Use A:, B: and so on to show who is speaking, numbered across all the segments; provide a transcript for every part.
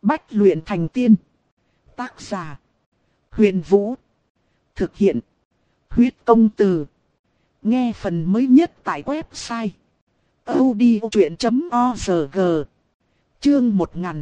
A: Bách luyện thành tiên. Tác giả: Huyền Vũ. Thực hiện: Huyết Công Từ. Nghe phần mới nhất tại website audiochuyện.org. Chương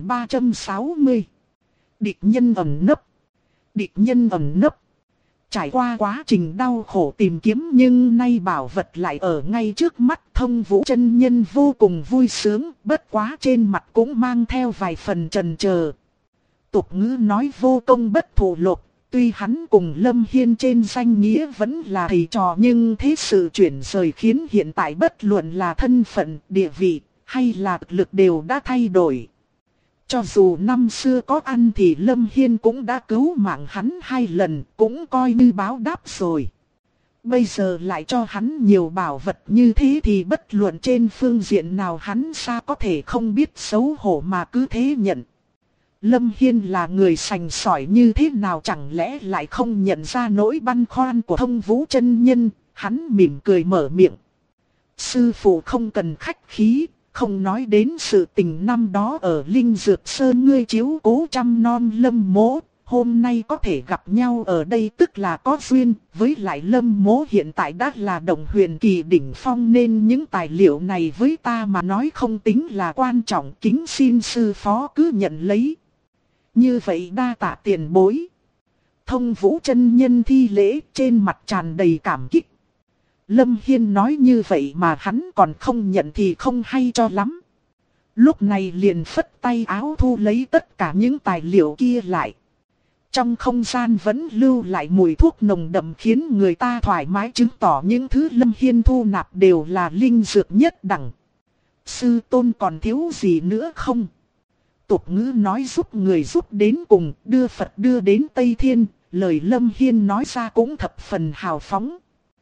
A: 1360. Địch nhân ẩn nấp. Địch nhân ẩn nấp. Trải qua quá trình đau khổ tìm kiếm nhưng nay bảo vật lại ở ngay trước mắt. Thông Vũ chân nhân vô cùng vui sướng, bất quá trên mặt cũng mang theo vài phần chần chờ. Tục ngữ nói vô công bất thụ lộc, tuy hắn cùng Lâm Hiên trên danh nghĩa vẫn là thầy trò nhưng thế sự chuyển rời khiến hiện tại bất luận là thân phận, địa vị hay là thực lực đều đã thay đổi. Cho dù năm xưa có ăn thì Lâm Hiên cũng đã cứu mạng hắn 2 lần, cũng coi như báo đáp rồi. Bây giờ lại cho hắn nhiều bảo vật như thế thì bất luận trên phương diện nào hắn sao có thể không biết xấu hổ mà cứ thế nhận. Lâm Hiên là người sành sỏi như thế nào chẳng lẽ lại không nhận ra nỗi băn khoăn của Thông Vũ chân nhân, hắn mỉm cười mở miệng. Sư phụ không cần khách khí. Không nói đến sự tình năm đó ở Linh Dược Sơn ngươi chiếu cố chăm nom Lâm Mỗ, hôm nay có thể gặp nhau ở đây tức là có duyên, với lại Lâm Mỗ hiện tại đã là động huyền kỳ đỉnh phong nên những tài liệu này với ta mà nói không tính là quan trọng, kính xin sư phó cứ nhận lấy. Như vậy đa tạ tiền bối. Thông Vũ chân nhân thi lễ, trên mặt tràn đầy cảm kích. Lâm Hiên nói như vậy mà hắn còn không nhận thì không hay cho lắm. Lúc này liền phất tay áo thu lấy tất cả những tài liệu kia lại. Trong không gian vẫn lưu lại mùi thuốc nồng đậm khiến người ta thoải mái, chứng tỏ những thứ Lâm Hiên thu nạp đều là linh dược nhất đẳng. Sư tôn còn thiếu gì nữa không? Tục ngữ nói giúp người giúp đến cùng, đưa Phật đưa đến Tây Thiên, lời Lâm Hiên nói ra cũng thập phần hào phóng.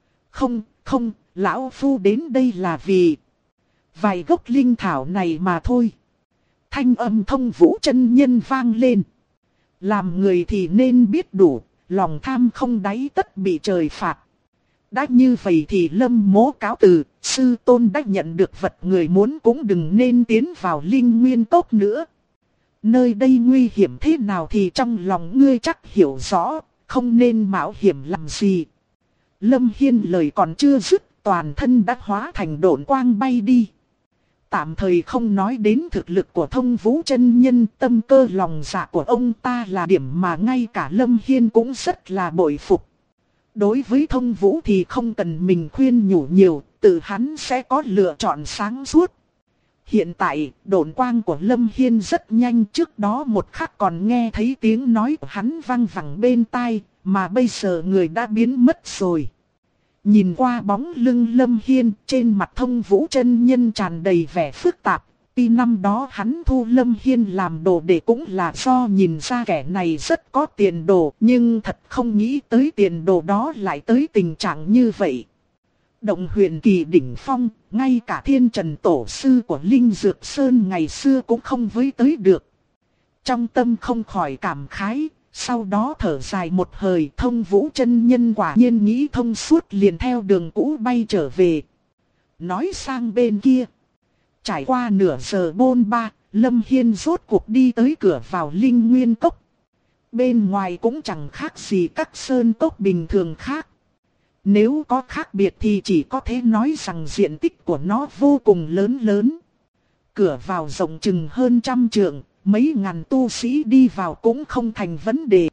A: Không, lão phu đến đây là vì vài gốc linh thảo này mà thôi. Thanh âm Thông Vũ chân nhân vang lên. Làm người thì nên biết đủ, lòng tham không đáy tất bị trời phạt. Đã như vậy thì Lâm Mỗ cáo từ, sư tôn đã nhận được vật người muốn cũng đừng nên tiến vào Linh Nguyên Cốc nữa. Nơi đây nguy hiểm thế nào thì trong lòng ngươi chắc hiểu rõ, không nên mạo hiểm làm gì. Lâm Hiên lời còn chưa dứt, toàn thân đã hóa thành độn quang bay đi. Tạm thời không nói đến thực lực của Thông Vũ chân nhân, tâm cơ lòng dạ của ông ta là điểm mà ngay cả Lâm Hiên cũng rất là bội phục. Đối với Thông Vũ thì không cần mình khuyên nhủ nhiều, tự hắn sẽ có lựa chọn sáng suốt. Hiện tại, độn quang của Lâm Hiên rất nhanh, trước đó một khắc còn nghe thấy tiếng nói của hắn vang vẳng bên tai, mà bây giờ người đã biến mất rồi. Nhìn qua bóng lưng Lâm Hiên, trên mặt Thông Vũ chân nhân tràn đầy vẻ phức tạp. Tuy năm đó hắn thu Lâm Hiên làm đồ đệ cũng là do nhìn ra kẻ này rất có tiền đồ, nhưng thật không nghĩ tới tiền đồ đó lại tới tình trạng như vậy. Động huyền kỳ đỉnh phong, ngay cả Thiên Trần tổ sư của Linh Dược Sơn ngày xưa cũng không với tới được. Trong tâm không khỏi cảm khái. Sau đó thở dài một hơi, Thông Vũ chân nhân quả nhiên nghĩ thông suốt, liền theo đường cũ bay trở về. Nói sang bên kia, trải qua nửa giờ bôn ba, Lâm Hiên rốt cuộc đi tới cửa vào Linh Nguyên Cốc. Bên ngoài cũng chẳng khác gì các sơn cốc bình thường khác. Nếu có khác biệt thì chỉ có thể nói rằng diện tích của nó vô cùng lớn. Cửa vào rộng chừng hơn 100 trượng. Mấy ngàn tu sĩ đi vào cũng không thành vấn đề.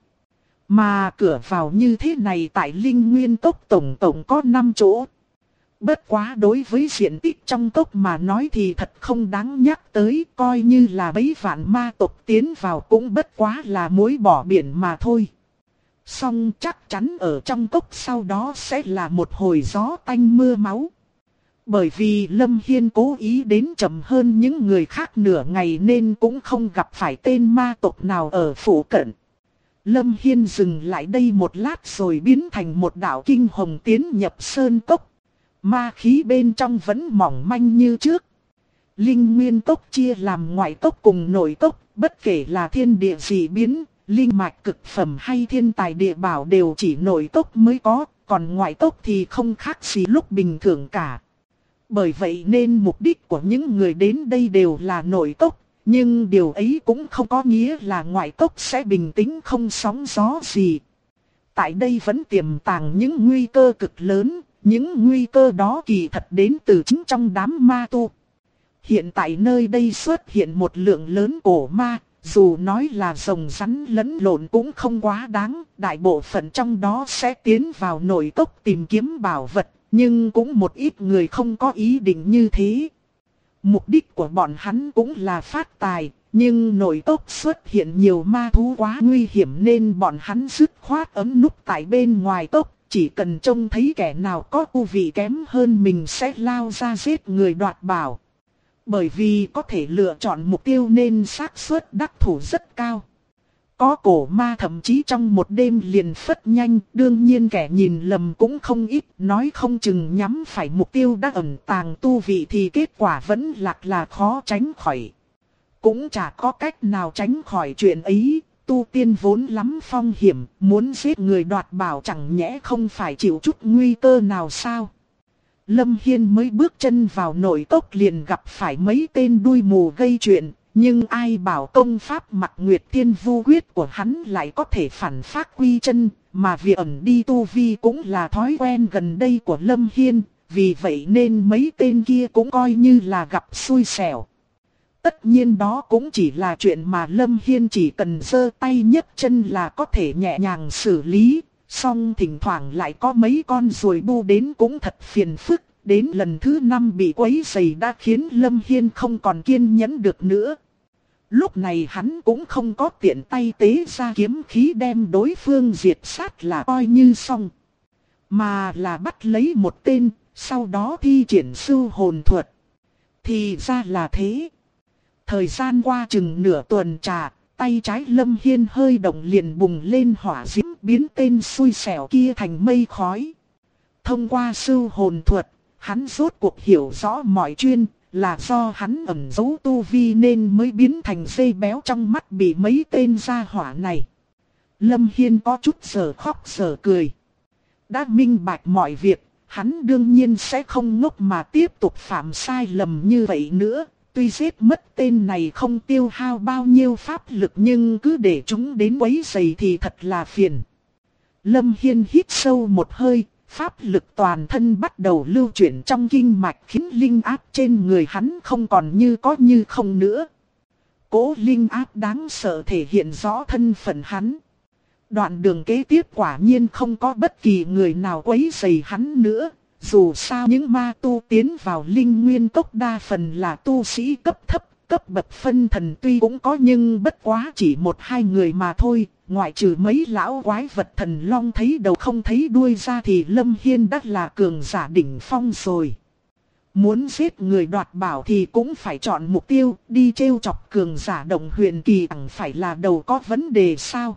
A: Mà cửa vào như thế này tại Linh Nguyên Cốc tổng có 5 chỗ. Bất quá đối với diện tích trong cốc mà nói thì thật không đáng nhắc tới. Coi như là mấy vạn ma tộc tiến vào cũng bất quá là muối bỏ biển mà thôi. Song chắc chắn ở trong cốc sau đó sẽ là một hồi gió tanh mưa máu. Bởi vì Lâm Hiên cố ý đến chậm hơn những người khác nửa ngày nên cũng không gặp phải tên ma tộc nào ở phủ cận. Lâm Hiên dừng lại đây một lát rồi biến thành một đạo kinh hồng tiến nhập sơn cốc. Ma khí bên trong vẫn mỏng manh như trước. Linh Nguyên Cốc chia làm ngoại cốc cùng nội cốc, bất kể là thiên địa dị biến, linh mạch cực phẩm hay thiên tài địa bảo đều chỉ nội cốc mới có, còn ngoại cốc thì không khác gì lúc bình thường cả. Bởi vậy nên mục đích của những người đến đây đều là nội cốc, Nhưng điều ấy cũng không có nghĩa là ngoại cốc sẽ bình tĩnh không sóng gió gì. Tại đây vẫn tiềm tàng những nguy cơ cực lớn, những nguy cơ đó kỳ thật đến từ chính trong đám ma tu. Hiện tại nơi đây xuất hiện một lượng lớn cổ ma, dù nói là rồng rắn lẫn lộn cũng không quá đáng, đại bộ phận trong đó sẽ tiến vào nội cốc tìm kiếm bảo vật, nhưng cũng một ít người không có ý định như thế. Mục đích của bọn hắn cũng là phát tài, nhưng nội cốc xuất hiện nhiều ma thú quá nguy hiểm nên bọn hắn dứt khoát ấm núp tại bên ngoài cốc, chỉ cần trông thấy kẻ nào có tu vị kém hơn mình sẽ lao ra giết người đoạt bảo. Bởi vì có thể lựa chọn mục tiêu nên xác suất đắc thủ rất cao. Có cổ ma thậm chí trong một đêm liền phất nhanh, đương nhiên kẻ nhìn lầm cũng không ít, nói không chừng nhắm phải mục tiêu đã ẩn tàng tu vị thì kết quả vẫn là khó tránh khỏi. Cũng chả có cách nào tránh khỏi chuyện ấy, tu tiên vốn lắm phong hiểm, muốn giết người đoạt bảo chẳng nhẽ không phải chịu chút nguy cơ nào sao? Lâm Hiên mới bước chân vào nội cốc liền gặp phải mấy tên đuôi mù gây chuyện, nhưng ai bảo công pháp Mặc Nguyệt Thiên Vu Quyết của hắn lại có thể phản phát quy chân, mà việc ẩn đi tu vi cũng là thói quen gần đây của Lâm Hiên, vì vậy nên mấy tên kia cũng coi như là gặp xui xẻo. Tất nhiên đó cũng chỉ là chuyện mà Lâm Hiên chỉ cần giơ tay nhấc chân là có thể nhẹ nhàng xử lý. Song thỉnh thoảng lại có mấy con ruồi bu đến cũng thật phiền phức, đến lần thứ 5 bị quấy rầy đã khiến Lâm Hiên không còn kiên nhẫn được nữa. Lúc này hắn cũng không có tiện tay tế ra kiếm khí đem đối phương diệt sát là coi như xong. Mà là bắt lấy một tên, sau đó thi triển sưu hồn thuật. Thì ra là thế. Thời gian qua chừng nửa tuần trà. Tay trái Lâm Hiên hơi động liền bùng lên hỏa diễm biến tên xui xẻo kia thành mây khói. Thông qua sưu hồn thuật, hắn rốt cuộc hiểu rõ mọi chuyện, là do hắn ẩn giấu tu vi nên mới biến thành dây béo trong mắt bị mấy tên gia hỏa này. Lâm Hiên có chút giờ khóc giờ cười. Đã minh bạch mọi việc, hắn đương nhiên sẽ không ngốc mà tiếp tục phạm sai lầm như vậy nữa. Tuy giết mất tên này không tiêu hao bao nhiêu pháp lực nhưng cứ để chúng đến quấy rầy thì thật là phiền. Lâm Hiên hít sâu một hơi, pháp lực toàn thân bắt đầu lưu chuyển trong kinh mạch khiến linh áp trên người hắn không còn như có như không nữa. Cỗ linh áp đáng sợ thể hiện rõ thân phận hắn. Đoạn đường kế tiếp quả nhiên không có bất kỳ người nào quấy rầy hắn nữa. Dù sao những ma tu tiến vào linh nguyên cốc đa phần là tu sĩ cấp thấp, cấp bậc phân thần tuy cũng có nhưng bất quá chỉ 1-2 người mà thôi, ngoại trừ mấy lão quái vật thần long thấy đầu không thấy đuôi ra thì Lâm Hiên đã là cường giả đỉnh phong rồi. Muốn giết người đoạt bảo thì cũng phải chọn mục tiêu, đi trêu chọc cường giả động huyền kỳ chẳng phải là đầu có vấn đề sao.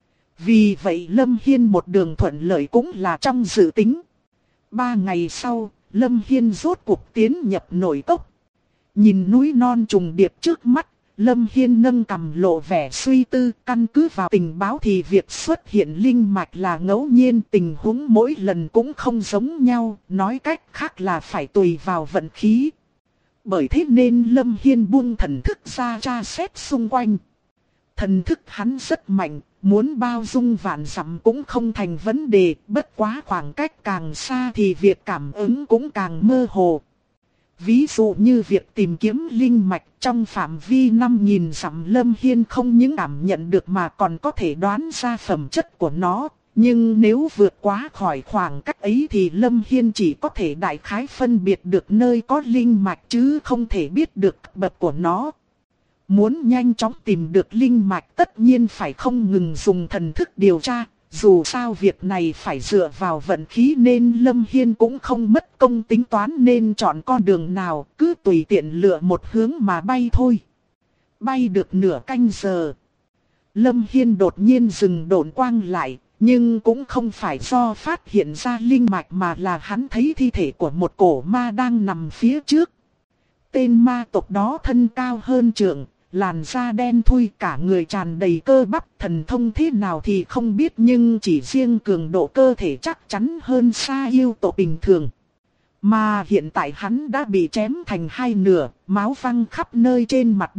A: Vì vậy Lâm Hiên một đường thuận lợi cũng là trong dự tính. 3 ngày sau, Lâm Hiên rốt cuộc tiến nhập nội cốc. Nhìn núi non trùng điệp trước mắt, Lâm Hiên nâng cằm lộ vẻ suy tư, căn cứ vào tình báo thì việc xuất hiện linh mạch là ngẫu nhiên, tình huống mỗi lần cũng không giống nhau, nói cách khác là phải tùy vào vận khí. Bởi thế nên Lâm Hiên buông thần thức ra tra xét xung quanh. Thần thức hắn rất mạnh, muốn bao dung vạn dặm cũng không thành vấn đề, bất quá khoảng cách càng xa thì việc cảm ứng cũng càng mơ hồ. Ví dụ như việc tìm kiếm linh mạch trong phạm vi 5.000 dặm Lâm Hiên không những cảm nhận được mà còn có thể đoán ra phẩm chất của nó. Nhưng nếu vượt quá khỏi khoảng cách ấy thì Lâm Hiên chỉ có thể đại khái phân biệt được nơi có linh mạch chứ không thể biết được bậc của nó. Muốn nhanh chóng tìm được linh mạch tất nhiên phải không ngừng dùng thần thức điều tra, dù sao việc này phải dựa vào vận khí nên Lâm Hiên cũng không mất công tính toán nên chọn con đường nào, cứ tùy tiện lựa một hướng mà bay thôi. Bay được nửa canh giờ. Lâm Hiên đột nhiên dừng độn quang lại, nhưng cũng không phải do phát hiện ra linh mạch mà là hắn thấy thi thể của một cổ ma đang nằm phía trước. Tên ma tộc đó thân cao hơn trượng, làn da đen thui cả người tràn đầy cơ bắp, thần thông thế nào thì không biết nhưng chỉ riêng cường độ cơ thể chắc chắn hơn xa yêu tộc bình thường. Mà hiện tại hắn đã bị chém thành hai nửa, máu văng khắp nơi trên mặt đất,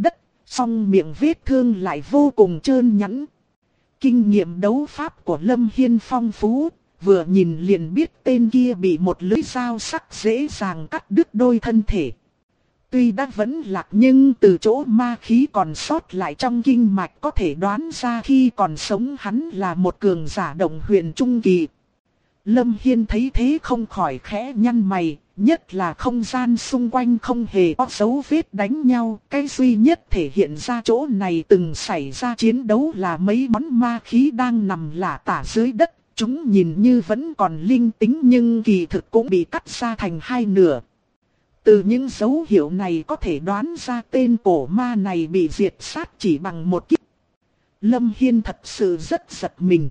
A: Song miệng vết thương lại vô cùng trơn nhẵn. Kinh nghiệm đấu pháp của Lâm Hiên phong phú, vừa nhìn liền biết tên kia bị một lưỡi dao sắc dễ dàng cắt đứt đôi thân thể. Tuy đã vẫn lạc nhưng từ chỗ ma khí còn sót lại trong kinh mạch có thể đoán ra khi còn sống hắn là một cường giả động huyền trung kỳ. Lâm Hiên thấy thế không khỏi khẽ nhăn mày, nhất là không gian xung quanh không hề có dấu vết đánh nhau. Cái duy nhất thể hiện ra chỗ này từng xảy ra chiến đấu là mấy món ma khí đang nằm lả tả dưới đất. Chúng nhìn như vẫn còn linh tính nhưng kỳ thực cũng bị cắt ra thành hai nửa. Từ những dấu hiệu này có thể đoán ra tên cổ ma này bị diệt sát chỉ bằng một kích. Lâm Hiên thật sự rất giật mình.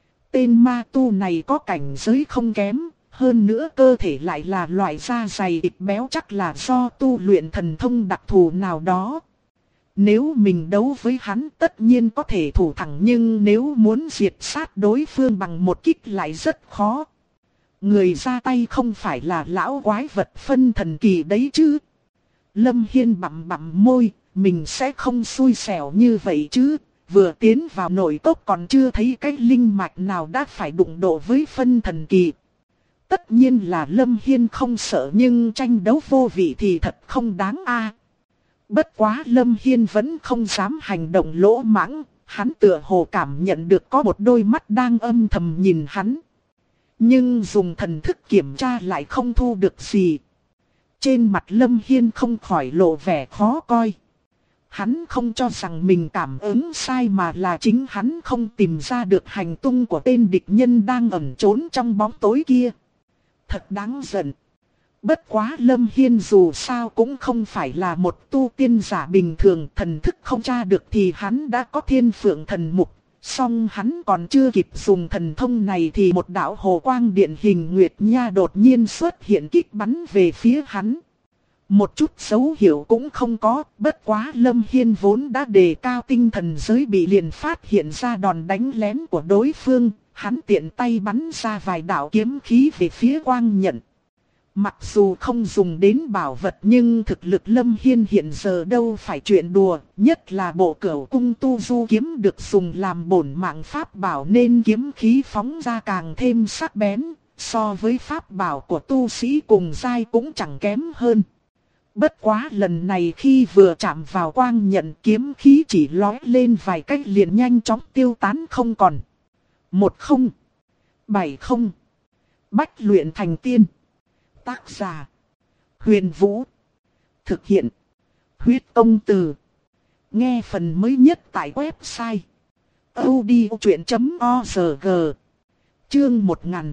A: Tên ma tu này có cảnh giới không kém, hơn nữa cơ thể lại là loại da dày thịt béo, chắc là do tu luyện thần thông đặc thù nào đó. Nếu mình đấu với hắn tất nhiên có thể thủ thắng, nhưng nếu muốn diệt sát đối phương bằng một kích lại rất khó. Người ra tay không phải là lão quái vật phân thần kỳ đấy chứ. Lâm Hiên bặm bặm môi, mình sẽ không xui xẻo như vậy chứ. Vừa tiến vào nội cốc còn chưa thấy cái linh mạch nào đã phải đụng độ với phân thần kỳ. Tất nhiên là Lâm Hiên không sợ, nhưng tranh đấu vô vị thì thật không đáng a. Bất quá Lâm Hiên vẫn không dám hành động lỗ mãng, hắn tựa hồ cảm nhận được có một đôi mắt đang âm thầm nhìn hắn. Nhưng dùng thần thức kiểm tra lại không thu được gì. Trên mặt Lâm Hiên không khỏi lộ vẻ khó coi. Hắn không cho rằng mình cảm ứng sai mà là chính hắn không tìm ra được hành tung của tên địch nhân đang ẩn trốn trong bóng tối kia. Thật đáng giận. Bất quá Lâm Hiên dù sao cũng không phải là một tu tiên giả bình thường, thần thức không tra được thì hắn đã có thiên phượng thần mục. Song hắn còn chưa kịp dùng thần thông này thì một đạo hồ quang điện hình nguyệt nha đột nhiên xuất hiện kích bắn về phía hắn. Một chút dấu hiệu cũng không có, bất quá Lâm Hiên vốn đã đề cao tinh thần giới bị liền phát hiện ra đòn đánh lén của đối phương, hắn tiện tay bắn ra vài đạo kiếm khí về phía quang nhận. Mặc dù không dùng đến bảo vật nhưng thực lực Lâm Hiên hiện giờ đâu phải chuyện đùa, nhất là bộ cửu cung tu du kiếm được dùng làm bổn mạng pháp bảo nên kiếm khí phóng ra càng thêm sắc bén, so với pháp bảo của tu sĩ cùng giai cũng chẳng kém hơn. Bất quá lần này khi vừa chạm vào quang nhận, kiếm khí chỉ lóe lên vài cách liền nhanh chóng tiêu tán không còn. 1070 Bách luyện thành tiên. Tác giả Huyền Vũ. Thực hiện Huyết Công Từ. Nghe phần mới nhất tại website audiochuyện.org. Chương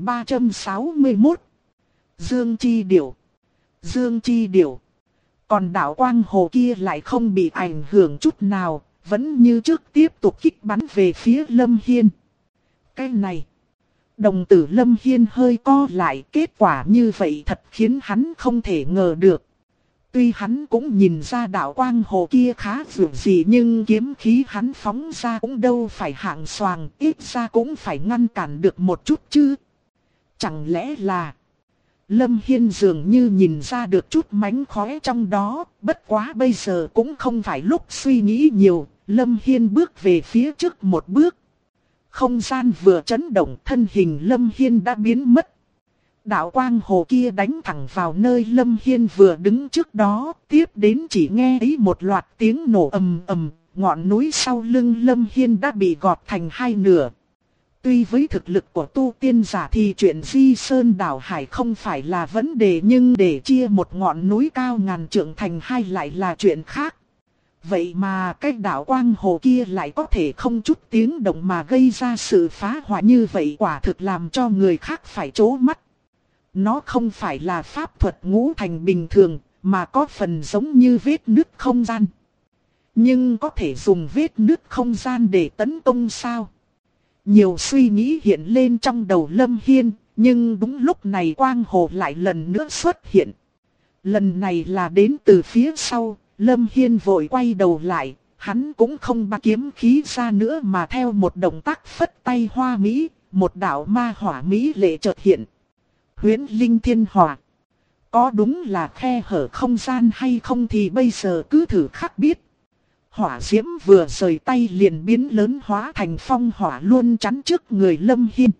A: 1361. Dương Chi Điểu. Dương Chi Điểu. Còn đạo quang hồ kia lại không bị ảnh hưởng chút nào, vẫn như trước tiếp tục kích bắn về phía Lâm Hiên. Cái này, đồng tử Lâm Hiên hơi co lại, kết quả như vậy thật khiến hắn không thể ngờ được. Tuy hắn cũng nhìn ra đạo quang hồ kia khá dữ dị nhưng kiếm khí hắn phóng ra cũng đâu phải hạng xoàng, ít ra cũng phải ngăn cản được một chút chứ. Chẳng lẽ là... Lâm Hiên dường như nhìn ra được chút mánh khóe trong đó, bất quá bây giờ cũng không phải lúc suy nghĩ nhiều, Lâm Hiên bước về phía trước một bước. Không gian vừa chấn động, thân hình Lâm Hiên đã biến mất. Đạo quang hồ kia đánh thẳng vào nơi Lâm Hiên vừa đứng trước đó, tiếp đến chỉ nghe thấy một loạt tiếng nổ ầm ầm, ngọn núi sau lưng Lâm Hiên đã bị gọt thành hai nửa. Tuy với thực lực của tu tiên giả thì chuyện di sơn đảo hải không phải là vấn đề, nhưng để chia một ngọn núi cao ngàn trượng thành hai lại là chuyện khác. Vậy mà cái đạo quang hồ kia lại có thể không chút tiếng động mà gây ra sự phá hoại như vậy, quả thực làm cho người khác phải trố mắt. Nó không phải là pháp thuật ngũ thành bình thường, mà có phần giống như vết nứt không gian. Nhưng có thể dùng vết nứt không gian để tấn công sao? Nhiều suy nghĩ hiện lên trong đầu Lâm Hiên, nhưng đúng lúc này quang hồ lại lần nữa xuất hiện. Lần này là đến từ phía sau, Lâm Hiên vội quay đầu lại, hắn cũng không bắn kiếm khí ra nữa mà theo một động tác phất tay hoa mỹ, một đạo ma hỏa mỹ lệ chợt hiện. Huyễn Linh Thiên Hỏa. Có đúng là khe hở không gian hay không thì bây giờ cứ thử khắc biết. Hỏa diễm vừa rời tay liền biến lớn hóa thành phong hỏa luôn chắn trước người Lâm Hiên.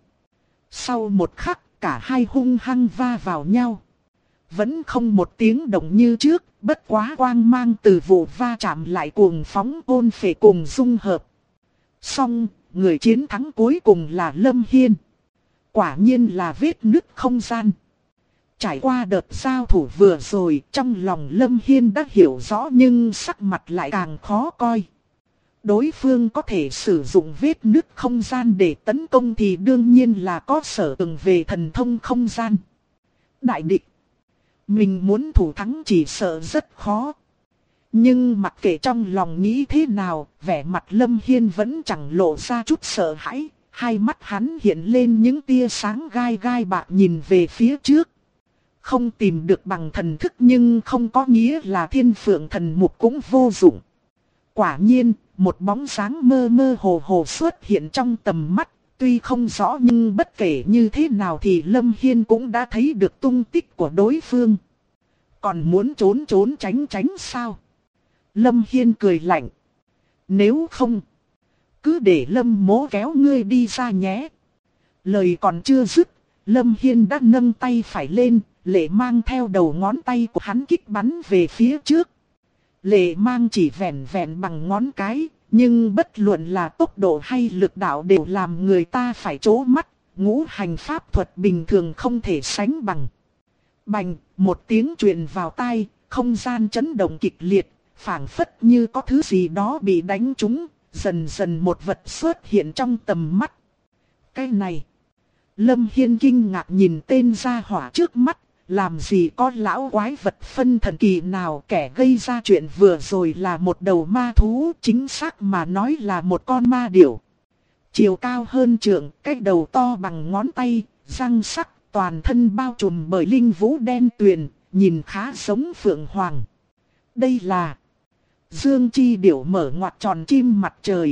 A: Sau một khắc, cả hai hung hăng va vào nhau. Vẫn không một tiếng động như trước, bất quá quang mang từ vụ va chạm lại cuồng phóng ôn phệ cùng dung hợp. Song, người chiến thắng cuối cùng là Lâm Hiên. Quả nhiên là vết nứt không gian. Trải qua đợt giao thủ vừa rồi, trong lòng Lâm Hiên đã hiểu rõ nhưng sắc mặt lại càng khó coi. Đối phương có thể sử dụng vết nứt không gian để tấn công thì đương nhiên là có sở trường về thần thông không gian. Đại địch, mình muốn thủ thắng chỉ sợ rất khó. Nhưng mặc kệ trong lòng nghĩ thế nào, vẻ mặt Lâm Hiên vẫn chẳng lộ ra chút sợ hãi. Hai mắt hắn hiện lên những tia sáng gai gai bạc nhìn về phía trước. Không tìm được bằng thần thức nhưng không có nghĩa là thiên phượng thần mục cũng vô dụng. Quả nhiên, một bóng sáng mơ mơ hồ hồ xuất hiện trong tầm mắt. Tuy không rõ nhưng bất kể như thế nào thì Lâm Hiên cũng đã thấy được tung tích của đối phương. Còn muốn trốn trốn tránh tránh sao? Lâm Hiên cười lạnh. Nếu không, cứ để Lâm Mỗ kéo ngươi đi ra nhé. Lời còn chưa dứt, Lâm Hiên đã nâng tay phải lên, lệ mang theo đầu ngón tay của hắn kích bắn về phía trước. Lệ mang chỉ vẹn vẹn bằng ngón cái, nhưng bất luận là tốc độ hay lực đạo đều làm người ta phải trố mắt, ngũ hành pháp thuật bình thường không thể sánh bằng. Bành, một tiếng truyền vào tai, không gian chấn động kịch liệt, phảng phất như có thứ gì đó bị đánh trúng, dần dần một vật xuất hiện trong tầm mắt. Cái này, Lâm Hiên kinh ngạc nhìn tên gia hỏa trước mắt, làm gì có lão quái vật phân thần kỳ nào, kẻ gây ra chuyện vừa rồi là một đầu ma thú, chính xác mà nói là một con ma điểu. Chiều cao hơn trượng, cái đầu to bằng ngón tay, răng sắc, toàn thân bao trùm bởi linh vũ đen tuyền, nhìn khá giống phượng hoàng. Đây là Dương Chi điểu mở ngoặt tròn chim mặt trời.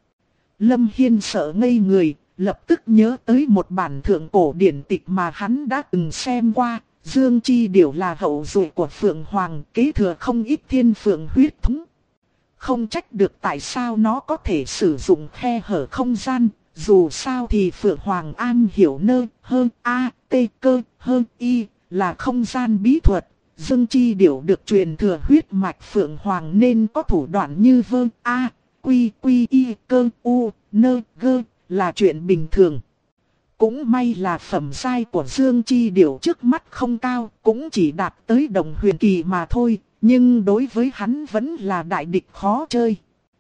A: Lâm Hiên sợ ngây người, lập tức nhớ tới một bản thượng cổ điển tịch mà hắn đã từng xem qua. Dương Chi điểu là hậu duệ của Phượng Hoàng, kế thừa không ít thiên phượng huyết thống. Không trách được tại sao nó có thể sử dụng khe hở không gian, dù sao thì Phượng Hoàng an hiểu nơ hơn A, T cơ hơn Y là không gian bí thuật. Dương Chi điểu được truyền thừa huyết mạch Phượng Hoàng nên có thủ đoạn như vơ A, Quy Quy Y cơ U, nơ gơ là chuyện bình thường. Cũng may là phẩm giai của Dương Chi điểu trước mắt không cao, cũng chỉ đạt tới đồng huyền kỳ mà thôi, nhưng đối với hắn vẫn là đại địch khó chơi.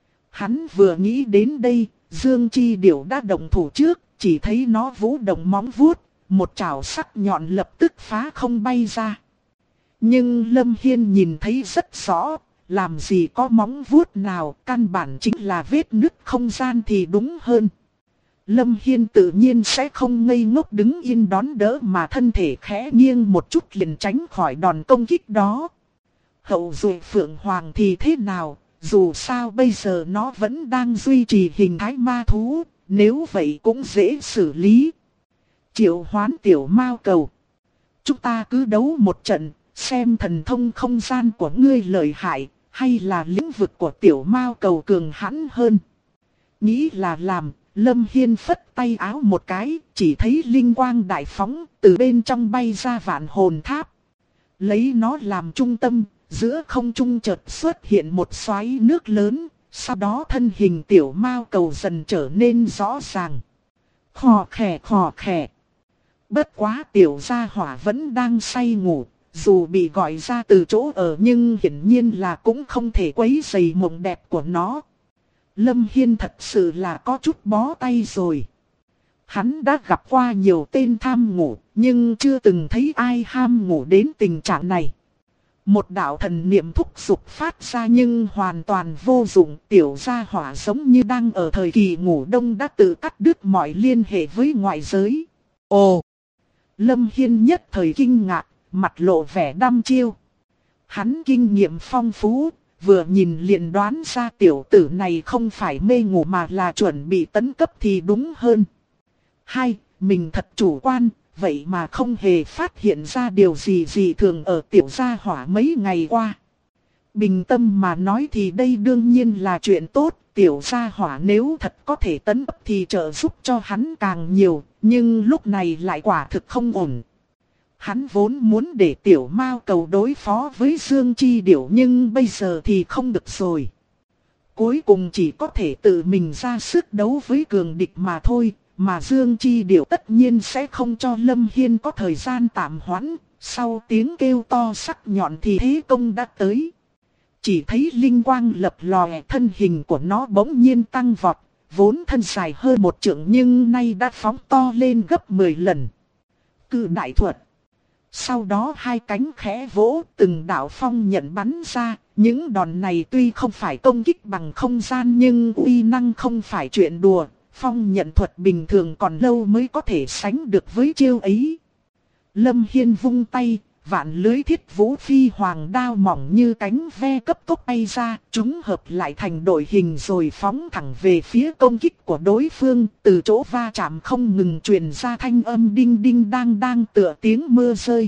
A: Hắn vừa nghĩ đến đây, Dương Chi điểu đã động thủ trước, chỉ thấy nó vũ động móng vuốt, một chảo sắc nhọn lập tức phá không bay ra. Nhưng Lâm Hiên nhìn thấy rất rõ, làm gì có móng vuốt nào, căn bản chính là vết nứt không gian thì đúng hơn. Lâm Hiên tự nhiên sẽ không ngây ngốc đứng yên đón đỡ mà thân thể khẽ nghiêng một chút liền tránh khỏi đòn công kích đó. Hậu duệ Phượng Hoàng thì thế nào, dù sao bây giờ nó vẫn đang duy trì hình thái ma thú, nếu vậy cũng dễ xử lý. Triệu hoán tiểu mao cầu. Chúng ta cứ đấu một trận, xem thần thông không gian của ngươi lợi hại, hay là lĩnh vực của tiểu mao cầu cường hãn hơn. Nghĩ là làm. Lâm Hiên phất tay áo một cái, chỉ thấy linh quang đại phóng, từ bên trong bay ra vạn hồn tháp. Lấy nó làm trung tâm, giữa không trung chợt xuất hiện một xoáy nước lớn, sau đó thân hình tiểu mao cầu dần trở nên rõ ràng. Khò khè. Bất quá tiểu gia hỏa vẫn đang say ngủ, dù bị gọi ra từ chỗ ở nhưng hiển nhiên là cũng không thể quấy rầy mộng đẹp của nó. Lâm Hiên thật sự là có chút bó tay rồi. Hắn đã gặp qua nhiều tên tham ngủ, nhưng chưa từng thấy ai ham ngủ đến tình trạng này. Một đạo thần niệm thúc giục phát ra nhưng hoàn toàn vô dụng, tiểu gia hỏa giống như đang ở thời kỳ ngủ đông đã tự cắt đứt mọi liên hệ với ngoại giới. Ồ! Lâm Hiên nhất thời kinh ngạc, mặt lộ vẻ đăm chiêu. Hắn kinh nghiệm phong phú, vừa nhìn liền đoán ra tiểu tử này không phải mê ngủ mà là chuẩn bị tấn cấp thì đúng hơn. Hay, mình thật chủ quan, vậy mà không hề phát hiện ra điều gì thường ở tiểu gia hỏa mấy ngày qua. Bình tâm mà nói thì đây đương nhiên là chuyện tốt, tiểu gia hỏa nếu thật có thể tấn ấp thì trợ giúp cho hắn càng nhiều, nhưng lúc này lại quả thực không ổn. Hắn vốn muốn để tiểu mao cầu đối phó với Dương Chi Điểu nhưng bây giờ thì không được rồi. Cuối cùng chỉ có thể tự mình ra sức đấu với cường địch mà thôi, mà Dương Chi Điểu tất nhiên sẽ không cho Lâm Hiên có thời gian tạm hoãn, sau tiếng kêu to sắc nhọn thì thế công đã tới. Chỉ thấy linh quang lập lòe, thân hình của nó bỗng nhiên tăng vọt, vốn thân dài hơn 1 trượng nhưng nay đã phóng to lên gấp 10 lần. Cự đại thuật. Sau đó hai cánh khẽ vỗ, từng đạo phong nhận bắn ra, những đòn này tuy không phải công kích bằng không gian nhưng uy năng không phải chuyện đùa, phong nhận thuật bình thường còn lâu mới có thể sánh được với chiêu ấy. Lâm Hiên vung tay, vạn lưới thiết vũ phi hoàng đao mỏng như cánh ve cấp tốc bay ra, chúng hợp lại thành đội hình rồi phóng thẳng về phía công kích của đối phương, từ chỗ va chạm không ngừng truyền ra thanh âm đinh đinh đang đang tựa tiếng mưa rơi.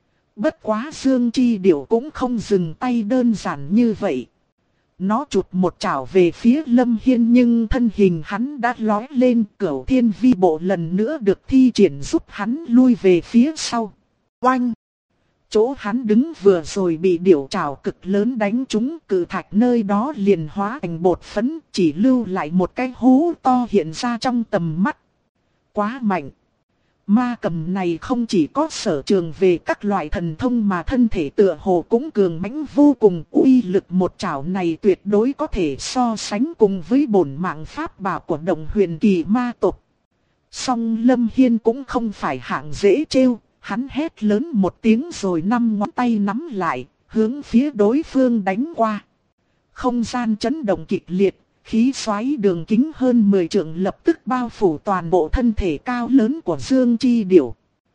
A: Bất quá Dương Chi Điểu cũng không dừng tay đơn giản như vậy. Nó chụp một chảo về phía Lâm Hiên nhưng thân hình hắn đã lói lên, Cửu Thiên Vi Bộ lần nữa được thi triển giúp hắn lui về phía sau. Oanh! Chỗ hắn đứng vừa rồi bị điểu trảo cực lớn đánh trúng, cự thạch nơi đó liền hóa thành bột phấn, chỉ lưu lại một cái hố to hiện ra trong tầm mắt. Quá mạnh! Ma cầm này không chỉ có sở trường về các loại thần thông mà thân thể tựa hồ cũng cường mãnh vô cùng, uy lực một chảo này tuyệt đối có thể so sánh cùng với bổn mạng pháp bảo của Động Huyền Kỳ ma tộc. Song Lâm Hiên cũng không phải hạng dễ trêu, hắn hét lớn một tiếng rồi 5 ngón tay nắm lại, hướng phía đối phương đánh qua. Không gian chấn động kịch liệt. Khí xoáy đường kính hơn 10 trượng lập tức bao phủ toàn bộ thân thể cao lớn của Dương Chi Điểu.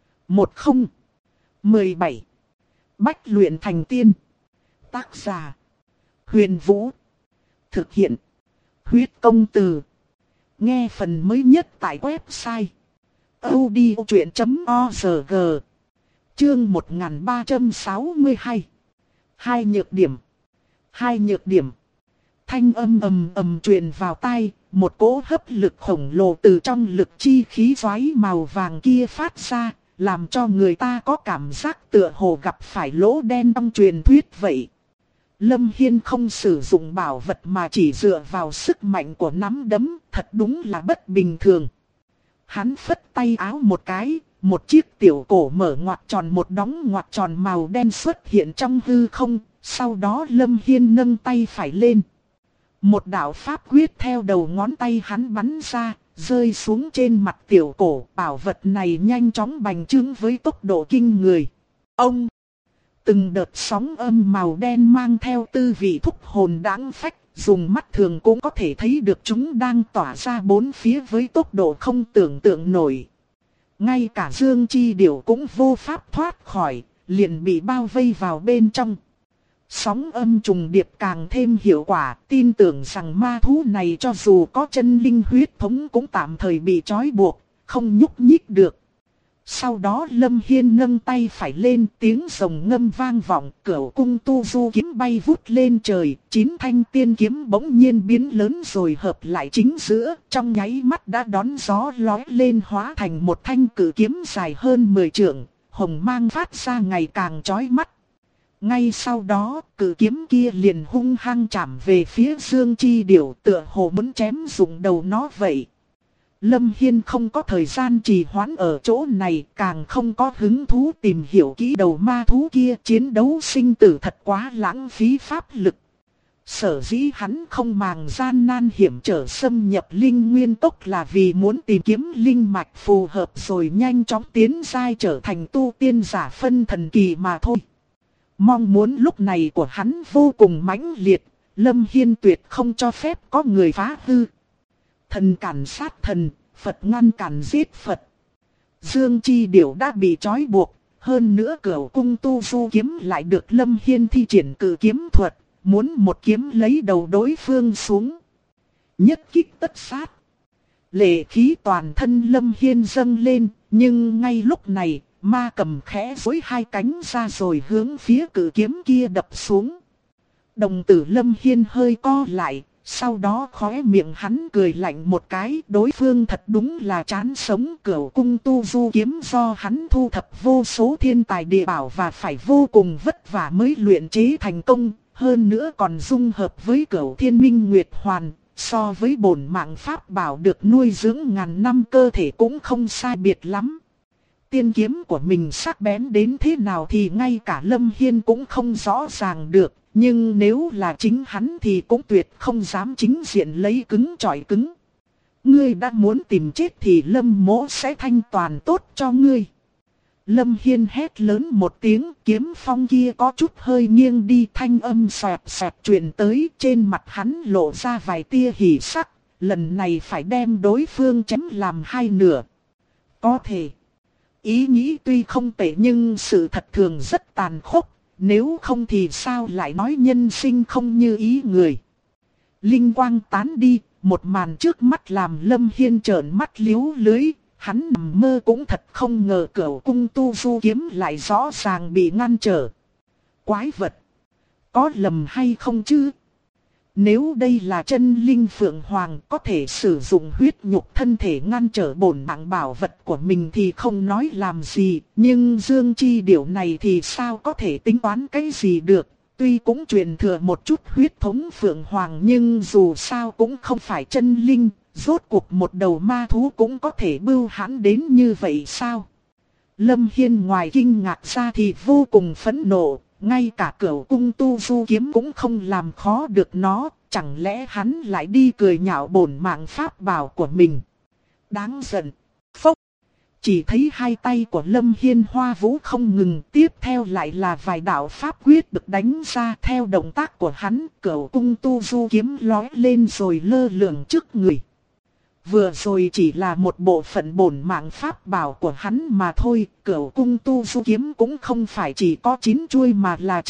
A: 1017 Bách luyện thành tiên. Tác giả Huyền Vũ. Thực hiện Huyết Công Từ. Nghe phần mới nhất tại website audiochuyện.org. Chương 1362. Hai nhược điểm. Thanh âm ầm ầm truyền vào tai, một cỗ hấp lực khổng lồ từ trong lực chi khí xoáy màu vàng kia phát ra, làm cho người ta có cảm giác tựa hồ gặp phải lỗ đen trong truyền thuyết vậy. Lâm Hiên không sử dụng bảo vật mà chỉ dựa vào sức mạnh của nắm đấm, thật đúng là bất bình thường. Hắn phất tay áo một cái, một chiếc tiểu cổ mở ngoặt tròn, một đóng ngoặt tròn màu đen xuất hiện trong hư không, sau đó Lâm Hiên nâng tay phải lên. Một đạo pháp quyết theo đầu ngón tay hắn bắn ra, rơi xuống trên mặt tiểu cổ, bảo vật này nhanh chóng bành trướng với tốc độ kinh người. Ông! Từng đợt sóng âm màu đen mang theo tư vị thúc hồn đáng phách, dùng mắt thường cũng có thể thấy được chúng đang tỏa ra bốn phía với tốc độ không tưởng tượng nổi. Ngay cả Dương Chi Điểu cũng vô pháp thoát khỏi, liền bị bao vây vào bên trong. Sóng âm trùng điệp càng thêm hiệu quả, tin tưởng rằng ma thú này cho dù có chân linh huyết thống cũng tạm thời bị trói buộc, không nhúc nhích được. Sau đó Lâm Hiên nâng tay phải lên, tiếng rồng ngâm vang vọng, Cửu Cung Tu Du kiếm bay vút lên trời, 9 thanh tiên kiếm bỗng nhiên biến lớn rồi hợp lại chính giữa, trong nháy mắt đã đón gió lói lên hóa thành một thanh cử kiếm dài hơn 10 trượng, hồng mang phát ra ngày càng chói mắt. Ngay sau đó, cự kiếm kia liền hung hăng chạm về phía Dương Chi Điểu, tựa hồ muốn chém rụng đầu nó vậy. Lâm Hiên không có thời gian trì hoãn ở chỗ này, càng không có hứng thú tìm hiểu kỹ đầu ma thú kia, chiến đấu sinh tử thật quá lãng phí pháp lực. Sở dĩ hắn không màng gian nan hiểm trở xâm nhập linh nguyên tốc là vì muốn tìm kiếm linh mạch phù hợp rồi nhanh chóng tiến giai trở thành tu tiên giả phân thần kỳ mà thôi. Mong muốn lúc này của hắn vô cùng mãnh liệt, Lâm Hiên tuyệt không cho phép có người phá hư. Thần cản sát thần, Phật ngăn cản giết Phật. Dương Chi Điểu đã bị trói buộc, hơn nữa Cửu Cung Tu Du kiếm lại được Lâm Hiên thi triển cự kiếm thuật, muốn một kiếm lấy đầu đối phương xuống. Nhất kích tất sát. Lệ khí toàn thân Lâm Hiên dâng lên, nhưng ngay lúc này, ma cầm khẽ duỗi hai cánh ra rồi hướng phía cự kiếm kia đập xuống. Đồng tử Lâm Hiên hơi co lại, sau đó khóe miệng hắn cười lạnh một cái. Đối phương thật đúng là chán sống. Cửu cung tu du kiếm do hắn thu thập vô số thiên tài địa bảo và phải vô cùng vất vả mới luyện chế thành công. Hơn nữa còn dung hợp với Cửu Thiên Minh Nguyệt Hoàn. So với bổn mạng pháp bảo được nuôi dưỡng ngàn năm cơ thể cũng không sai biệt lắm. Tiên kiếm của mình sắc bén đến thế nào thì ngay cả Lâm Hiên cũng không rõ ràng được. Nhưng nếu là chính hắn thì cũng tuyệt không dám chính diện lấy cứng chọi cứng. Ngươi đã muốn tìm chết thì Lâm mỗ sẽ thanh toàn tốt cho ngươi. Lâm Hiên hét lớn một tiếng, kiếm phong kia có chút hơi nghiêng đi, thanh âm xoẹt xoẹt truyền tới, trên mặt hắn lộ ra vài tia hỉ sắc, lần này phải đem đối phương chém làm hai nửa. Có thể, ý nghĩ tuy không tệ nhưng sự thật thường rất tàn khốc, nếu không thì sao lại nói nhân sinh không như ý người. Linh quang tán đi, một màn trước mắt làm Lâm Hiên trợn mắt liếu lưới. Hắn nằm mơ cũng thật không ngờ Cửu cung tu du kiếm lại rõ ràng bị ngăn trở. Quái vật! Có lầm hay không chứ? Nếu đây là chân linh phượng hoàng có thể sử dụng huyết nhục thân thể ngăn trở bổn mạng bảo vật của mình thì không nói làm gì. Nhưng Dương Chi Điểu này thì sao có thể tính toán cái gì được? Tuy cũng truyền thừa một chút huyết thống phượng hoàng nhưng dù sao cũng không phải chân linh. Rốt cuộc một đầu ma thú cũng có thể bưu hãn đến như vậy sao? Lâm Hiên ngoài kinh ngạc ra thì vô cùng phẫn nộ, ngay cả Cửu cung tu du kiếm cũng không làm khó được nó, chẳng lẽ hắn lại đi cười nhạo bổn mạng pháp bảo của mình? Đáng giận. Phốc. Chỉ thấy hai tay của Lâm Hiên hoa vũ không ngừng, tiếp theo lại là vài đạo pháp quyết được đánh ra theo động tác của hắn, Cửu cung tu du kiếm lói lên rồi lơ lửng trước người. Vừa rồi chỉ là một bộ phận bổn mạng pháp bảo của hắn mà thôi, Cửu cung tu du kiếm cũng không phải chỉ có 9 chuôi mà là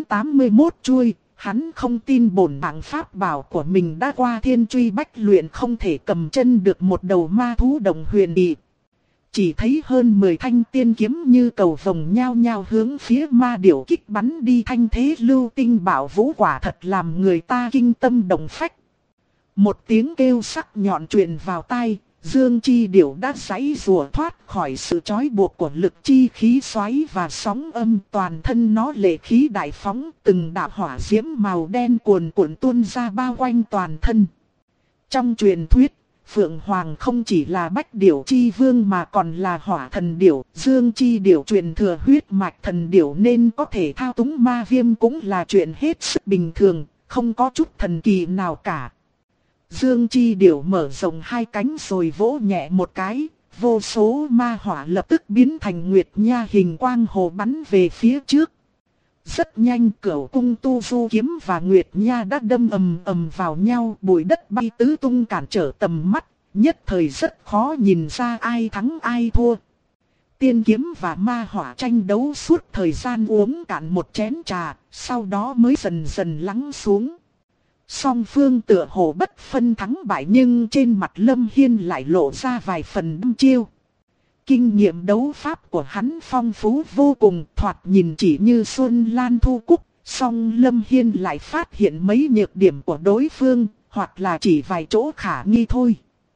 A: 9981 chuôi, hắn không tin bổn mạng pháp bảo của mình đã qua thiên truy bách luyện không thể cầm chân được một đầu ma thú đồng huyền bì. Chỉ thấy hơn 10 thanh tiên kiếm như cầu vồng nhao nhao hướng phía ma điểu kích bắn đi, thanh thế lưu tinh bảo vũ quả thật làm người ta kinh tâm động phách. Một tiếng kêu sắc nhọn truyền vào tai, Dương Chi Điểu đã giãy giụa thoát khỏi sự trói buộc của lực chi khí xoáy và sóng âm, toàn thân nó lệ khí đại phóng, từng đạo hỏa diễm màu đen cuồn cuộn tuôn ra bao quanh toàn thân. Trong truyền thuyết, Phượng Hoàng không chỉ là Bách Điểu Chi Vương mà còn là Hỏa Thần Điểu, Dương Chi Điểu truyền thừa huyết mạch thần điểu nên có thể thao túng ma viêm cũng là chuyện hết sức bình thường, không có chút thần kỳ nào cả. Dương Chi Điểu mở rộng hai cánh rồi vỗ nhẹ một cái, vô số ma hỏa lập tức biến thành nguyệt nha hình quang hồ bắn về phía trước. Rất nhanh Cửu cung tu du kiếm và nguyệt nha đã đâm ầm ầm vào nhau, bụi đất bay tứ tung cản trở tầm mắt, nhất thời rất khó nhìn ra ai thắng ai thua. Tiên kiếm và ma hỏa tranh đấu suốt thời gian uống cạn một chén trà, sau đó mới dần dần lắng xuống. Song phương tựa hồ bất phân thắng bại nhưng trên mặt Lâm Hiên lại lộ ra vài phần đăm chiêu. Kinh nghiệm đấu pháp của hắn phong phú vô cùng, thoạt nhìn chỉ như xuân lan thu cúc, song Lâm Hiên lại phát hiện mấy nhược điểm của đối phương, hoặc là chỉ vài chỗ khả nghi thôi.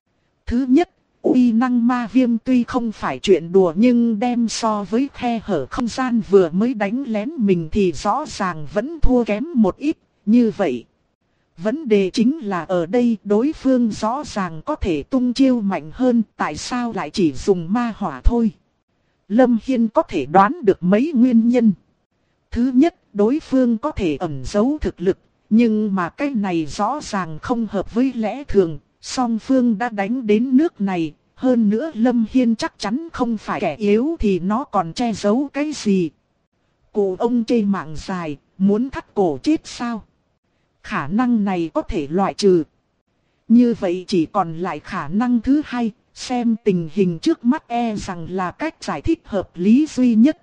A: Thứ nhất, uy năng ma viêm tuy không phải chuyện đùa nhưng đem so với khe hở không gian vừa mới đánh lén mình thì rõ ràng vẫn thua kém một ít, như vậy. Vấn đề chính là ở đây đối phương rõ ràng có thể tung chiêu mạnh hơn, tại sao lại chỉ dùng ma hỏa thôi? Lâm Hiên có thể đoán được mấy nguyên nhân. Thứ nhất, đối phương có thể ẩn giấu thực lực, nhưng mà cái này rõ ràng không hợp với lẽ thường, song phương đã đánh đến nước này, hơn nữa Lâm Hiên chắc chắn không phải kẻ yếu thì nó còn che giấu cái gì? Cụ ông chê mạng dài, muốn thắt cổ chết sao? Khả năng này có thể loại trừ. Như vậy chỉ còn lại khả năng thứ hai, xem tình hình trước mắt e rằng là cách giải thích hợp lý duy nhất.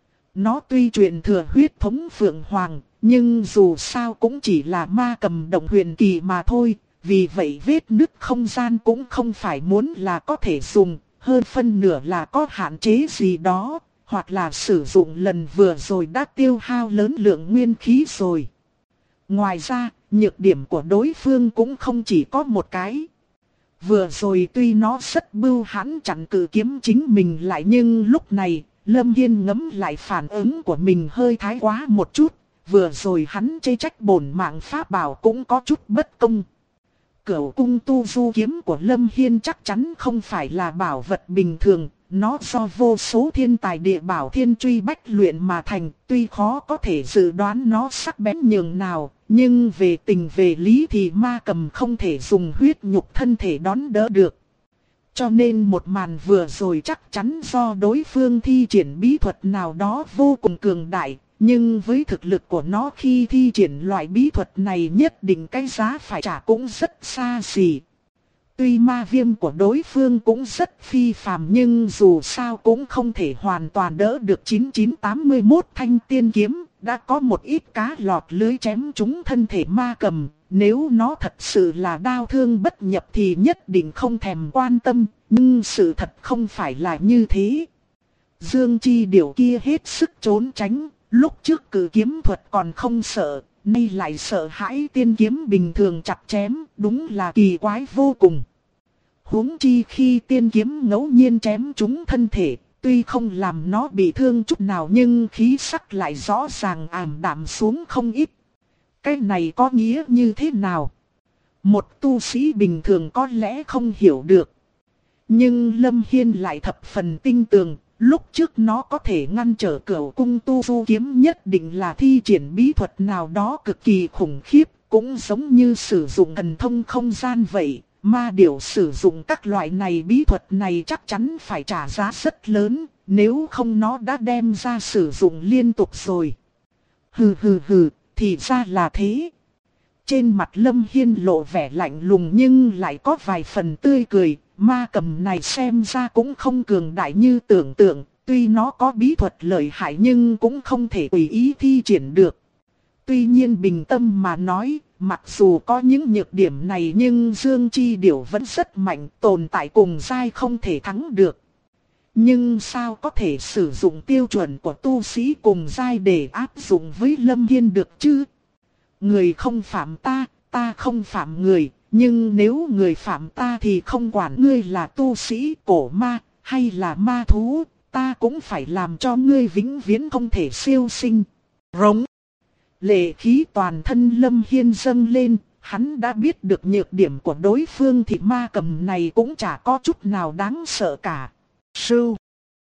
A: Nó tuy truyền thừa huyết thống Phượng Hoàng, nhưng dù sao cũng chỉ là ma cầm đồng huyền kỳ mà thôi. Vì vậy vết nứt không gian cũng không phải muốn là có thể dùng, hơn phân nửa là có hạn chế gì đó, hoặc là sử dụng lần vừa rồi đã tiêu hao lớn lượng nguyên khí rồi. Ngoài ra, nhược điểm của đối phương cũng không chỉ có một cái. Vừa rồi tuy nó rất bưu hãn chặn cự kiếm chính mình lại, nhưng lúc này, Lâm Hiên ngẫm lại phản ứng của mình hơi thái quá một chút. Vừa rồi hắn chê trách bổn mạng pháp bảo cũng có chút bất công. Cửu cung tu du kiếm của Lâm Hiên chắc chắn không phải là bảo vật bình thường. Nó do vô số thiên tài địa bảo thiên truy bách luyện mà thành. Tuy khó có thể dự đoán nó sắc bén nhường nào, nhưng về tình về lý thì ma cầm không thể dùng huyết nhục thân thể đón đỡ được. Cho nên một màn vừa rồi chắc chắn do đối phương thi triển bí thuật nào đó vô cùng cường đại. Nhưng với thực lực của nó khi thi triển loại bí thuật này nhất định cái giá phải trả cũng rất xa xỉ. Tuy ma viêm của đối phương cũng rất phi phàm, nhưng dù sao cũng không thể hoàn toàn đỡ được 9981 thanh tiên kiếm. Đã có một ít cá lọt lưới chém trúng thân thể ma cầm. Nếu nó thật sự là đao thương bất nhập thì nhất định không thèm quan tâm. Nhưng sự thật không phải là như thế. Dương Chi Điểu kia hết sức trốn tránh. Lúc trước cử kiếm thuật còn không sợ, nay lại sợ hãi tiên kiếm bình thường chặt chém, đúng là kỳ quái vô cùng. Huống chi khi tiên kiếm ngẫu nhiên chém trúng thân thể, tuy không làm nó bị thương chút nào nhưng khí sắc lại rõ ràng ảm đạm xuống không ít. Cái này có nghĩa như thế nào? Một tu sĩ bình thường có lẽ không hiểu được. Nhưng Lâm Hiên lại thập phần tinh tường. Lúc trước nó có thể ngăn trở Cửu cung tu du kiếm nhất định là thi triển bí thuật nào đó cực kỳ khủng khiếp, cũng giống như sử dụng thần thông không gian vậy. Ma điểu sử dụng các loại này bí thuật này chắc chắn phải trả giá rất lớn, nếu không nó đã đem ra sử dụng liên tục rồi. Hừ hừ hừ, thì ra là thế. Trên mặt Lâm Hiên lộ vẻ lạnh lùng nhưng lại có vài phần tươi cười. Ma cầm này xem ra cũng không cường đại như tưởng tượng, tuy nó có bí thuật lợi hại nhưng cũng không thể tùy ý thi triển được. Tuy nhiên bình tâm mà nói, mặc dù có những nhược điểm này nhưng Dương Chi Điểu vẫn rất mạnh, tồn tại cùng giai không thể thắng được. Nhưng sao có thể sử dụng tiêu chuẩn của tu sĩ cùng giai để áp dụng với Lâm Hiên được chứ? Người không phạm ta, ta không phạm người. Nhưng nếu người phạm ta thì không quản ngươi là tu sĩ cổ ma hay là ma thú, ta cũng phải làm cho ngươi vĩnh viễn không thể siêu sinh. Rống. Lệ khí toàn thân Lâm Hiên dâng lên, hắn đã biết được nhược điểm của đối phương thì ma cầm này cũng chả có chút nào đáng sợ cả. Sưu.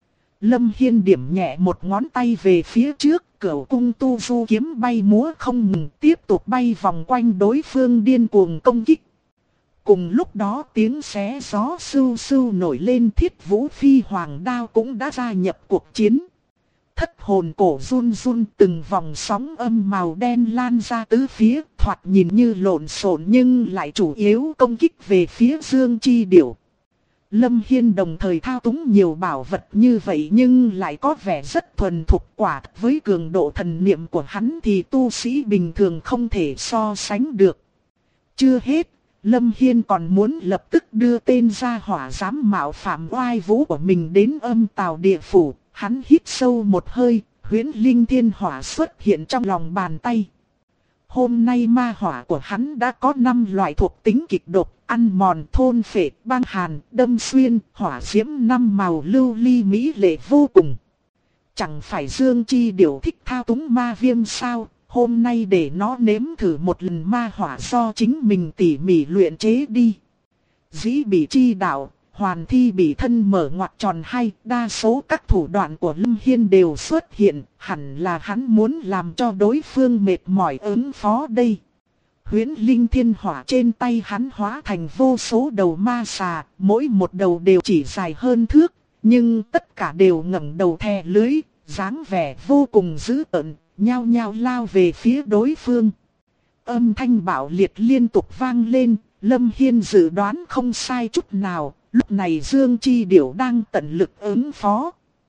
A: Lâm Hiên điểm nhẹ một ngón tay về phía trước, Cửu cung tu du kiếm bay múa không ngừng tiếp tục bay vòng quanh đối phương điên cuồng công kích. Cùng lúc đó tiếng xé gió sưu sưu nổi lên, Thiết Vũ Phi Hoàng đao cũng đã gia nhập cuộc chiến. Thất hồn cổ run run, từng vòng sóng âm màu đen lan ra tứ phía, thoạt nhìn như lộn xộn nhưng lại chủ yếu công kích về phía Dương Chi Điểu. Lâm Hiên đồng thời thao túng nhiều bảo vật như vậy nhưng lại có vẻ rất thuần thục, quả với cường độ thần niệm của hắn thì tu sĩ bình thường không thể so sánh được. Chưa hết, Lâm Hiên còn muốn lập tức đưa tên gia hỏa dám mạo phạm oai vũ của mình đến âm tào địa phủ. Hắn hít sâu một hơi, huyễn linh thiên hỏa xuất hiện trong lòng bàn tay. Hôm nay ma hỏa của hắn đã có 5 loại thuộc tính kịch độc, ăn mòn, thôn phệ, băng hàn, đâm xuyên, hỏa diễm 5 màu lưu ly mỹ lệ vô cùng. Chẳng phải Dương Chi Điểu thích thao túng ma viêm sao? Hôm nay để nó nếm thử một lần ma hỏa do chính mình tỉ mỉ luyện chế đi. Dĩ bị chi đạo, hoàn thi bị thân mở ngoặc tròn hay, đa số các thủ đoạn của Lâm Hiên đều xuất hiện, hẳn là hắn muốn làm cho đối phương mệt mỏi ứng phó đây. Huyễn linh thiên hỏa trên tay hắn hóa thành vô số đầu ma xà, mỗi một đầu đều chỉ dài hơn thước, nhưng tất cả đều ngẩng đầu thè lưới, dáng vẻ vô cùng dữ tợn, nhao nhao lao về phía đối phương. Âm thanh bạo liệt liên tục vang lên, Lâm Hiên dự đoán không sai chút nào, lúc này Dương Chi Điểu đang tận lực ứng phó.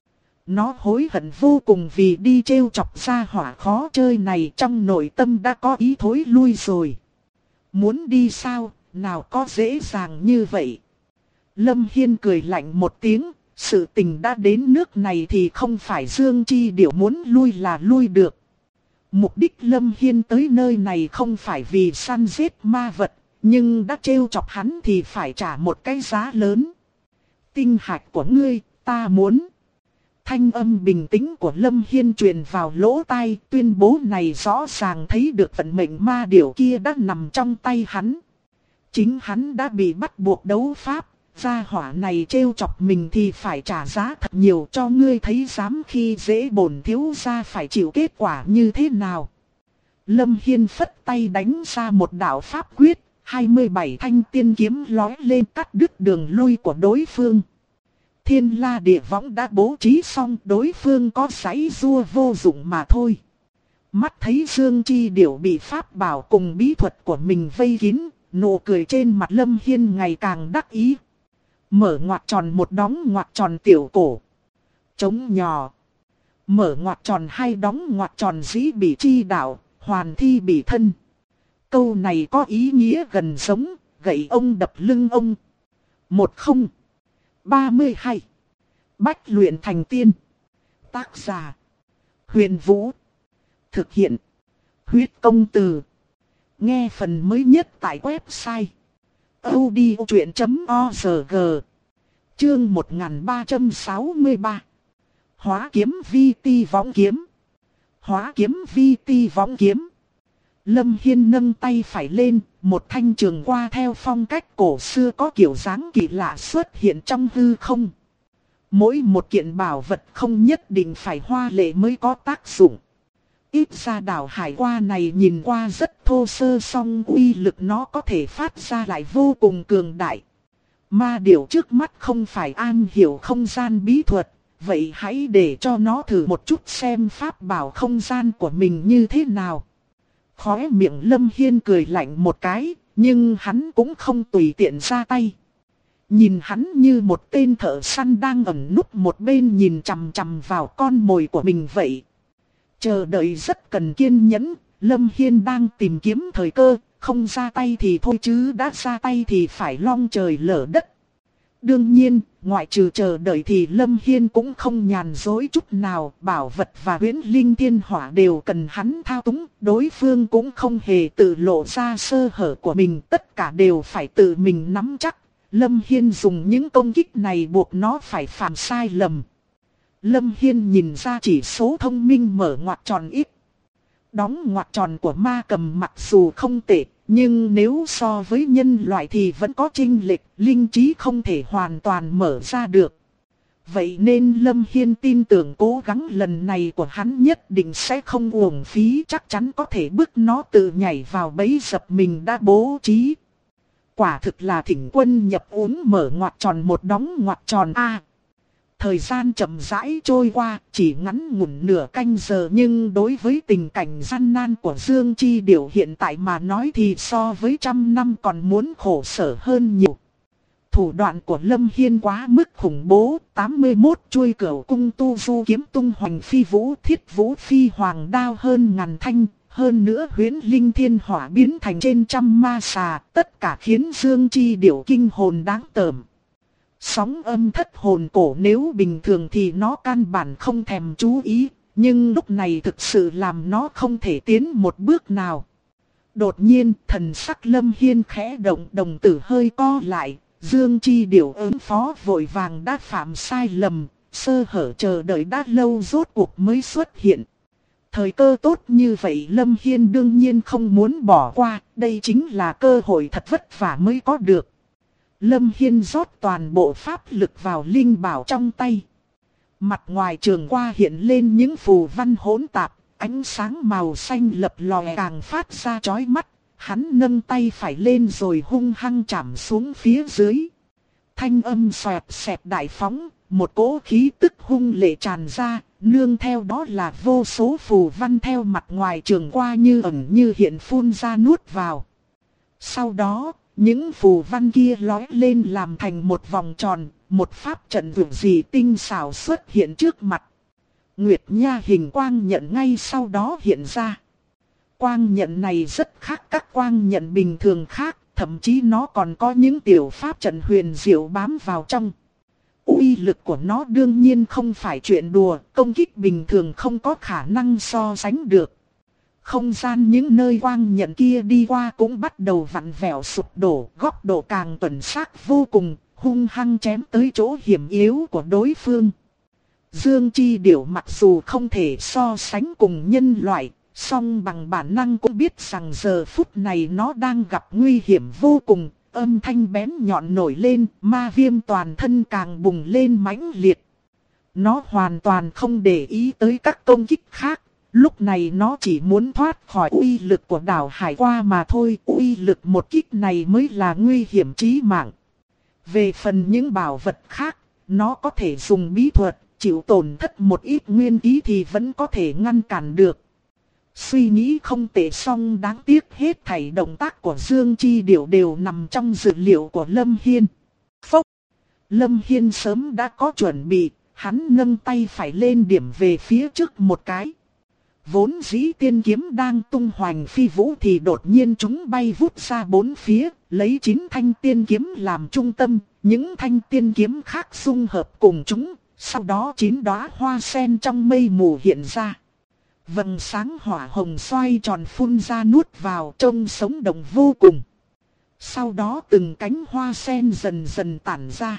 A: Nó hối hận vô cùng vì đi trêu chọc gia hỏa khó chơi này, trong nội tâm đã có ý thối lui rồi. Muốn đi sao, nào có dễ dàng như vậy. Lâm Hiên cười lạnh một tiếng, sự tình đã đến nước này thì không phải Dương Chi Điểu muốn lui là lui được. Mục đích Lâm Hiên tới nơi này không phải vì săn giết ma vật, nhưng đã trêu chọc hắn thì phải trả một cái giá lớn. Tinh hạch của ngươi, ta muốn. Thanh âm bình tĩnh của Lâm Hiên truyền vào lỗ tai, tuyên bố này rõ ràng thấy được vận mệnh ma điểu kia đã nằm trong tay hắn. Chính hắn đã bị bắt buộc đấu pháp, gia hỏa này trêu chọc mình thì phải trả giá thật nhiều, cho ngươi thấy dám khi dễ bổn thiếu gia phải chịu kết quả như thế nào. Lâm Hiên phất tay đánh ra một đạo pháp quyết, 27 thanh tiên kiếm lói lên cắt đứt đường lui của đối phương. Thiên La Địa Võng đã bố trí xong, đối phương có giãy giụa vô dụng mà thôi. Mắt thấy Dương Chi Điểu bị pháp bảo cùng bí thuật của mình vây kín, nụ cười trên mặt Lâm Hiên ngày càng đắc ý. Mở ngoặc tròn một đóng ngoặc tròn tiểu cổ. Trống nhỏ. Mở ngoặc tròn hai đóng ngoặc tròn dĩ bị chi đạo, hoàn thi bị thân. Câu này có ý nghĩa gần giống, gậy ông đập lưng ông. 1032. Bách luyện thành tiên. Tác giả: Huyền Vũ. Thực hiện: Huyết Công Từ. Nghe phần mới nhất tại website audiochuyen.org. Chương 1363. Hóa kiếm vi ti võng kiếm. Hóa kiếm vi ti võng kiếm. Lâm Hiên nâng tay phải lên, một thanh trường qua theo phong cách cổ xưa có kiểu dáng kỳ lạ xuất hiện trong hư không. Mỗi một kiện bảo vật không nhất định phải hoa lệ mới có tác dụng. Ít ra đảo hải qua này nhìn qua rất thô sơ, song uy lực nó có thể phát ra lại vô cùng cường đại. Ma điểu trước mắt không phải am hiểu không gian bí thuật, vậy hãy để cho nó thử một chút xem pháp bảo không gian của mình như thế nào. Khóe miệng Lâm Hiên cười lạnh một cái, nhưng hắn cũng không tùy tiện ra tay. Nhìn hắn như một tên thợ săn đang ẩn núp một bên nhìn chằm chằm vào con mồi của mình vậy. Chờ đợi rất cần kiên nhẫn, Lâm Hiên đang tìm kiếm thời cơ, không ra tay thì thôi chứ đã ra tay thì phải long trời lở đất. Đương nhiên, ngoại trừ chờ đợi thì Lâm Hiên cũng không nhàn dối chút nào, bảo vật và huyễn linh thiên hỏa đều cần hắn thao túng, đối phương cũng không hề tự lộ ra sơ hở của mình, tất cả đều phải tự mình nắm chắc. Lâm Hiên dùng những công kích này buộc nó phải phạm sai lầm. Lâm Hiên nhìn ra chỉ số thông minh mở ngoặc tròn ít. Đóng ngoặc tròn của ma cầm mặc dù không tệ, nhưng nếu so với nhân loại thì vẫn có chênh lệch, linh trí không thể hoàn toàn mở ra được. Vậy nên Lâm Hiên tin tưởng cố gắng lần này của hắn nhất định sẽ không uổng phí, chắc chắn có thể bức nó tự nhảy vào bẫy dập mình đã bố trí. Quả thực là thỉnh quân nhập uống, mở ngoặc tròn một đóng ngoặc tròn A. Thời gian chậm rãi trôi qua, chỉ ngắn ngủn nửa canh giờ, nhưng đối với tình cảnh gian nan của Dương Chi Điểu hiện tại mà nói thì so với 100 năm còn muốn khổ sở hơn nhiều. Thủ đoạn của Lâm Hiên quá mức khủng bố, 81 chuôi cửu cung tu du kiếm tung hoành phi vũ, thiết vũ phi hoàng đao hơn ngàn thanh, hơn nữa huyễn linh thiên hỏa biến thành trên trăm ma xà, tất cả khiến Dương Chi Điểu kinh hồn đáng tởm. Sóng âm thất hồn cổ nếu bình thường thì nó căn bản không thèm chú ý, nhưng lúc này thực sự làm nó không thể tiến một bước nào. Đột nhiên thần sắc Lâm Hiên khẽ động, đồng tử hơi co lại, Dương Chi Điểu ứng phó vội vàng đã phạm sai lầm, sơ hở chờ đợi đã lâu rốt cuộc mới xuất hiện. Thời cơ tốt như vậy Lâm Hiên đương nhiên không muốn bỏ qua, đây chính là cơ hội thật vất vả mới có được. Lâm Hiên rót toàn bộ pháp lực vào linh bảo trong tay. Mặt ngoài trường qua hiện lên những phù văn hỗn tạp, ánh sáng màu xanh lập lòe càng phát ra chói mắt. Hắn nâng tay phải lên rồi hung hăng chạm xuống phía dưới. Thanh âm xoẹt xẹt đại phóng, một cỗ khí tức hung lệ tràn ra, nương theo đó là vô số phù văn theo mặt ngoài trường qua như ẩn như hiện phun ra nuốt vào. Sau đó, những phù văn kia lói lên làm thành một vòng tròn, một pháp trận vượt dị tinh xảo xuất hiện trước mặt. Nguyệt Nha hình quang nhận ngay sau đó hiện ra. Quang nhận này rất khác các quang nhận bình thường khác, thậm chí nó còn có những tiểu pháp trận huyền diệu bám vào trong. Uy lực của nó đương nhiên không phải chuyện đùa, công kích bình thường không có khả năng so sánh được. Không gian những nơi quang nhận kia đi qua cũng bắt đầu vặn vẹo sụp đổ, góc độ càng chuẩn xác vô cùng, hung hăng chém tới chỗ hiểm yếu của đối phương. Dương Chi Điểu mặc dù không thể so sánh cùng nhân loại, song bằng bản năng cũng biết rằng giờ phút này nó đang gặp nguy hiểm vô cùng, âm thanh bén nhọn nổi lên, ma viêm toàn thân càng bùng lên mãnh liệt. Nó hoàn toàn không để ý tới các công kích khác, lúc này nó chỉ muốn thoát khỏi uy lực của đảo hải qua mà thôi, uy lực một kích này mới là nguy hiểm chí mạng. Về phần những bảo vật khác, nó có thể dùng bí thuật, chịu tổn thất một ít nguyên khí thì vẫn có thể ngăn cản được. Suy nghĩ không tệ, song đáng tiếc hết thảy động tác của Dương Chi Điểu đều nằm trong dự liệu của Lâm Hiên. Phốc! Lâm Hiên sớm đã có chuẩn bị, hắn nâng tay phải lên điểm về phía trước một cái. Vốn dĩ tiên kiếm đang tung hoành phi vũ thì đột nhiên chúng bay vút ra bốn phía, lấy 9 thanh tiên kiếm làm trung tâm, những thanh tiên kiếm khác xung hợp cùng chúng, sau đó 9 đóa hoa sen trong mây mù hiện ra. Vầng sáng hỏa hồng xoay tròn phun ra nuốt vào, trông sống động vô cùng. Sau đó từng cánh hoa sen dần dần tản ra.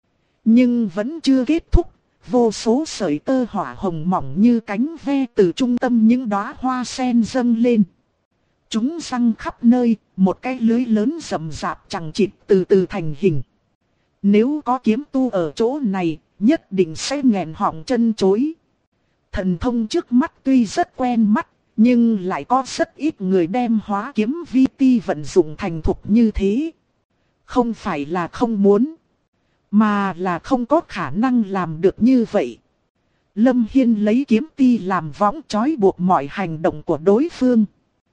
A: Nhưng vẫn chưa kết thúc, vô số sợi tơ hỏa hồng mỏng như cánh ve từ trung tâm những đóa hoa sen dâng lên. Chúng răng khắp nơi, một cái lưới lớn rậm rạp chằng chịt từ từ thành hình. Nếu có kiếm tu ở chỗ này, nhất định sẽ nghẹn họng chân chối. Thần thông trước mắt tuy rất quen mắt, nhưng lại có rất ít người đem hóa kiếm vi ti vận dụng thành thục như thế. Không phải là không muốn, mà là không có khả năng làm được như vậy. Lâm Hiên lấy kiếm ti làm võng trói buộc mọi hành động của đối phương.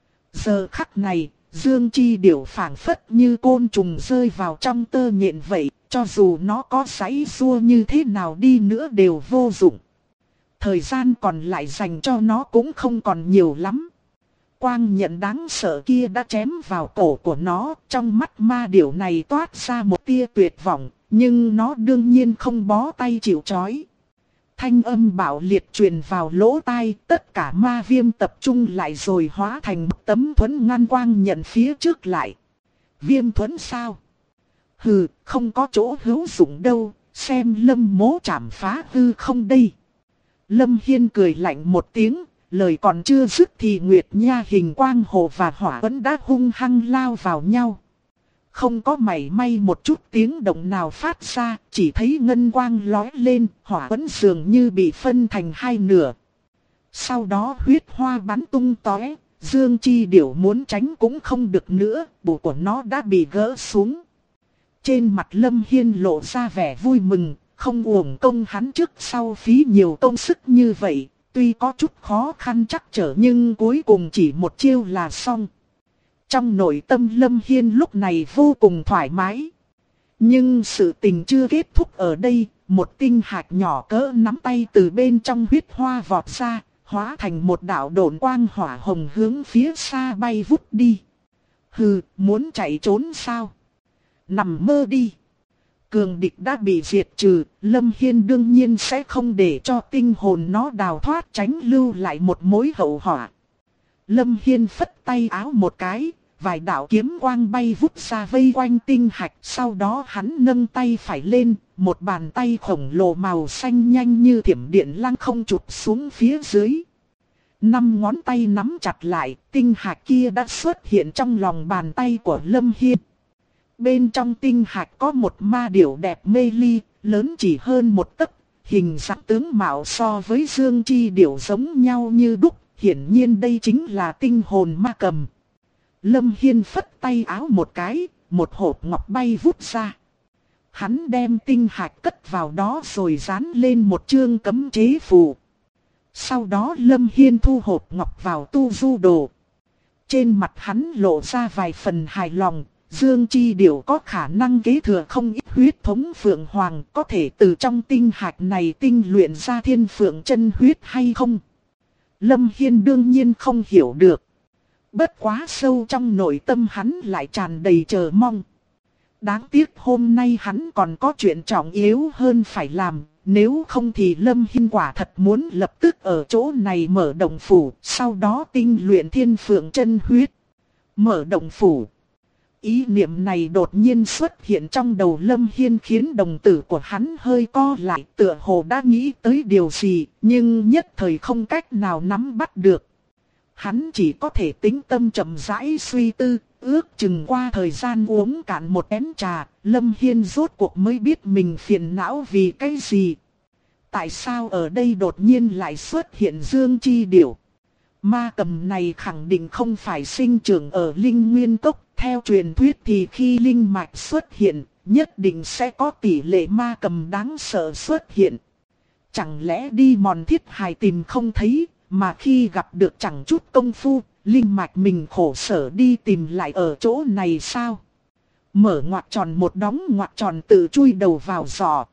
A: Giờ khắc này, Dương Chi Điểu phảng phất như côn trùng rơi vào trong tơ nhện vậy, cho dù nó có giãy giụa như thế nào đi nữa đều vô dụng. Thời gian còn lại dành cho nó cũng không còn nhiều lắm. Quang nhận đáng sợ kia đã chém vào cổ của nó, trong mắt ma điểu này toát ra một tia tuyệt vọng, nhưng nó đương nhiên không bó tay chịu trói. Thanh âm bạo liệt truyền vào lỗ tai, tất cả ma viêm tập trung lại rồi hóa thành một tấm thuẫn ngăn quang nhận phía trước lại. Viêm thuẫn sao? Hừ, không có chỗ hữu dụng đâu, xem Lâm Mỗ chảm phá hư không đây. Lâm Hiên cười lạnh một tiếng, lời còn chưa dứt thì Nguyệt Nha hình quang hồ và hỏa vẫn đã hung hăng lao vào nhau. Không có mảy may một chút tiếng động nào phát ra, chỉ thấy ngân quang lóe lên, hỏa vẫn dường như bị phân thành hai nửa. Sau đó huyết hoa bắn tung tóe, Dương Chi Điểu muốn tránh cũng không được nữa, bù của nó đã bị gỡ xuống. Trên mặt Lâm Hiên lộ ra vẻ vui mừng, không uổng công hắn trước sau phí nhiều công sức như vậy, tuy có chút khó khăn trắc trở nhưng cuối cùng chỉ một chiêu là xong. Trong nội tâm Lâm Hiên lúc này vô cùng thoải mái. Nhưng sự tình chưa kết thúc ở đây, một tinh hạt nhỏ cỡ nắm tay từ bên trong huyết hoa vọt ra, hóa thành một đạo độn quang hỏa hồng hướng phía xa bay vút đi. Hừ, muốn chạy trốn sao? Nằm mơ đi. Cường địch đã bị diệt trừ, Lâm Hiên đương nhiên sẽ không để cho tinh hồn nó đào thoát tránh lưu lại một mối hậu họa. Lâm Hiên phất tay áo một cái, vài đạo kiếm quang bay vút ra vây quanh tinh hạch. Sau đó hắn nâng tay phải lên, một bàn tay khổng lồ màu xanh nhanh như thiểm điện lăng không chụp xuống phía dưới. 5 ngón tay nắm chặt lại, tinh hạch kia đã xuất hiện trong lòng bàn tay của Lâm Hiên. Bên trong tinh hạch có một ma điểu đẹp mê ly, lớn chỉ hơn một tấc, hình dạng tướng mạo so với Dương Chi Điểu giống nhau như đúc, hiển nhiên đây chính là tinh hồn ma cầm. Lâm Hiên phất tay áo một cái, một hộp ngọc bay vút ra. Hắn đem tinh hạch cất vào đó rồi dán lên một chương cấm chế phù. Sau đó Lâm Hiên thu hộp ngọc vào tu du đồ. Trên mặt hắn lộ ra vài phần hài lòng. Dương Chi Điểu có khả năng kế thừa không ít huyết thống Phượng Hoàng, có thể từ trong tinh hạch này tinh luyện ra thiên phượng chân huyết hay không? Lâm Hiên đương nhiên không hiểu được. Bất quá sâu trong nội tâm hắn lại tràn đầy chờ mong. Đáng tiếc hôm nay hắn còn có chuyện trọng yếu hơn phải làm, nếu không thì Lâm Hiên quả thật muốn lập tức ở chỗ này mở động phủ, sau đó tinh luyện thiên phượng chân huyết. Mở động phủ. Ý niệm này đột nhiên xuất hiện trong đầu Lâm Hiên khiến đồng tử của hắn hơi co lại, tựa hồ đã nghĩ tới điều gì, nhưng nhất thời không cách nào nắm bắt được. Hắn chỉ có thể tĩnh tâm chậm rãi suy tư, ước chừng qua thời gian uống cạn một chén trà, Lâm Hiên rốt cuộc mới biết mình phiền não vì cái gì. Tại sao ở đây đột nhiên lại xuất hiện Dương Chi Điểu? Ma cầm này khẳng định không phải sinh trưởng ở Linh Nguyên Cốc. Theo truyền thuyết thì khi linh mạch xuất hiện, nhất định sẽ có tỷ lệ ma cầm đáng sợ xuất hiện. Chẳng lẽ đi mòn thiết hài tìm không thấy, mà khi gặp được chẳng chút công phu, linh mạch mình khổ sở đi tìm lại ở chỗ này sao? Mở ngoặc tròn một đóng ngoặc tròn tự chui đầu vào giò.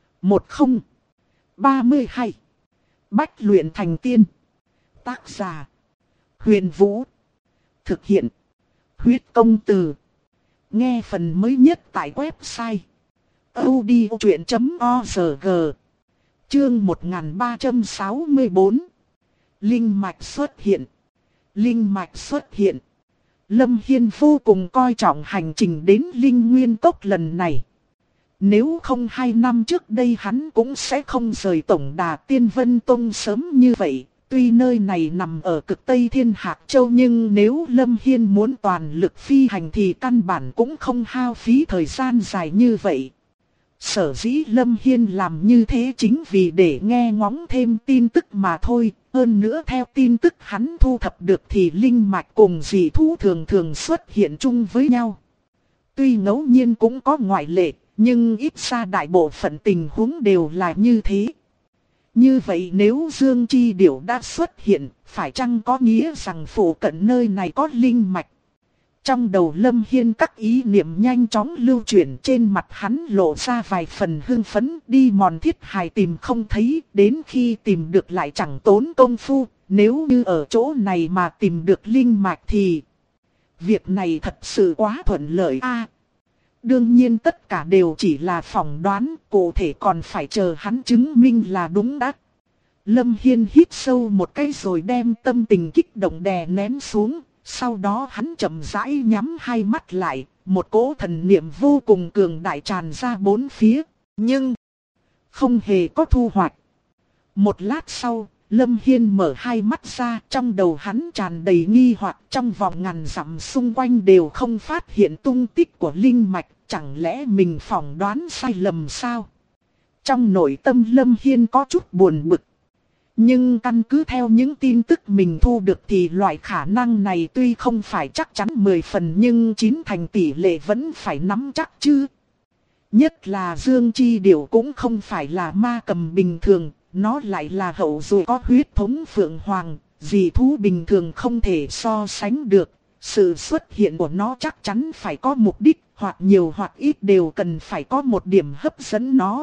A: 1032. Bách luyện thành tiên. Tác giả: Huyền Vũ. Thực hiện: Huyết Công Từ. Nghe phần mới nhất tại website audiochuyện.org. Chương 1364. Linh mạch xuất hiện. Linh mạch xuất hiện. Lâm Hiên vô cùng coi trọng hành trình đến Linh Nguyên Cốc lần này. Nếu không 2 năm trước đây hắn cũng sẽ không rời Tổng Đà Tiên Vân Tông sớm như vậy. Tuy nơi này nằm ở cực Tây Thiên Hạc Châu nhưng nếu Lâm Hiên muốn toàn lực phi hành thì căn bản cũng không hao phí thời gian dài như vậy. Sở dĩ Lâm Hiên làm như thế chính vì để nghe ngóng thêm tin tức mà thôi. Hơn nữa theo tin tức hắn thu thập được thì linh mạch cùng dị thú thường thường xuất hiện chung với nhau. Tuy ngẫu nhiên cũng có ngoại lệ, nhưng ít ra đại bộ phận tình huống đều là như thế. Như vậy nếu Dương Chi Điểu đã xuất hiện, phải chăng có nghĩa rằng phụ cận nơi này có linh mạch? Trong đầu Lâm Hiên các ý niệm nhanh chóng lưu chuyển, trên mặt hắn lộ ra vài phần hưng phấn, đi mòn thiết hài tìm không thấy, đến khi tìm được lại chẳng tốn công phu, nếu như ở chỗ này mà tìm được linh mạch thì việc này thật sự quá thuận lợi a. Đương nhiên tất cả đều chỉ là phỏng đoán, cụ thể còn phải chờ hắn chứng minh là đúng đắt. Lâm Hiên hít sâu một cái rồi đem tâm tình kích động đè nén xuống, sau đó hắn chậm rãi nhắm hai mắt lại, một cỗ thần niệm vô cùng cường đại tràn ra bốn phía, nhưng không hề có thu hoạch. Một lát sau, Lâm Hiên mở hai mắt ra, trong đầu hắn tràn đầy nghi hoặc, trong vòng ngàn dặm xung quanh đều không phát hiện tung tích của linh mạch, chẳng lẽ mình phỏng đoán sai lầm sao? Trong nội tâm Lâm Hiên có chút buồn bực. Nhưng căn cứ theo những tin tức mình thu được thì loại khả năng này tuy không phải chắc chắn 10 phần nhưng 9 thành tỷ lệ vẫn phải nắm chắc chứ. Nhất là Dương Chi Điểu cũng không phải là ma cầm bình thường, nó lại là hậu duệ có huyết thống phượng hoàng, dị thú bình thường không thể so sánh được. Sự xuất hiện của nó chắc chắn phải có mục đích, hoặc nhiều hoặc ít đều cần phải có một điểm hấp dẫn nó.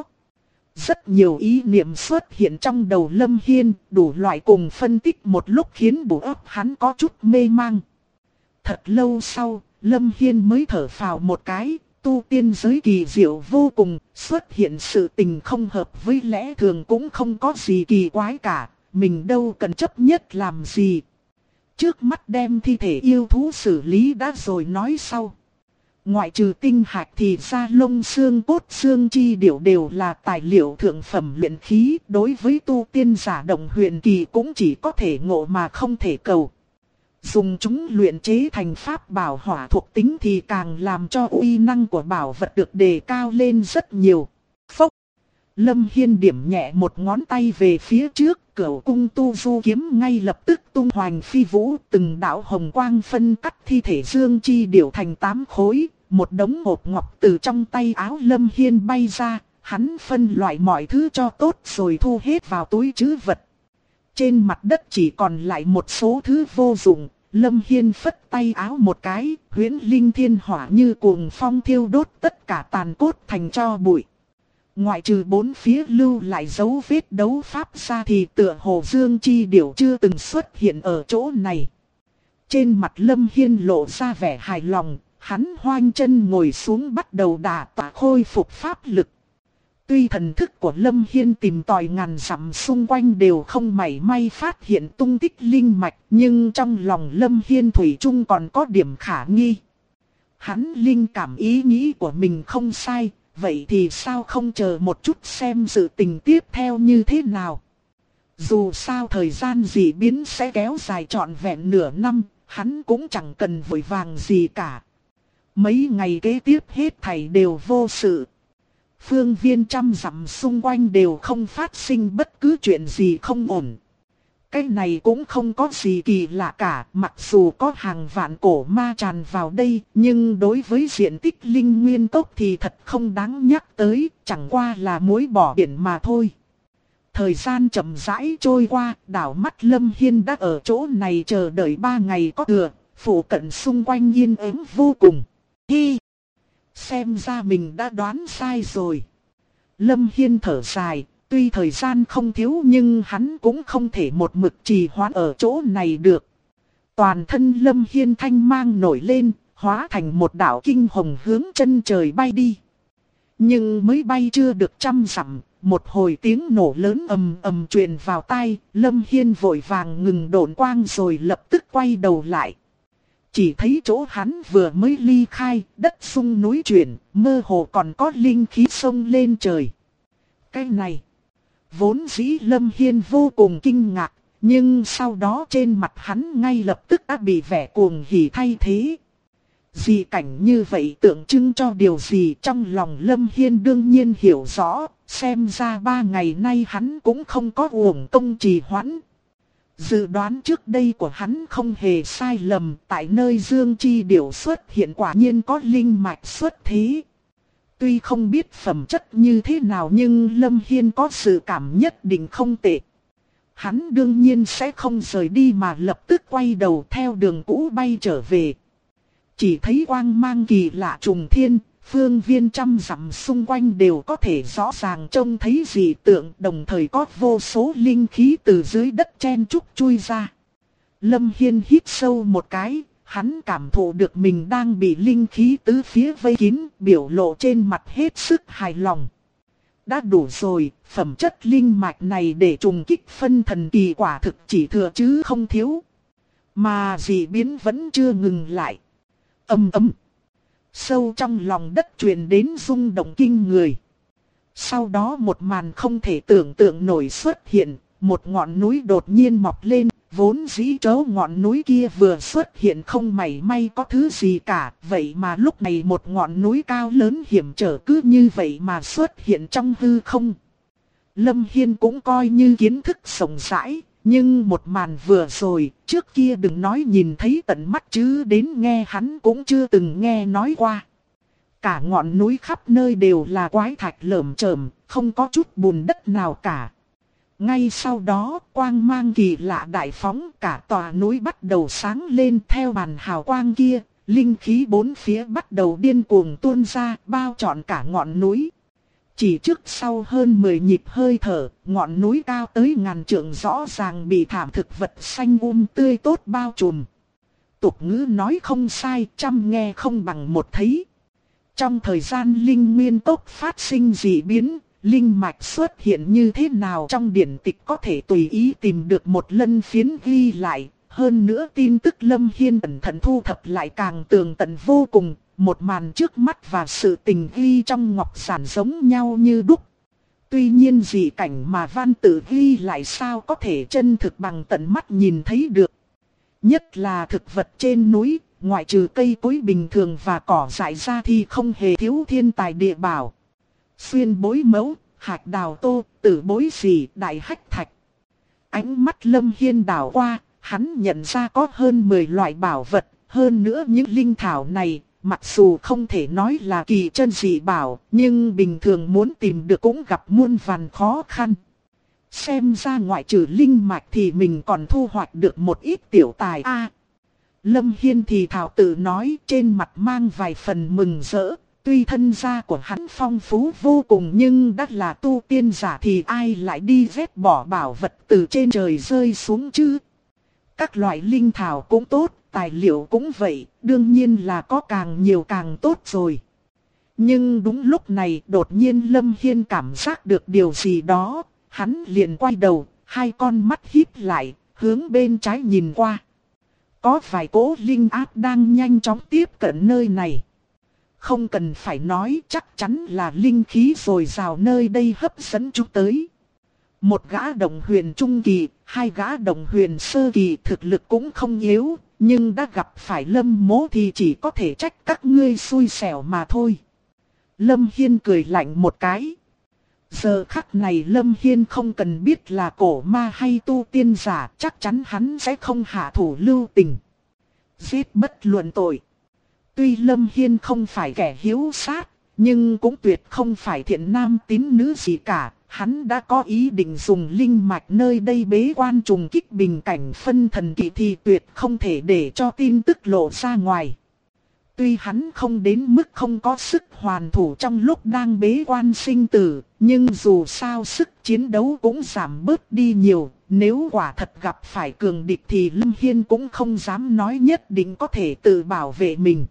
A: Rất nhiều ý niệm xuất hiện trong đầu Lâm Hiên, đủ loại cùng phân tích một lúc khiến bộ óc hắn có chút mê mang. Thật lâu sau, Lâm Hiên mới thở phào một cái, tu tiên giới kỳ diệu vô cùng, xuất hiện sự tình không hợp với lẽ thường cũng không có gì kỳ quái cả, mình đâu cần chấp nhất làm gì. Trước mắt đem thi thể yêu thú xử lý đã rồi nói sau. Ngoại trừ tinh hạch thì da lông xương cốt xương chi điểu đều là tài liệu thượng phẩm luyện khí, đối với tu tiên giả động huyền kỳ cũng chỉ có thể ngộ mà không thể cầu. Dùng chúng luyện chế thành pháp bảo hỏa thuộc tính thì càng làm cho uy năng của bảo vật được đề cao lên rất nhiều. Phốc! Lâm Hiên điểm nhẹ một ngón tay về phía trước, Cửu cung tu du kiếm ngay lập tức tung hoành phi vũ, từng đạo hồng quang phân cắt thi thể Dương Chi Điểu thành 8 khối. Một đống hộp ngọc từ trong tay áo Lâm Hiên bay ra, hắn phân loại mọi thứ cho tốt rồi thu hết vào túi trữ vật. Trên mặt đất chỉ còn lại một số thứ vô dụng, Lâm Hiên phất tay áo một cái, huyễn linh thiên hỏa như cuồng phong thiêu đốt tất cả tàn cốt thành tro bụi. Ngoại trừ bốn phía lưu lại dấu vết đấu pháp ra thì tựa hồ Dương Chi Điểu chưa từng xuất hiện ở chỗ này. Trên mặt Lâm Hiên lộ ra vẻ hài lòng. Hắn hoanh chân ngồi xuống bắt đầu đả tọa khôi phục pháp lực. Tuy thần thức của Lâm Hiên tìm tòi ngàn dặm xung quanh đều không mảy may phát hiện tung tích linh mạch, nhưng trong lòng Lâm Hiên thủy chung còn có điểm khả nghi. Hắn linh cảm ý nghĩ của mình không sai, vậy thì sao không chờ một chút xem sự tình tiếp theo như thế nào. Dù sao thời gian dị biến sẽ kéo dài trọn vẹn nửa năm, hắn cũng chẳng cần vội vàng gì cả. Mấy ngày kế tiếp hết thảy đều vô sự. Phương viên trăm dặm xung quanh đều không phát sinh bất cứ chuyện gì không ổn. Cái này cũng không có gì kỳ lạ cả, mặc dù có hàng vạn cổ ma tràn vào đây, nhưng đối với diện tích linh nguyên tốc thì thật không đáng nhắc tới, chẳng qua là muối bỏ biển mà thôi. Thời gian chậm rãi trôi qua, đảo mắt Lâm Hiên đã ở chỗ này chờ đợi 3 ngày có thừa, phủ cận xung quanh yên ắng vô cùng. Hi! Xem ra mình đã đoán sai rồi. Lâm Hiên thở dài, tuy thời gian không thiếu nhưng hắn cũng không thể một mực trì hoãn ở chỗ này được. Toàn thân Lâm Hiên thanh mang nổi lên, hóa thành một đạo kinh hồng hướng chân trời bay đi. Nhưng mới bay chưa được 100 dặm, một hồi tiếng nổ lớn ầm ầm truyền vào tai, Lâm Hiên vội vàng ngừng độn quang rồi lập tức quay đầu lại. Chỉ thấy chỗ hắn vừa mới ly khai, đất sung núi chuyển, mơ hồ còn có linh khí sông lên trời. Cái này, vốn dĩ Lâm Hiên vô cùng kinh ngạc, nhưng sau đó trên mặt hắn ngay lập tức đã bị vẻ cuồng hỉ thay thế. Dị cảnh như vậy tượng trưng cho điều gì trong lòng Lâm Hiên đương nhiên hiểu rõ, xem ra 3 ngày nay hắn cũng không có uổng công trì hoãn. Dự đoán trước đây của hắn không hề sai lầm, tại nơi Dương Chi Điểu xuất hiện quả nhiên có linh mạch xuất thế. Tuy không biết phẩm chất như thế nào nhưng Lâm Hiên có sự cảm nhất định không tệ. Hắn đương nhiên sẽ không rời đi mà lập tức quay đầu theo đường cũ bay trở về. Chỉ thấy quang mang kỳ lạ trùng thiên, phương viên trăm dặm xung quanh đều có thể rõ ràng trông thấy dị tượng, đồng thời có vô số linh khí từ dưới đất chen chúc chui ra. Lâm Hiên hít sâu một cái, hắn cảm thụ được mình đang bị linh khí tứ phía vây kín, biểu lộ trên mặt hết sức hài lòng. Đã đủ rồi, phẩm chất linh mạch này để trùng kích phân thần kỳ quả thực chỉ thừa chứ không thiếu. Mà dị biến vẫn chưa ngừng lại. Ầm ầm. Sâu trong lòng đất truyền đến rung động kinh người. Sau đó một màn không thể tưởng tượng nổi xuất hiện, một ngọn núi đột nhiên mọc lên, vốn dĩ chỗ ngọn núi kia vừa xuất hiện không mảy may có thứ gì cả, vậy mà lúc này một ngọn núi cao lớn hiểm trở cứ như vậy mà xuất hiện trong hư không. Lâm Hiên cũng coi như kiến thức rộng rãi. Nhưng một màn vừa rồi, trước kia đừng nói nhìn thấy tận mắt chứ đến nghe hắn cũng chưa từng nghe nói qua. Cả ngọn núi khắp nơi đều là quái thạch lởm chởm, không có chút bùn đất nào cả. Ngay sau đó, quang mang kỳ lạ đại phóng, cả tòa núi bắt đầu sáng lên theo màn hào quang kia, linh khí bốn phía bắt đầu điên cuồng tuôn ra, bao trọn cả ngọn núi. Chỉ trước sau hơn 10 nhịp hơi thở, ngọn núi cao tới ngàn trượng rõ ràng bị thảm thực vật xanh tươi tốt bao trùm. Tục ngữ nói không sai, trăm nghe không bằng một thấy. Trong thời gian linh nguyên tốc phát sinh dị biến, linh mạch xuất hiện như thế nào trong điển tịch có thể tùy ý tìm được một lân phiến ghi lại. Hơn nữa tin tức Lâm Hiên cẩn thận thu thập lại càng tường tận vô cùng. Một màn trước mắt và sự tình ghi trong ngọc giản giống nhau như đúc. Tuy nhiên dị cảnh mà văn tự ghi lại sao có thể chân thực bằng tận mắt nhìn thấy được. Nhất là thực vật trên núi, ngoại trừ cây cối bình thường và cỏ dại ra thì không hề thiếu thiên tài địa bảo. Xuyên bối mẫu, hạt đào tô, tử bối xỉ, đại hách thạch. Ánh mắt Lâm Hiên đảo qua, hắn nhận ra có hơn 10 loại bảo vật, hơn nữa những linh thảo này. Mặc dù không thể nói là kỳ chân dị bảo, nhưng bình thường muốn tìm được cũng gặp muôn vàn khó khăn. Xem ra ngoại trừ linh mạch thì mình còn thu hoạch được một ít tiểu tài a. Lâm Hiên thì thảo tự nói trên mặt mang vài phần mừng rỡ. Tuy thân gia của hắn phong phú vô cùng nhưng đã là tu tiên giả thì ai lại đi vét bỏ bảo vật từ trên trời rơi xuống chứ. Các loại linh thảo cũng tốt. Tài liệu cũng vậy, đương nhiên là có càng nhiều càng tốt rồi. Nhưng đúng lúc này đột nhiên Lâm Hiên cảm giác được điều gì đó, hắn liền quay đầu, hai con mắt híp lại, hướng bên trái nhìn qua. Có vài cỗ linh áp đang nhanh chóng tiếp cận nơi này. Không cần phải nói, chắc chắn là linh khí dồi dào nơi đây hấp dẫn chúng tới. Một gã đồng huyền trung kỳ, hai gã đồng huyền sơ kỳ thực lực cũng không yếu, nhưng đã gặp phải Lâm Mỗ thì chỉ có thể trách các ngươi xui xẻo mà thôi. Lâm Hiên cười lạnh một cái. Giờ khắc này Lâm Hiên không cần biết là cổ ma hay tu tiên giả, chắc chắn hắn sẽ không hạ thủ lưu tình. Giết bất luận tội. Tuy Lâm Hiên không phải kẻ hiếu sát, nhưng cũng tuyệt không phải thiện nam tín nữ gì cả. Hắn đã có ý định dùng linh mạch nơi đây bế quan trùng kích bình cảnh phân thần kỳ thì tuyệt không thể để cho tin tức lộ ra ngoài. Tuy hắn không đến mức không có sức hoàn thủ trong lúc đang bế quan sinh tử, nhưng dù sao sức chiến đấu cũng giảm bớt đi nhiều. Nếu quả thật gặp phải cường địch thì Lâm Hiên cũng không dám nói nhất định có thể tự bảo vệ mình.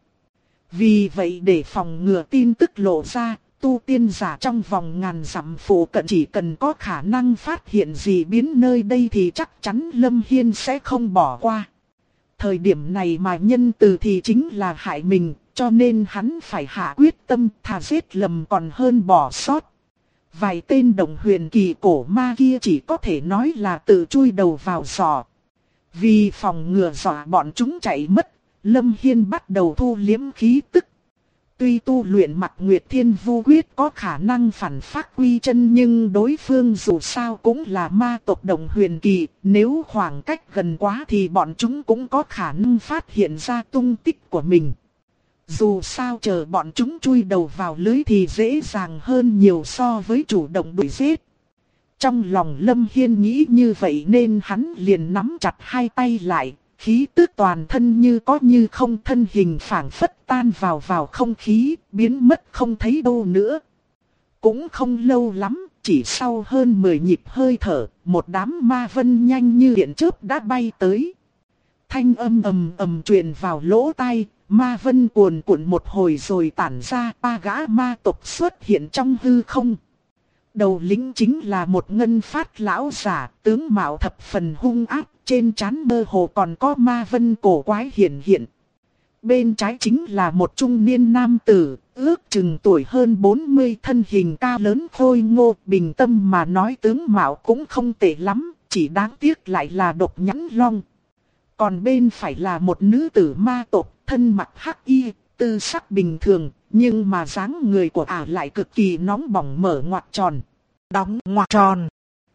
A: Vì vậy để phòng ngừa tin tức lộ ra, tu tiên giả trong vòng ngàn dặm phụ cận chỉ cần có khả năng phát hiện gì biến nơi đây thì chắc chắn Lâm Hiên sẽ không bỏ qua. Thời điểm này mà nhân từ thì chính là hại mình, cho nên hắn phải hạ quyết tâm thà giết lầm còn hơn bỏ sót. Vài tên đồng huyền kỳ cổ ma kia chỉ có thể nói là tự chui đầu vào giỏ. Vì phòng ngừa dọa bọn chúng chạy mất, Lâm Hiên bắt đầu thu liếm khí tức. Tuy tu luyện Mặc Nguyệt Thiên Vu Quyết có khả năng phản phát quy chân, nhưng đối phương dù sao cũng là ma tộc đồng huyền kỳ, nếu khoảng cách gần quá thì bọn chúng cũng có khả năng phát hiện ra tung tích của mình. Dù sao chờ bọn chúng chui đầu vào lưới thì dễ dàng hơn nhiều so với chủ động đuổi giết. Trong lòng Lâm Hiên nghĩ như vậy nên hắn liền nắm chặt hai tay lại. Khí tức toàn thân như có như không, thân hình phảng phất tan vào không khí, biến mất không thấy đâu nữa. Cũng không lâu lắm, chỉ sau hơn 10 nhịp hơi thở, một đám ma vân nhanh như điện chớp đã bay tới. Thanh âm ầm ầm truyền vào lỗ tai, ma vân cuồn cuộn một hồi rồi tản ra, ba gã ma tộc xuất hiện trong hư không. Đầu lĩnh chính là một ngân phát lão giả, tướng mạo thập phần hung ác, trên trán mơ hồ còn có ma vân cổ quái hiện hiện. Bên trái chính là một trung niên nam tử, ước chừng tuổi hơn 40, thân hình cao lớn khôi ngô, bình tâm mà nói tướng mạo cũng không tệ lắm, chỉ đáng tiếc lại là độc nhãn long. Còn bên phải là một nữ tử ma tộc, thân mặc hắc y, tư sắc bình thường, nhưng mà dáng người của ả lại cực kỳ nóng bỏng, mở ngoặt tròn, đóng ngoặt tròn.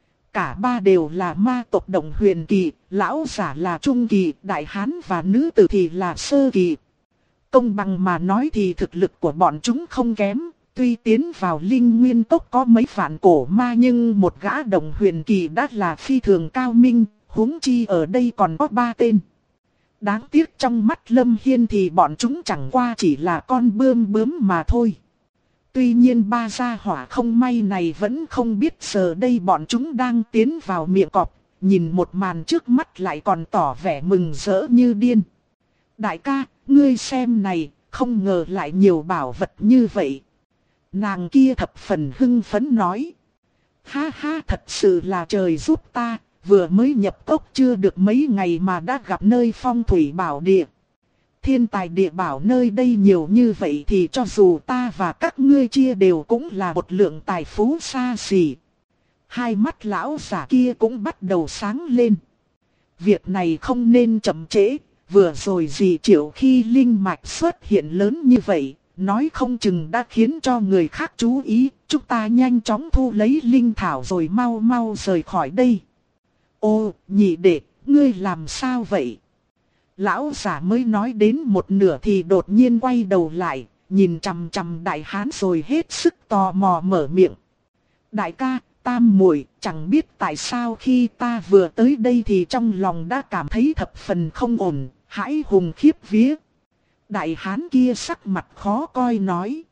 A: Cả ba đều là ma tộc đồng huyền kỳ, lão giả là trung kỳ, đại hán và nữ tử thì là sơ kỳ. Công bằng mà nói thì thực lực của bọn chúng không kém, tuy tiến vào linh nguyên tốc có mấy vạn cổ ma nhưng một gã đồng huyền kỳ đã là phi thường cao minh, huống chi ở đây còn có ba tên. Đáng tiếc trong mắt Lâm Hiên thì bọn chúng chẳng qua chỉ là con bướm mà thôi. Tuy nhiên ba gia hỏa không may này vẫn không biết giờ đây bọn chúng đang tiến vào miệng cọp, nhìn một màn trước mắt lại còn tỏ vẻ mừng rỡ như điên. Đại ca, ngươi xem này, không ngờ lại nhiều bảo vật như vậy. Nàng kia thập phần hưng phấn nói. Ha ha, thật sự là trời giúp ta, vừa mới nhập cốc chưa được mấy ngày mà đã gặp nơi phong thủy bảo địa. Thiên tài địa bảo nơi đây nhiều như vậy thì cho dù ta và các ngươi chia đều cũng là một lượng tài phú xa xỉ. Hai mắt lão giả kia cũng bắt đầu sáng lên. Việc này không nên chậm trễ, vừa rồi dì Triệu khi linh mạch xuất hiện lớn như vậy, nói không chừng đã khiến cho người khác chú ý, chúng ta nhanh chóng thu lấy linh thảo rồi mau mau rời khỏi đây. Ô, nhị đệ, ngươi làm sao vậy? Lão giả mới nói đến một nửa thì đột nhiên quay đầu lại, nhìn chằm chằm đại hán rồi hết sức tò mò mở miệng. Đại ca, tam muội, chẳng biết tại sao khi ta vừa tới đây thì trong lòng đã cảm thấy thập phần không ổn, hãi hùng khiếp vía. Đại hán kia sắc mặt khó coi nói.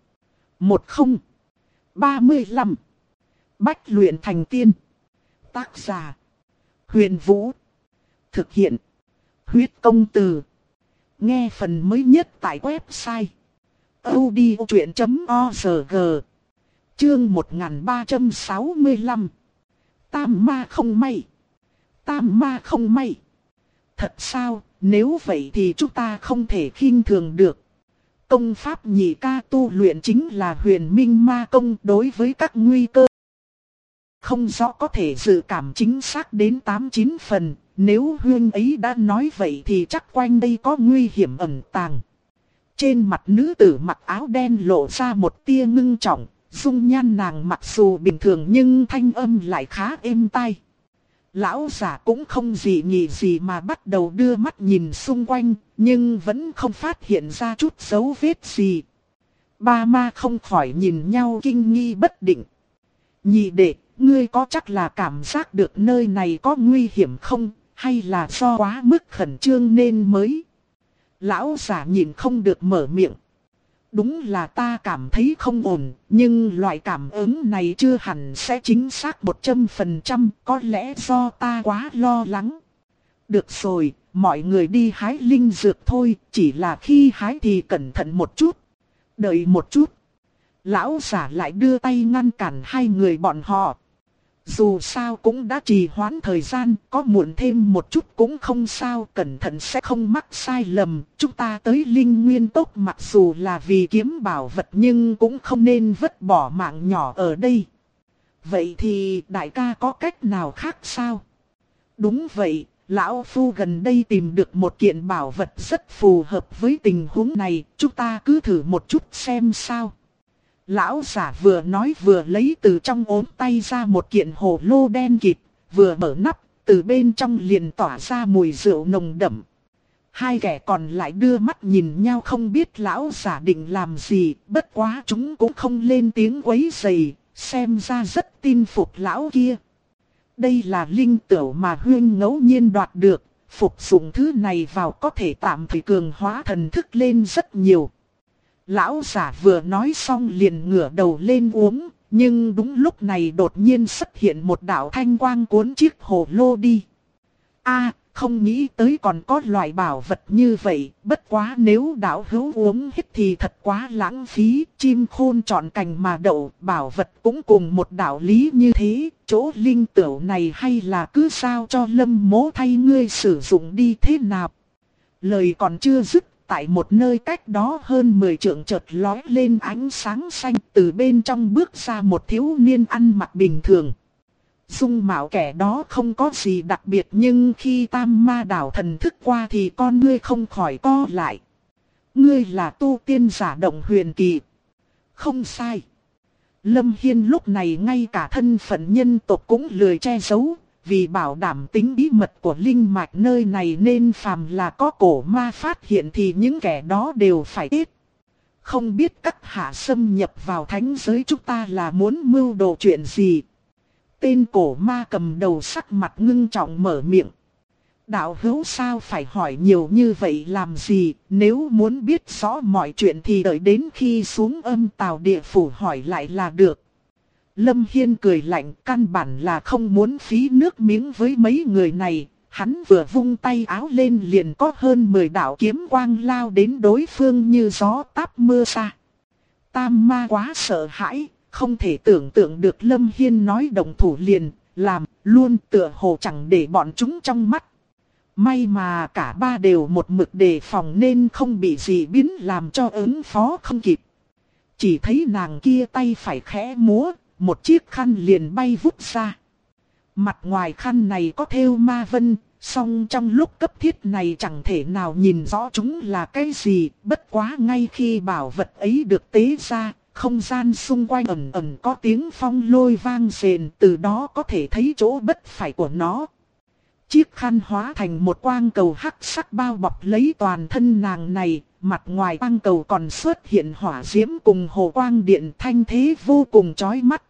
A: 1035 Bách luyện thành tiên. Tác giả Huyền Vũ. Thực hiện Huyết Công Từ. Nghe phần mới nhất tại website audiochuyện.org. Chương 1365. Tam ma không may. Tam ma không may. Thật sao, nếu vậy thì chúng ta không thể khinh thường được. Công pháp nhị ca tu luyện chính là huyền minh ma công, đối với các nguy cơ không rõ có thể dự cảm chính xác đến 8-9 phần. Nếu huyên ấy đã nói vậy thì chắc quanh đây có nguy hiểm ẩn tàng. Trên mặt nữ tử mặc áo đen lộ ra một tia ngưng trọng. Dung nhan nàng mặc dù bình thường nhưng thanh âm lại khá êm tai. Lão giả cũng không dị nghị gì mà bắt đầu đưa mắt nhìn xung quanh, nhưng vẫn không phát hiện ra chút dấu vết gì. Ba ma không khỏi nhìn nhau kinh nghi bất định. Nhị đệ, ngươi có chắc là cảm giác được nơi này có nguy hiểm không, hay là do quá mức khẩn trương nên mới? Lão giả nhìn không được mở miệng. Đúng là ta cảm thấy không ổn, nhưng loại cảm ứng này chưa hẳn sẽ chính xác 100%, có lẽ do ta quá lo lắng. Được rồi, mọi người đi hái linh dược thôi, chỉ là khi hái thì cẩn thận một chút. Đợi một chút. Lão giả lại đưa tay ngăn cản hai người bọn họ. Dù sao cũng đã trì hoãn thời gian, có muộn thêm một chút cũng không sao, cẩn thận sẽ không mắc sai lầm. Chúng ta tới Linh Nguyên Tốc mặc dù là vì kiếm bảo vật nhưng cũng không nên vứt bỏ mạng nhỏ ở đây. Vậy thì đại ca có cách nào khác sao? Đúng vậy, lão phu gần đây tìm được một kiện bảo vật rất phù hợp với tình huống này, chúng ta cứ thử một chút xem sao. Lão giả vừa nói vừa lấy từ trong ốm tay ra một kiện hồ lô đen kịt, vừa mở nắp, từ bên trong liền tỏa ra mùi rượu nồng đậm. Hai kẻ còn lại đưa mắt nhìn nhau không biết lão giả định làm gì, bất quá chúng cũng không lên tiếng quấy rầy, xem ra rất tin phục lão kia. Đây là linh tửu mà huyên ngẫu nhiên đoạt được, phục dụng thứ này vào có thể tạm thời cường hóa thần thức lên rất nhiều. Lão giả vừa nói xong liền ngửa đầu lên uống, nhưng đúng lúc này đột nhiên xuất hiện một đạo thanh quang cuốn chiếc hồ lô đi. Không nghĩ tới còn có loại bảo vật như vậy, bất quá nếu đạo hữu uống hết thì thật quá lãng phí, chim khôn chọn cành mà đậu, bảo vật cũng cùng một đạo lý như thế, chỗ linh tửu này hay là cứ sao cho Lâm Mỗ thay ngươi sử dụng đi thế nào. Lời còn chưa dứt. Tại một nơi cách đó hơn 10 trượng chợt lóe lên ánh sáng xanh, từ bên trong bước ra một thiếu niên ăn mặc bình thường. Dung mạo kẻ đó không có gì đặc biệt nhưng khi tam ma đảo thần thức qua thì con ngươi không khỏi co lại. Ngươi là tu tiên giả Động Huyền Kỳ. Không sai. Lâm Hiên lúc này ngay cả thân phận nhân tộc cũng lười che giấu. Vì bảo đảm tính bí mật của linh mạch nơi này nên phàm là có cổ ma phát hiện thì những kẻ đó đều phải chết. Không biết các hạ xâm nhập vào thánh giới chúng ta là muốn mưu đồ chuyện gì? Tên cổ ma cầm đầu sắc mặt ngưng trọng mở miệng. Đạo hữu sao phải hỏi nhiều như vậy làm gì? Nếu muốn biết rõ mọi chuyện thì đợi đến khi xuống âm tào địa phủ hỏi lại là được. Lâm Hiên cười lạnh, căn bản là không muốn phí nước miếng với mấy người này. Hắn vừa vung tay áo lên liền có hơn 10 đạo kiếm quang lao đến đối phương như gió táp mưa xa. Tam ma quá sợ hãi, không thể tưởng tượng được Lâm Hiên nói động thủ liền, làm luôn tựa hồ chẳng để bọn chúng trong mắt. May mà cả ba đều một mực đề phòng nên không bị gì biến làm cho ứng phó không kịp. Chỉ thấy nàng kia tay phải khẽ múa. Một chiếc khăn liền bay vút ra. Mặt ngoài khăn này có thêu ma vân, song trong lúc cấp thiết này chẳng thể nào nhìn rõ chúng là cái gì. Bất quá ngay khi bảo vật ấy được tế ra, không gian xung quanh ẩn ẩn có tiếng phong lôi vang rền, từ đó có thể thấy chỗ bất phải của nó. Chiếc khăn hóa thành một quang cầu hắc sắc bao bọc lấy toàn thân nàng này. Mặt ngoài quang cầu còn xuất hiện hỏa diễm cùng hồ quang điện thanh thế vô cùng chói mắt.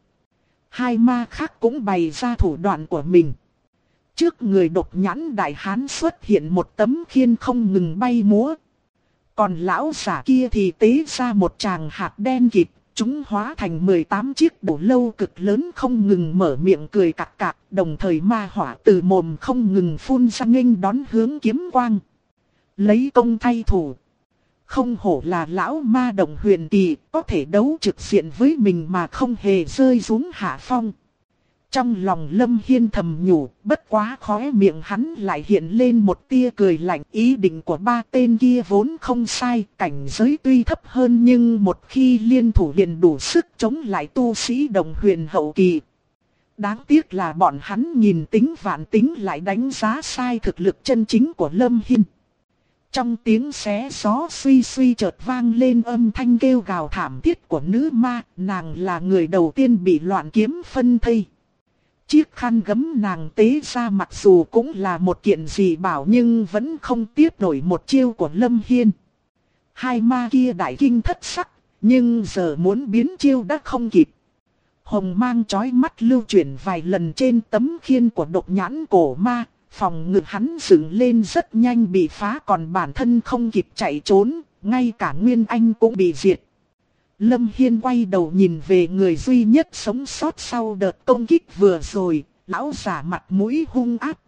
A: Hai ma khác cũng bày ra thủ đoạn của mình. Trước người độc nhãn đại hán xuất hiện một tấm khiên không ngừng bay múa. Còn lão giả kia thì tế ra một tràng hạt đen kịt, chúng hóa thành 18 chiếc đầu lâu cực lớn không ngừng mở miệng cười cạc cạc, đồng thời ma hỏa từ mồm không ngừng phun ra nghênh đón hướng kiếm quang. Lấy công thay thủ. Không hổ là lão ma đồng huyền kỳ, có thể đấu trực diện với mình mà không hề rơi xuống hạ phong. Trong lòng Lâm Hiên thầm nhủ, bất quá khóe miệng hắn lại hiện lên một tia cười lạnh. Ý định của ba tên kia vốn không sai, cảnh giới tuy thấp hơn nhưng một khi liên thủ liền đủ sức chống lại tu sĩ đồng huyền hậu kỳ. Đáng tiếc là bọn hắn nhìn tính vạn tính lại đánh giá sai thực lực chân chính của Lâm Hiên. Trong tiếng xé gió suy suy chợt vang lên âm thanh kêu gào thảm thiết của nữ ma, nàng là người đầu tiên bị loạn kiếm phân thây. Chiếc khăn gấm nàng tế ra mặc dù cũng là một kiện dị bảo nhưng vẫn không tiếp nổi một chiêu của Lâm Hiên. Hai ma kia đại kinh thất sắc, nhưng giờ muốn biến chiêu đã không kịp. Hồng mang chói mắt lưu chuyển vài lần trên tấm khiên của độc nhãn cổ ma, phòng ngự hắn dựng lên rất nhanh bị phá còn bản thân không kịp chạy trốn, ngay cả Nguyên Anh cũng bị diệt. Lâm Hiên quay đầu nhìn về người duy nhất sống sót sau đợt công kích vừa rồi, lão giả mặt mũi hung ác.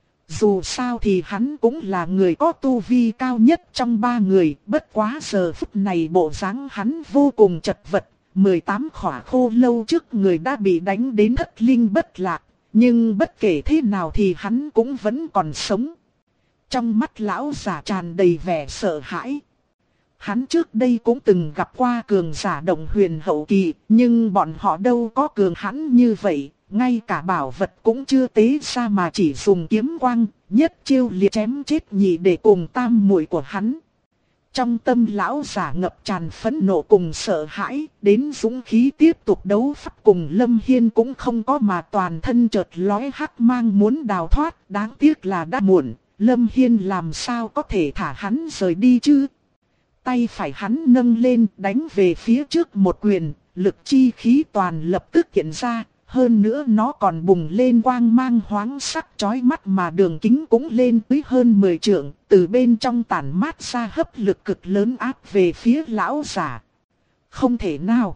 A: Dù sao thì hắn cũng là người có tu vi cao nhất trong ba người, bất quá giờ phút này bộ dáng hắn vô cùng chật vật. 18 khỏa khô lâu trước người đã bị đánh đến thất linh bất lạc, nhưng bất kể thế nào thì hắn cũng vẫn còn sống. Trong mắt lão giả tràn đầy vẻ sợ hãi. Hắn trước đây cũng từng gặp qua cường giả đồng huyền hậu kỳ, nhưng bọn họ đâu có cường hãn như vậy, ngay cả bảo vật cũng chưa tế ra mà chỉ dùng kiếm quang, nhất chiêu liệt chém chết nhị để cùng tam muội của hắn. Trong tâm lão giả ngập tràn phẫn nộ cùng sợ hãi, đến dũng khí tiếp tục đấu pháp cùng Lâm Hiên cũng không có mà toàn thân chợt lóe hắc mang muốn đào thoát, đáng tiếc là đã muộn, Lâm Hiên làm sao có thể thả hắn rời đi chứ. Tay phải hắn nâng lên đánh về phía trước một quyền, lực chi khí toàn lập tức hiện ra, hơn nữa nó còn bùng lên quang mang hoáng sắc chói mắt mà đường kính cũng lên tới hơn 10 trượng, từ bên trong tản mát ra hấp lực cực lớn áp về phía lão giả. Không thể nào.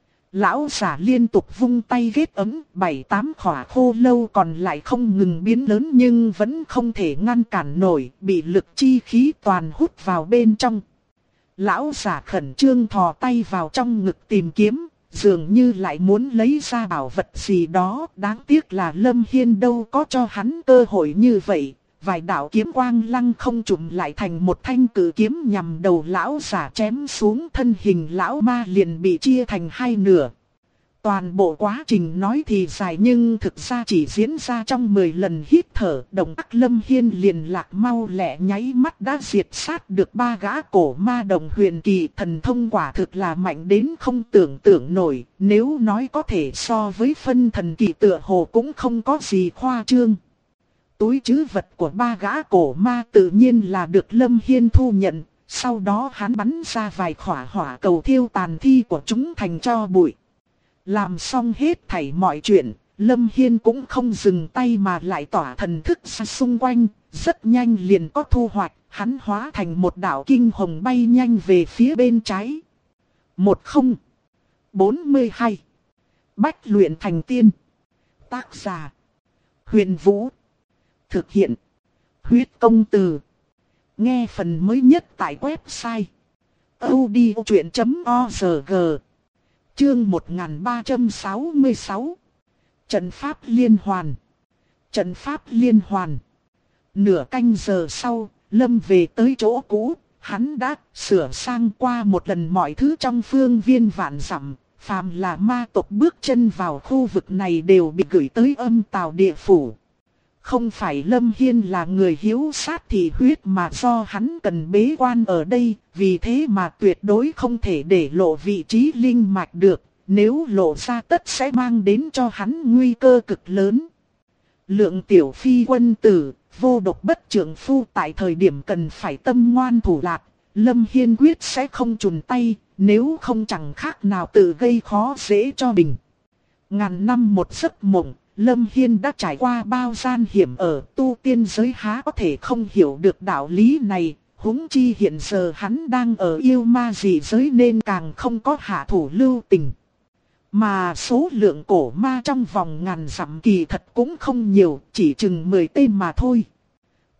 A: Lão giả liên tục vung tay ghét ấm, 7-8 khỏa khô lâu còn lại không ngừng biến lớn nhưng vẫn không thể ngăn cản nổi, bị lực chi khí toàn hút vào bên trong. Lão giả khẩn trương thò tay vào trong ngực tìm kiếm, dường như lại muốn lấy ra bảo vật gì đó, đáng tiếc là Lâm Hiên đâu có cho hắn cơ hội như vậy. Vài đạo kiếm quang lăng không trùm lại thành một thanh cử kiếm nhằm đầu lão giả chém xuống, thân hình lão ma liền bị chia thành hai nửa. Toàn bộ quá trình nói thì dài nhưng thực ra chỉ diễn ra trong 10 lần hít thở, động tác Lâm Hiên liền lạc mau lẹ nháy mắt đã diệt sát được 3 gã cổ ma đồng huyền kỳ. Thần thông quả thực là mạnh đến không tưởng tượng nổi, nếu nói có thể so với phân thần kỳ tựa hồ cũng không có gì khoa trương. Túi trữ vật của 3 gã cổ ma tự nhiên là được Lâm Hiên thu nhận, sau đó hắn bắn ra vài khỏa hỏa cầu thiêu tàn thi của chúng thành tro bụi. Làm xong hết thảy mọi chuyện, Lâm Hiên cũng không dừng tay mà lại tỏa thần thức ra xung quanh, rất nhanh liền có thu hoạch, hắn hóa thành một đạo kinh hồng bay nhanh về phía bên trái. 1042 Bách luyện thành tiên. Tác giả Huyền Vũ. Thực hiện Huyết Công Từ. Nghe phần mới nhất tại website audiochuyện.org. Chương 1366. Trận pháp liên hoàn. Trận pháp liên hoàn. Nửa canh giờ sau, Lâm về tới chỗ cũ, hắn đã sửa sang qua một lần mọi thứ trong phương viên vạn dặm. Phàm là ma tộc bước chân vào khu vực này đều bị gửi tới âm tào địa phủ. Không phải Lâm Hiên là người hiếu sát thị huyết mà do hắn cần bế quan ở đây, vì thế mà tuyệt đối không thể để lộ vị trí linh mạch được, nếu lộ ra tất sẽ mang đến cho hắn nguy cơ cực lớn. Lượng tiểu phi quân tử, vô độc bất trưởng phu, tại thời điểm cần phải tâm ngoan thủ lạt, Lâm Hiên quyết sẽ không chùn tay, nếu không chẳng khác nào tự gây khó dễ cho mình. Ngàn năm một giấc mộng, Lâm Hiên đã trải qua bao gian hiểm ở tu tiên giới, há có thể không hiểu được đạo lý này, huống chi hiện giờ hắn đang ở yêu ma dị giới nên càng không có hạ thủ lưu tình. Mà số lượng cổ ma trong vòng ngàn dặm kỳ thật cũng không nhiều, chỉ chừng 10 tên mà thôi.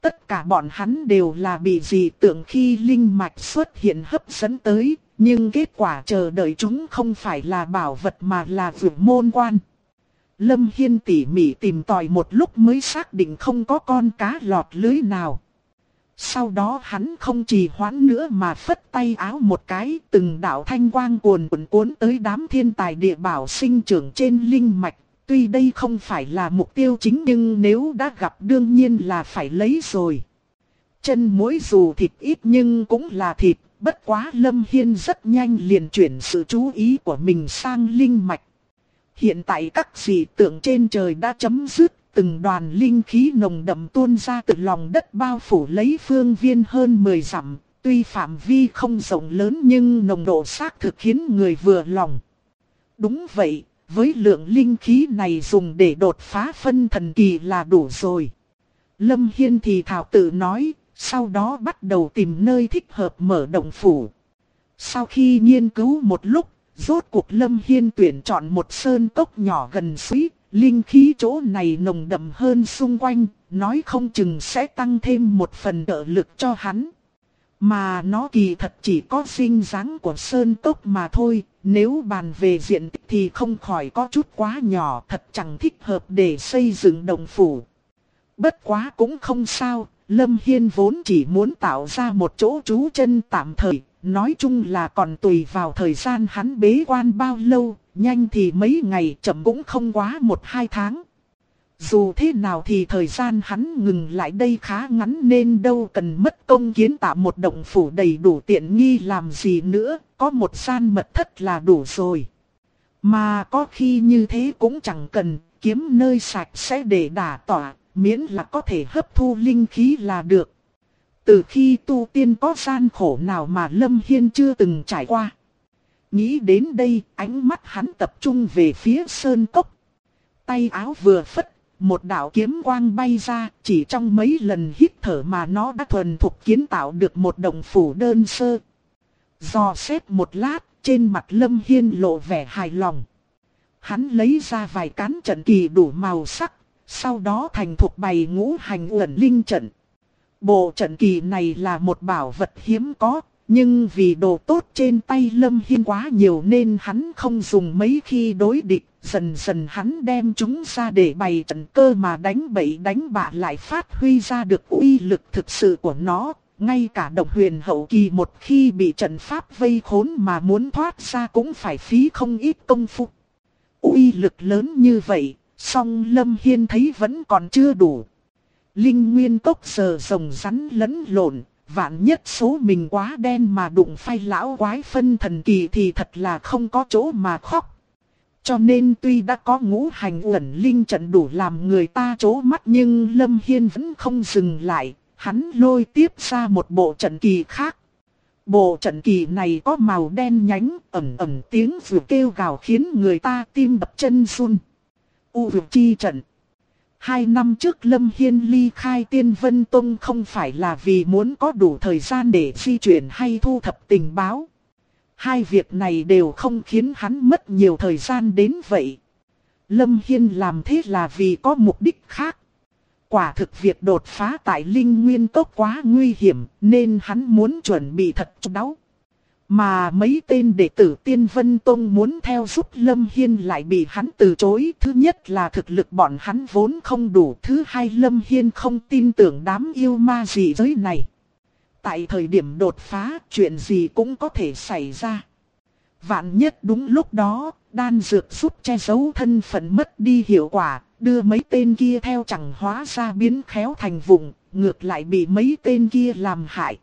A: tất cả bọn hắn đều là bị dị tượng khi linh mạch xuất hiện hấp dẫn tới, nhưng kết quả chờ đợi chúng không phải là bảo vật mà là vượt môn quan. Lâm Hiên tỉ mỉ tìm tòi một lúc mới xác định không có con cá lọt lưới nào. Sau đó hắn không trì hoãn nữa mà phất tay áo một cái, từng đạo thanh quang cuồn cuốn tới đám thiên tài địa bảo sinh trưởng trên linh mạch. Tuy đây không phải là mục tiêu chính nhưng nếu đã gặp đương nhiên là phải lấy rồi. Chân muỗi dù thịt ít nhưng cũng là thịt, bất quá Lâm Hiên rất nhanh liền chuyển sự chú ý của mình sang linh mạch. Hiện tại các dị tượng trên trời đã chấm dứt, từng đoàn linh khí nồng đậm tuôn ra từ lòng đất bao phủ lấy phương viên hơn 10 dặm, tuy phạm vi không rộng lớn nhưng nồng độ xác thực khiến người vừa lòng. Đúng vậy, với lượng linh khí này dùng để đột phá phân thần kỳ là đủ rồi. Lâm Hiên thì thào tự nói, sau đó bắt đầu tìm nơi thích hợp mở động phủ. Sau khi nghiên cứu một lúc, rốt cuộc Lâm Hiên tuyển chọn một sơn cốc nhỏ gần suối, linh khí chỗ này nồng đậm hơn xung quanh, nói không chừng sẽ tăng thêm một phần trợ lực cho hắn. Mà nó kỳ thật chỉ có hình dáng của sơn cốc mà thôi, nếu bàn về diện tích thì không khỏi có chút quá nhỏ, thật chẳng thích hợp để xây dựng động phủ. Bất quá cũng không sao, Lâm Hiên vốn chỉ muốn tạo ra một chỗ trú chân tạm thời, nói chung là còn tùy vào thời gian hắn bế quan bao lâu, nhanh thì mấy ngày, chậm cũng không quá 1-2 tháng. Dù thế nào thì thời gian hắn ngừng lại đây khá ngắn nên đâu cần mất công kiến tạo một động phủ đầy đủ tiện nghi làm gì nữa, có một gian mật thất là đủ rồi. Mà có khi như thế cũng chẳng cần, kiếm nơi sạch sẽ để đả tỏa, miễn là có thể hấp thu linh khí là được. Từ khi tu tiên có gian khổ nào mà Lâm Hiên chưa từng trải qua. Nghĩ đến đây, ánh mắt hắn tập trung về phía sơn cốc. Tay áo vừa phất, một đạo kiếm quang bay ra, chỉ trong mấy lần hít thở mà nó đã thuần thục kiến tạo được một động phủ đơn sơ. Dò xét một lát, trên mặt Lâm Hiên lộ vẻ hài lòng. Hắn lấy ra vài cán trận kỳ đủ màu sắc, sau đó thành thục bày ngũ hành uẩn linh trận. Bộ trận kỳ này là một bảo vật hiếm có, nhưng vì đồ tốt trên tay Lâm Hiên quá nhiều nên hắn không dùng mấy khi đối địch. Dần dần hắn đem chúng ra để bày trận cơ mà đánh bậy đánh bạ lại phát huy ra được uy lực thực sự của nó. Ngay cả độc huyền hậu kỳ một khi bị trận pháp vây khốn mà muốn thoát ra cũng phải phí không ít công phu. Uy lực lớn như vậy, song Lâm Hiên thấy vẫn còn chưa đủ. Linh nguyên cốc giờ rồng rắn lẫn lộn, vạn nhất số mình quá đen mà đụng phải lão quái phân thần kỳ thì thật là không có chỗ mà khóc. Cho nên tuy đã có ngũ hành uẩn linh trận đủ làm người ta chố mắt nhưng Lâm Hiên vẫn không dừng lại, hắn lôi tiếp ra một bộ trận kỳ khác. Bộ trận kỳ này có màu đen nhánh, ẩm ẩm tiếng vừa kêu gào khiến người ta tim đập chân run. U Vực Chi trận. 2 năm trước Lâm Hiên ly khai Tiên Vân Tông không phải là vì muốn có đủ thời gian để di chuyển hay thu thập tình báo. Hai việc này đều không khiến hắn mất nhiều thời gian đến vậy. Lâm Hiên làm thế là vì có mục đích khác. Quả thực việc đột phá tại Linh Nguyên Cốc quá nguy hiểm nên hắn muốn chuẩn bị thật chu đáo. Mà mấy tên đệ tử Tiên Vân Tông muốn theo giúp Lâm Hiên lại bị hắn từ chối. Thứ nhất là thực lực bọn hắn vốn không đủ. Thứ hai Lâm Hiên không tin tưởng đám yêu ma dị giới này. Tại thời điểm đột phá, chuyện gì cũng có thể xảy ra. Vạn nhất đúng lúc đó, đan dược giúp che giấu thân phận mất đi hiệu quả, đưa mấy tên kia theo chẳng hóa ra biến khéo thành vụng, ngược lại bị mấy tên kia làm hại.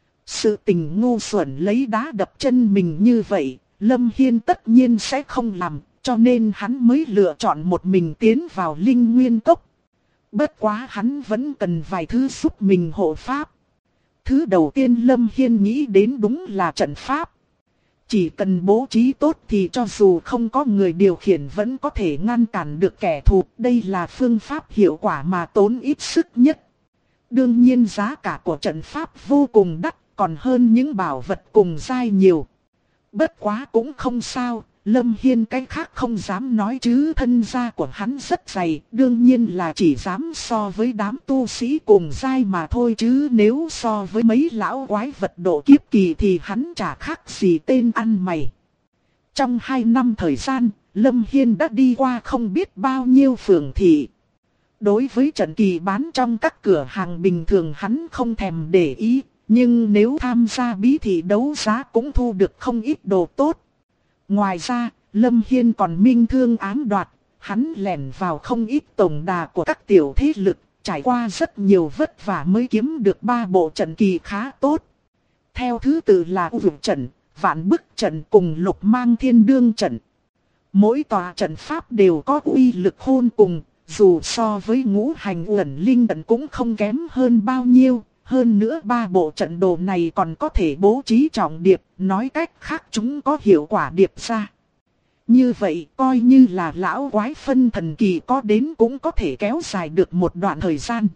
A: Sự tình ngu xuẩn lấy đá đập chân mình như vậy, Lâm Hiên tất nhiên sẽ không làm, cho nên hắn mới lựa chọn một mình tiến vào Linh Nguyên Cốc. Bất quá hắn vẫn cần vài thứ giúp mình hộ pháp. Thứ đầu tiên Lâm Hiên nghĩ đến đúng là trận pháp. Chỉ cần bố trí tốt thì cho dù không có người điều khiển vẫn có thể ngăn cản được kẻ thù. Đây là phương pháp hiệu quả mà tốn ít sức nhất. Đương nhiên giá cả của trận pháp vô cùng đắt, còn hơn những bảo vật cùng giai nhiều. Bất quá cũng không sao, Lâm Hiên cái khác không dám nói chứ thân gia của hắn rất dày, đương nhiên là chỉ dám so với đám tu sĩ cùng giai mà thôi chứ nếu so với mấy lão quái vật độ kiếp kỳ thì hắn chả khác gì tên ăn mày. Trong 2 năm thời gian, Lâm Hiên đã đi qua không biết bao nhiêu phường thị. Đối với trận kỳ bán trong các cửa hàng bình thường hắn không thèm để ý, nhưng nếu tham gia bí thị đấu giá cũng thu được không ít đồ tốt. Ngoài ra, Lâm Hiên còn minh thương ám đoạt, hắn lẻn vào không ít tổng đà của các tiểu thế lực, trải qua rất nhiều vất vả mới kiếm được 3 bộ trận kỳ khá tốt. Theo thứ tự là U Vực trận, Vạn Bức trận cùng Lục Mang Thiên Đương trận. Mỗi tòa trận pháp đều có uy lực khôn cùng, dù so với Ngũ Hành Uẩn Linh trận cũng không kém hơn bao nhiêu. Hơn nữa 3 bộ trận đồ này còn có thể bố trí trọng điệp, nói cách khác chúng có hiệu quả điệp ra. Như vậy coi như là lão quái phân thần kỳ có đến cũng có thể kéo dài được một đoạn thời gian.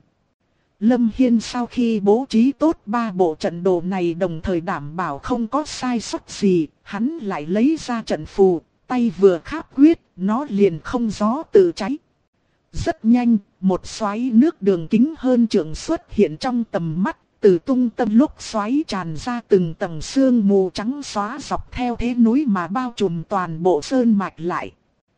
A: Lâm Hiên sau khi bố trí tốt 3 bộ trận đồ này đồng thời đảm bảo không có sai sót gì, hắn lại lấy ra trận phù, tay vừa kháp quyết, nó liền không gió tự cháy. Rất nhanh, một xoáy nước đường kính hơn trượng xuất hiện trong tầm mắt, từ tung tâm lúc xoáy tràn ra từng tầng sương mù trắng xóa dọc theo thế núi mà bao trùm toàn bộ sơn mạch lại.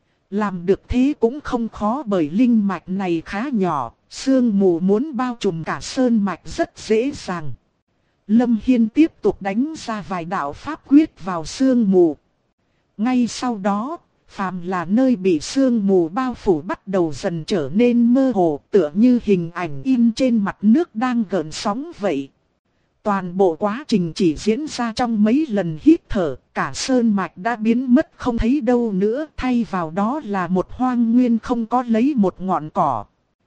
A: Làm được thế cũng không khó bởi linh mạch này khá nhỏ, sương mù muốn bao trùm cả sơn mạch rất dễ dàng. Lâm Hiên tiếp tục đánh ra vài đạo pháp quyết vào sương mù. Ngay sau đó, phàm là nơi bị sương mù bao phủ bắt đầu dần trở nên mơ hồ, tựa như hình ảnh in trên mặt nước đang gợn sóng vậy. Toàn bộ quá trình chỉ diễn ra trong mấy lần hít thở, cả sơn mạch đã biến mất không thấy đâu nữa, thay vào đó là một hoang nguyên không có lấy một ngọn cỏ.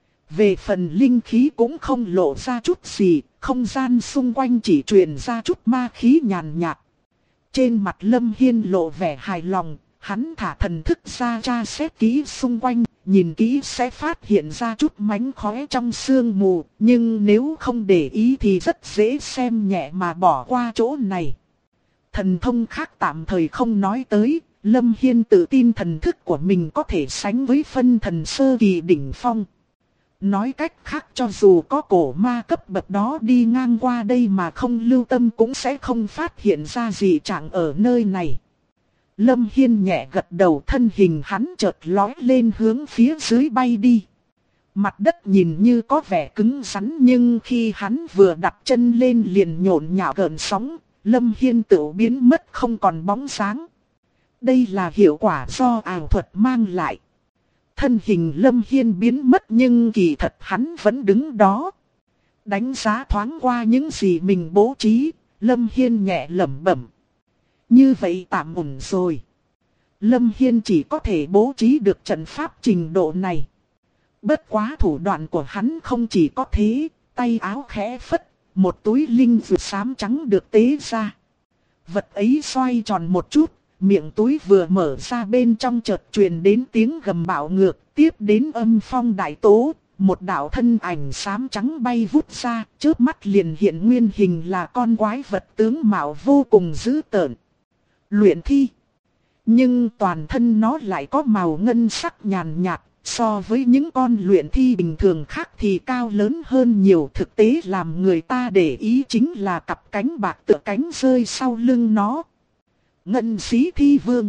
A: Về phần linh khí cũng không lộ ra chút gì, không gian xung quanh chỉ truyền ra chút ma khí nhàn nhạt. Trên mặt Lâm Hiên lộ vẻ hài lòng. Hắn thả thần thức ra tra xét kỹ xung quanh, nhìn kỹ sẽ phát hiện ra chút mánh khóe trong sương mù, nhưng nếu không để ý thì rất dễ xem nhẹ mà bỏ qua chỗ này. Thần thông khác tạm thời không nói tới, Lâm Hiên tự tin thần thức của mình có thể sánh với phân thần sơ kỳ đỉnh phong. Nói cách khác cho dù có cổ ma cấp bậc đó đi ngang qua đây mà không lưu tâm cũng sẽ không phát hiện ra gì trạng ở nơi này. Lâm Hiên nhẹ gật đầu, thân hình hắn chợt lói lên hướng phía dưới bay đi. Mặt đất nhìn như có vẻ cứng rắn nhưng khi hắn vừa đặt chân lên liền nhộn nhạo gợn sóng, Lâm Hiên tự biến mất không còn bóng dáng. Đây là hiệu quả do ảo thuật mang lại. Thân hình Lâm Hiên biến mất nhưng kỳ thật hắn vẫn đứng đó. Đánh giá thoáng qua những gì mình bố trí, Lâm Hiên nhẹ lẩm bẩm. Như vậy tạm ổn rồi. Lâm Hiên chỉ có thể bố trí được trận pháp trình độ này. Bất quá thủ đoạn của hắn không chỉ có thế, tay áo khẽ phất, một túi linh dược xám trắng được tế ra. Vật ấy xoay tròn một chút, miệng túi vừa mở ra bên trong chợt truyền đến tiếng gầm bạo ngược, tiếp đến âm phong đại tố. Một đạo thân ảnh xám trắng bay vút ra, chớp mắt liền hiện nguyên hình là con quái vật tướng mạo vô cùng dữ tợn. Luyện thi. Nhưng toàn thân nó lại có màu ngân sắc nhàn nhạt, so với những con luyện thi bình thường khác thì cao lớn hơn nhiều. Thực tế làm người ta để ý chính là cặp cánh bạc tựa cánh rơi sau lưng nó. Ngân Xí Thi Vương.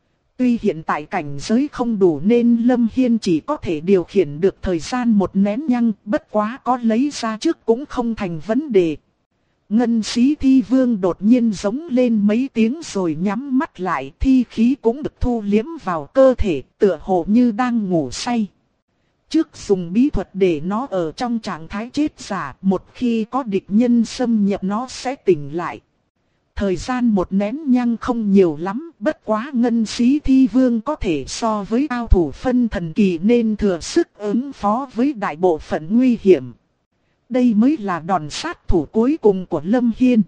A: Tuy hiện tại cảnh giới không đủ nên Lâm Hiên chỉ có thể điều khiển được thời gian một nén nhang, bất quá có lấy ra trước cũng không thành vấn đề. Ngân Xí Thi Vương đột nhiên giống lên mấy tiếng rồi nhắm mắt lại, thi khí cũng được thu liếm vào cơ thể, tựa hồ như đang ngủ say. Trước dùng bí thuật để nó ở trong trạng thái chết giả, một khi có địch nhân xâm nhập nó sẽ tỉnh lại. Thời gian một nén nhang không nhiều lắm, bất quá Ngân Xí Thi Vương có thể so với cao thủ phân thần kỳ nên thừa sức ứng phó với đại bộ phận nguy hiểm. Đây mới là đòn sát thủ cuối cùng của Lâm Hiên.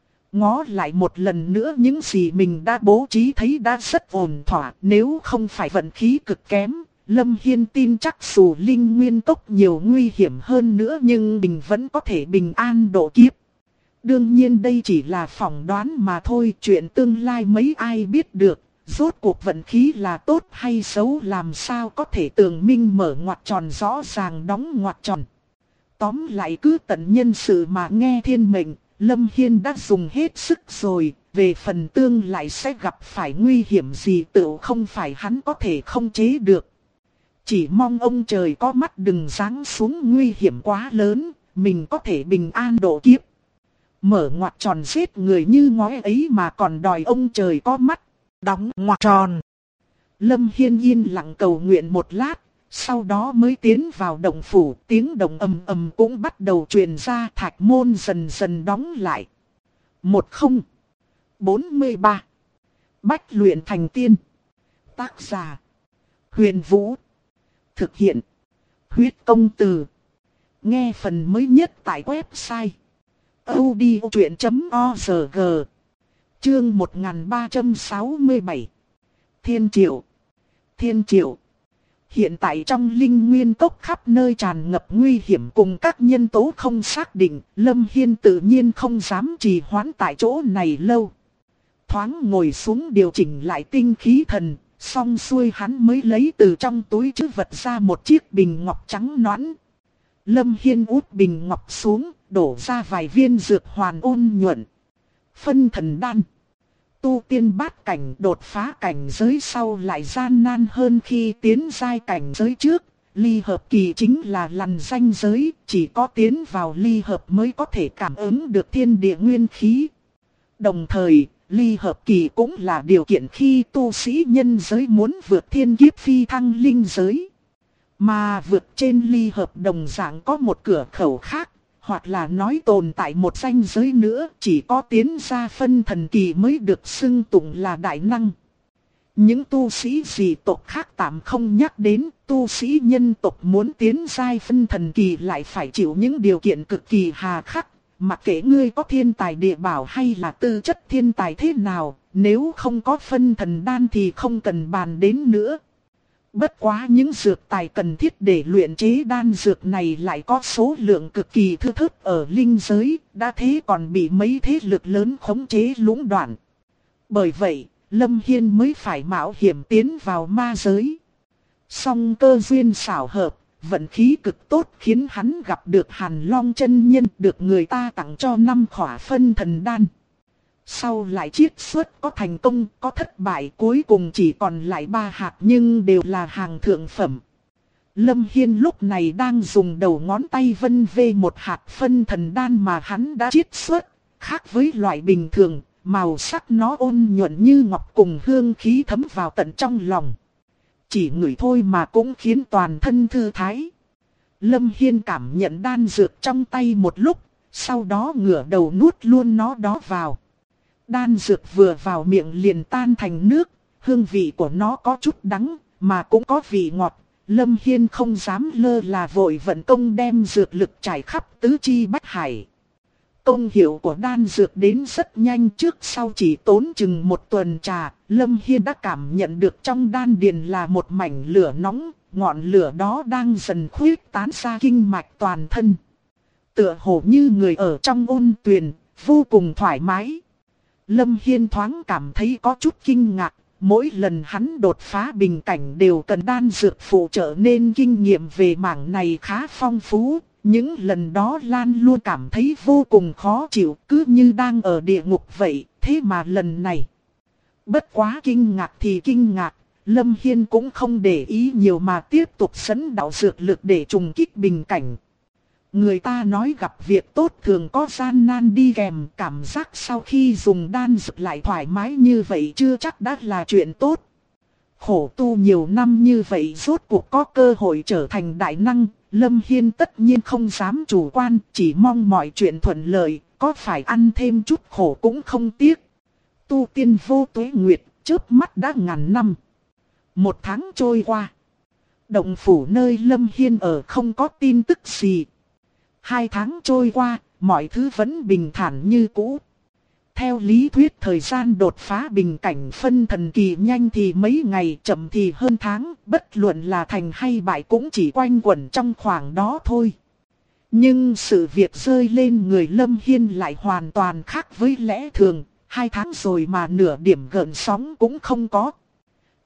A: Ngó lại một lần nữa những gì mình đã bố trí thấy đã rất ổn thỏa. Nếu không phải vận khí cực kém, Lâm Hiên tin chắc dù linh nguyên tốc nhiều nguy hiểm hơn nữa nhưng mình vẫn có thể bình an độ kiếp. Đương nhiên đây chỉ là phỏng đoán mà thôi, chuyện tương lai mấy ai biết được. Rốt cuộc vận khí là tốt hay xấu làm sao có thể tường minh mở ngoặc tròn rõ ràng đóng ngoặc tròn. Tóm lại cứ tận nhân sự mà nghe thiên mệnh, Lâm Hiên đã dùng hết sức rồi, về phần tương lại sẽ gặp phải nguy hiểm gì tự không phải hắn có thể không chế được. Chỉ mong ông trời có mắt đừng giáng xuống nguy hiểm quá lớn, mình có thể bình an độ kiếp. Mở ngoặc tròn giết người như ngói ấy mà còn đòi ông trời có mắt, đóng ngoặc tròn. Lâm Hiên yên lặng cầu nguyện một lát, sau đó mới tiến vào động phủ, tiếng động ầm ầm cũng bắt đầu truyền ra, thạch môn dần dần đóng lại. 1043 Bách luyện thành tiên. Tác giả Huyền Vũ. Thực hiện Huyết Công Từ. Nghe phần mới nhất tại website audiochuyện.org. Chương 1367 Thiên Triệu. Thiên Triệu. Hiện tại trong linh nguyên cốc khắp nơi tràn ngập nguy hiểm cùng các nhân tố không xác định, Lâm Hiên tự nhiên không dám trì hoãn tại chỗ này lâu. Thoáng ngồi xuống điều chỉnh lại tinh khí thần, xong xuôi hắn mới lấy từ trong túi trữ vật ra một chiếc bình ngọc trắng nõn. Lâm Hiên úp bình ngọc xuống, đổ ra vài viên dược hoàn ôn nhuận. Phân thần đan. Tu tiên bát cảnh đột phá cảnh giới sau lại gian nan hơn khi tiến giai cảnh giới trước. Ly hợp kỳ chính là lằn ranh giới, chỉ có tiến vào ly hợp mới có thể cảm ứng được thiên địa nguyên khí. Đồng thời, ly hợp kỳ cũng là điều kiện khi tu sĩ nhân giới muốn vượt thiên kiếp phi thăng linh giới. Mà vượt trên ly hợp đồng dạng có một cửa khẩu khác, hoặc là nói tồn tại một ranh giới nữa, chỉ có tiến ra phân thần kỳ mới được xưng tụng là đại năng. Những tu sĩ dị tộc khác tạm không nhắc đến, tu sĩ nhân tộc muốn tiến giai phân thần kỳ lại phải chịu những điều kiện cực kỳ hà khắc. Mặc kệ ngươi có thiên tài địa bảo hay là tư chất thiên tài thế nào, nếu không có phân thần đan thì không cần bàn đến nữa. Bất quá những dược tài cần thiết để luyện chế đan dược này lại có số lượng cực kỳ thưa thớt ở linh giới, đã thế còn bị mấy thế lực lớn khống chế lũng đoạn. Bởi vậy, Lâm Hiên mới phải mạo hiểm tiến vào ma giới. Song cơ duyên xảo hợp, vận khí cực tốt khiến hắn gặp được Hàn Long chân nhân, được người ta tặng cho 5 khỏa phân thần đan. Sau lại chiết xuất có thành công, có thất bại, cuối cùng chỉ còn lại 3 hạt nhưng đều là hàng thượng phẩm. Lâm Hiên lúc này đang dùng đầu ngón tay vân vê một hạt phân thần đan mà hắn đã chiết xuất. Khác với loại bình thường, màu sắc nó ôn nhuận như ngọc cùng hương khí thấm vào tận trong lòng. Chỉ ngửi thôi mà cũng khiến toàn thân thư thái. Lâm Hiên cảm nhận đan dược trong tay một lúc, sau đó ngửa đầu nuốt luôn nó đó vào. Đan dược vừa vào miệng liền tan thành nước, hương vị của nó có chút đắng, mà cũng có vị ngọt. Lâm Hiên không dám lơ là vội vận công đem dược lực trải khắp tứ chi bách hải. Công hiệu của đan dược đến rất nhanh, trước sau chỉ tốn chừng 1 tuần trà, Lâm Hiên đã cảm nhận được trong đan điền là một mảnh lửa nóng, ngọn lửa đó đang dần khuếch tán ra kinh mạch toàn thân. Tựa hồ như người ở trong ôn tuyền, vô cùng thoải mái. Lâm Hiên thoáng cảm thấy có chút kinh ngạc, mỗi lần hắn đột phá bình cảnh đều cần đan dược phụ trợ nên kinh nghiệm về mảng này khá phong phú. Những lần đó Lan luôn cảm thấy vô cùng khó chịu, cứ như đang ở địa ngục vậy, thế mà lần này. Bất quá kinh ngạc thì kinh ngạc, Lâm Hiên cũng không để ý nhiều mà tiếp tục sấn đạo dược lực để trùng kích bình cảnh. Người ta nói gặp việc tốt thường có gian nan đi kèm, cảm giác sau khi dùng đan dược lại thoải mái như vậy chưa chắc đã là chuyện tốt. Khổ tu nhiều năm như vậy rốt cuộc có cơ hội trở thành đại năng, Lâm Hiên tất nhiên không dám chủ quan, chỉ mong mọi chuyện thuận lợi, có phải ăn thêm chút khổ cũng không tiếc. Tu tiên vô tuế nguyệt, chớp mắt đã ngàn năm. 1 tháng trôi qua, động phủ nơi Lâm Hiên ở không có tin tức gì. 2 tháng trôi qua, mọi thứ vẫn bình thản như cũ. Theo lý thuyết thời gian đột phá bình cảnh phân thần kỳ nhanh thì mấy ngày, chậm thì hơn tháng, bất luận là thành hay bại cũng chỉ quanh quẩn trong khoảng đó thôi. Nhưng sự việc rơi lên người Lâm Hiên lại hoàn toàn khác với lẽ thường, 2 tháng rồi mà nửa điểm gợn sóng cũng không có.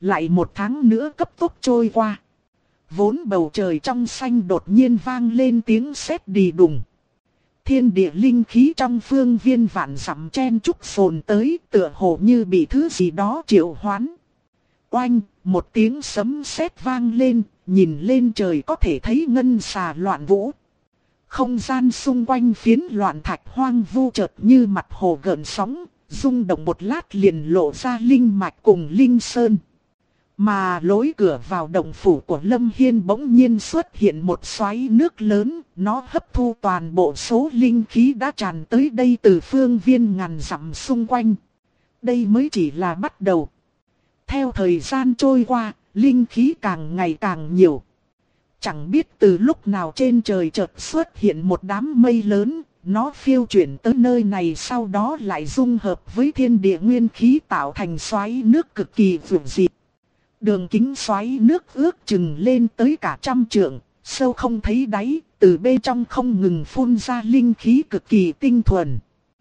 A: Lại một tháng nữa cấp tốc trôi qua. Vốn bầu trời trong xanh đột nhiên vang lên tiếng sét đi đùng. Thiên địa linh khí trong phương viên vạn dặm chen chúc phồn tới, tựa hồ như bị thứ gì đó triệu hoán. Oanh, một tiếng sấm sét vang lên, nhìn lên trời có thể thấy ngân xà loạn vũ. Không gian xung quanh phiến loạn thạch hoang vu chợt như mặt hồ gợn sóng, rung động một lát liền lộ ra linh mạch cùng linh sơn. Mà lối cửa vào động phủ của Lâm Hiên bỗng nhiên xuất hiện một xoáy nước lớn, nó hấp thu toàn bộ số linh khí đã tràn tới đây từ phương viên ngàn dặm xung quanh. Đây mới chỉ là bắt đầu. Theo thời gian trôi qua, linh khí càng ngày càng nhiều. Chẳng biết từ lúc nào trên trời chợt xuất hiện một đám mây lớn, nó phiêu chuyển tới nơi này sau đó lại dung hợp với thiên địa nguyên khí tạo thành xoáy nước cực kỳ vượng dị. Đường kính xoáy nước ước chừng lên tới cả 100 trượng, sâu không thấy đáy, từ bên trong không ngừng phun ra linh khí cực kỳ tinh thuần.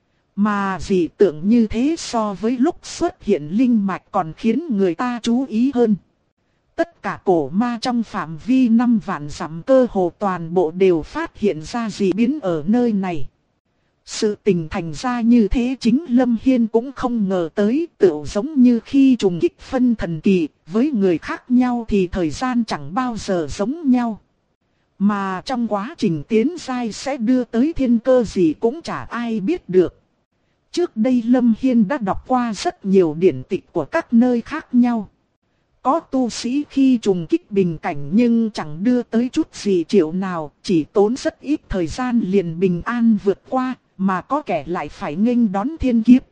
A: Mà dị tượng như thế so với lúc xuất hiện linh mạch còn khiến người ta chú ý hơn. Tất cả cổ ma trong phạm vi 5 vạn dặm cơ hồ toàn bộ đều phát hiện ra dị biến ở nơi này. Sự tình thành ra như thế chính Lâm Hiên cũng không ngờ tới, tựu giống như khi trùng kích phân thần kỳ, với người khác nhau thì thời gian chẳng bao giờ giống nhau. Mà trong quá trình tiến giai sẽ đưa tới thiên cơ gì cũng chả ai biết được. Trước đây Lâm Hiên đã đọc qua rất nhiều điển tịch của các nơi khác nhau. Có tu sĩ khi trùng kích bình cảnh nhưng chẳng đưa tới chút gì triệu nào, chỉ tốn rất ít thời gian liền bình an vượt qua, mà có kẻ lại phải nghênh đón thiên kiếp.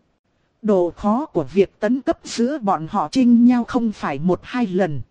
A: Độ khó của việc tấn cấp giữa bọn họ chênh nhau không phải 1-2 lần.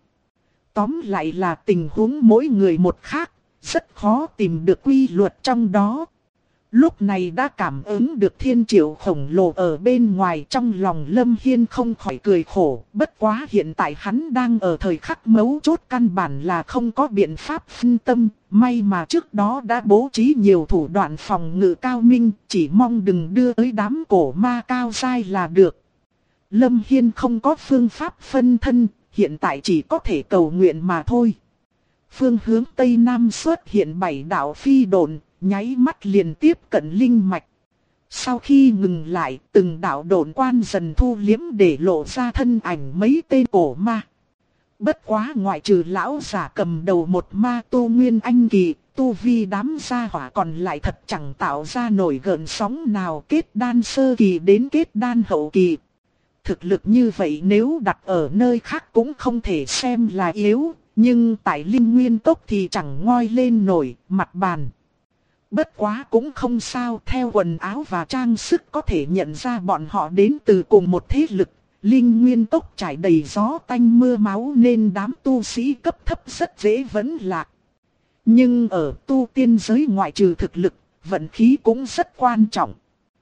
A: Tóm lại là tình huống mỗi người một khác, rất khó tìm được quy luật trong đó. Lúc này đã cảm ứng được thiên triệu khổng lồ ở bên ngoài, trong lòng Lâm Hiên không khỏi cười khổ. Bất quá hiện tại hắn đang ở thời khắc mấu chốt, căn bản là không có biện pháp phân tâm. May mà trước đó đã bố trí nhiều thủ đoạn phòng ngự cao minh, chỉ mong đừng đưa tới đám cổ ma cao dai là được. Lâm Hiên không có phương pháp phân thân, hiện tại chỉ có thể cầu nguyện mà thôi. Phương hướng Tây Nam xuất hiện 7 đạo phi độn, nháy mắt liền tiếp cận linh mạch. Sau khi ngừng lại, từng đạo độn quan dần thu liếm để lộ ra thân ảnh mấy tên cổ ma. Bất quá ngoại trừ lão giả cầm đầu một ma tu nguyên anh kỳ, tu vi đám gia hỏa còn lại thật chẳng tạo ra nổi gợn sóng nào, kết đan sơ kỳ đến kết đan hậu kỳ. Thực lực như vậy nếu đặt ở nơi khác cũng không thể xem là yếu, nhưng tại Linh Nguyên Cốc thì chẳng ngoi lên nổi mặt bàn. Bất quá cũng không sao, theo quần áo và trang sức có thể nhận ra bọn họ đến từ cùng một thế lực. Linh Nguyên Cốc trải đầy gió tanh mưa máu nên đám tu sĩ cấp thấp rất dễ vẫn lạc. Nhưng ở tu tiên giới ngoại trừ thực lực, vận khí cũng rất quan trọng.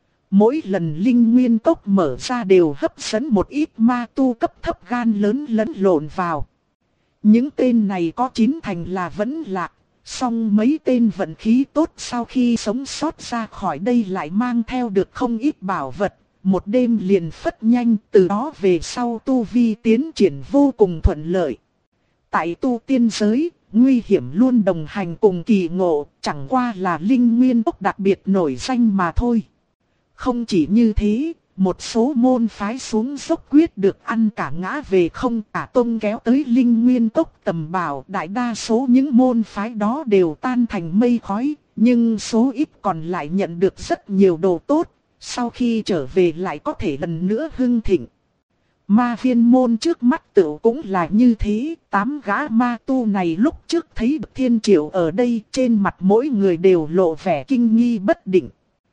A: Mỗi lần Linh Nguyên Cốc mở ra đều hấp dẫn một ít ma tu cấp thấp gan lớn lẫn lộn vào. Những tên này có 9 thành là vẫn lạc. Song mấy tên vận khí tốt sau khi sống sót ra khỏi đây lại mang theo được không ít bảo vật, một đêm liền phất nhanh, từ đó về sau tu vi tiến triển vô cùng thuận lợi. Tại tu tiên giới, nguy hiểm luôn đồng hành cùng kỳ ngộ, chẳng qua là Linh Nguyên Cốc đặc biệt nổi danh mà thôi. Không chỉ như thế, một số môn phái xuống dốc quyết được ăn cả ngã về không, cả tông kéo tới Linh Nguyên Cốc tầm bảo. Đại đa số những môn phái đó đều tan thành mây khói, nhưng số ít còn lại nhận được rất nhiều đồ tốt, sau khi trở về lại có thể lần nữa hưng thịnh. Ma viên môn trước mắt tựu cũng là như thế, 8 gã ma tu này lúc trước thấy được thiên triệu ở đây, trên mặt mỗi người đều lộ vẻ kinh nghi bất định.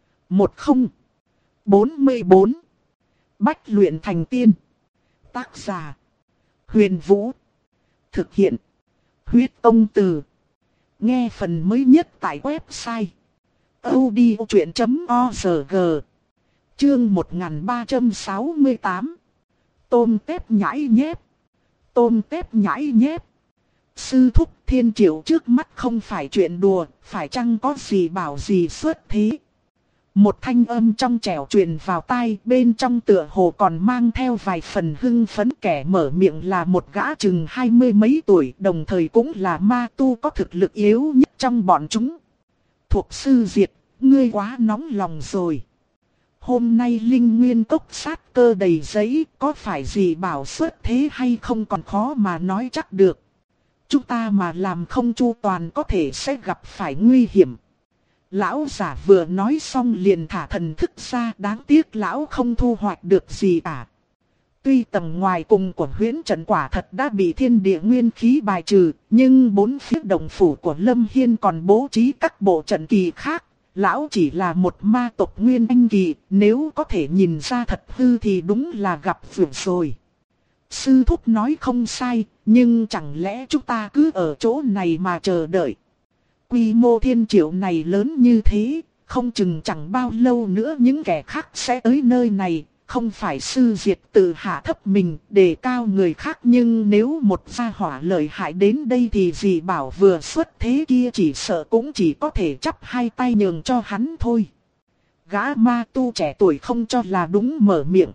A: 1044 Bách luyện thành tiên. Tác giả Huyền Vũ. Thực hiện Huyết Tông Từ. Nghe phần mới nhất tại website audiochuyện.org. Chương 1368. Tôm tép nhãi nhép. Tôm tép nhãi nhép. Sư thúc, thiên triệu trước mắt không phải chuyện đùa, phải chăng có gì bảo gì xuất thế? Một thanh âm trong trẻo truyền vào tai, bên trong tựa hồ còn mang theo vài phần hưng phấn. Kẻ mở miệng là một gã chừng 20 mấy tuổi, đồng thời cũng là ma tu có thực lực yếu nhất trong bọn chúng. Thuộc sư Diệt, ngươi quá nóng lòng rồi. Hôm nay linh nguyên cốc sát cơ đầy giấy, có phải gì bảo xuất thế hay không còn khó mà nói chắc được. Chúng ta mà làm không chu toàn có thể sẽ gặp phải nguy hiểm. Lão giả vừa nói xong liền thả thần thức ra, đáng tiếc lão không thu hoạch được gì cả. Tuy tầng ngoài cùng của huyễn trận quả thật đã bị thiên địa nguyên khí bài trừ, nhưng bốn phía động phủ của Lâm Hiên còn bố trí các bộ trận kỳ khác. Lão chỉ là một ma tộc nguyên anh kỳ, nếu có thể nhìn ra thật hư thì đúng là gặp vượt rồi. Sư thúc nói không sai, nhưng chẳng lẽ chúng ta cứ ở chỗ này mà chờ đợi. Quy mô thiên triệu này lớn như thế, không chừng chẳng bao lâu nữa những kẻ khác sẽ tới nơi này. Không phải sư Diệt tự hạ thấp mình để cao người khác, nhưng nếu một gia hỏa lợi hại đến đây thì dì bảo vừa xuất thế kia chỉ sợ cũng chỉ có thể chắp hai tay nhường cho hắn thôi. Gã ma tu trẻ tuổi không cho là đúng mở miệng.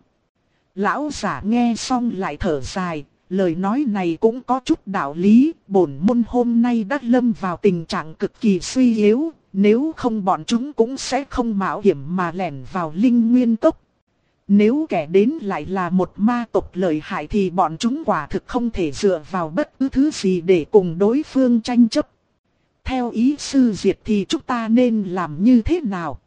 A: Lão giả nghe xong lại thở dài, lời nói này cũng có chút đạo lý, bổn môn hôm nay đã lâm vào tình trạng cực kỳ suy yếu, nếu không bọn chúng cũng sẽ không mạo hiểm mà lẻn vào linh nguyên cốc. Nếu kẻ đến lại là một ma tộc lợi hại thì bọn chúng quả thực không thể dựa vào bất cứ thứ gì để cùng đối phương tranh chấp. Theo ý sư Diệt thì chúng ta nên làm như thế nào?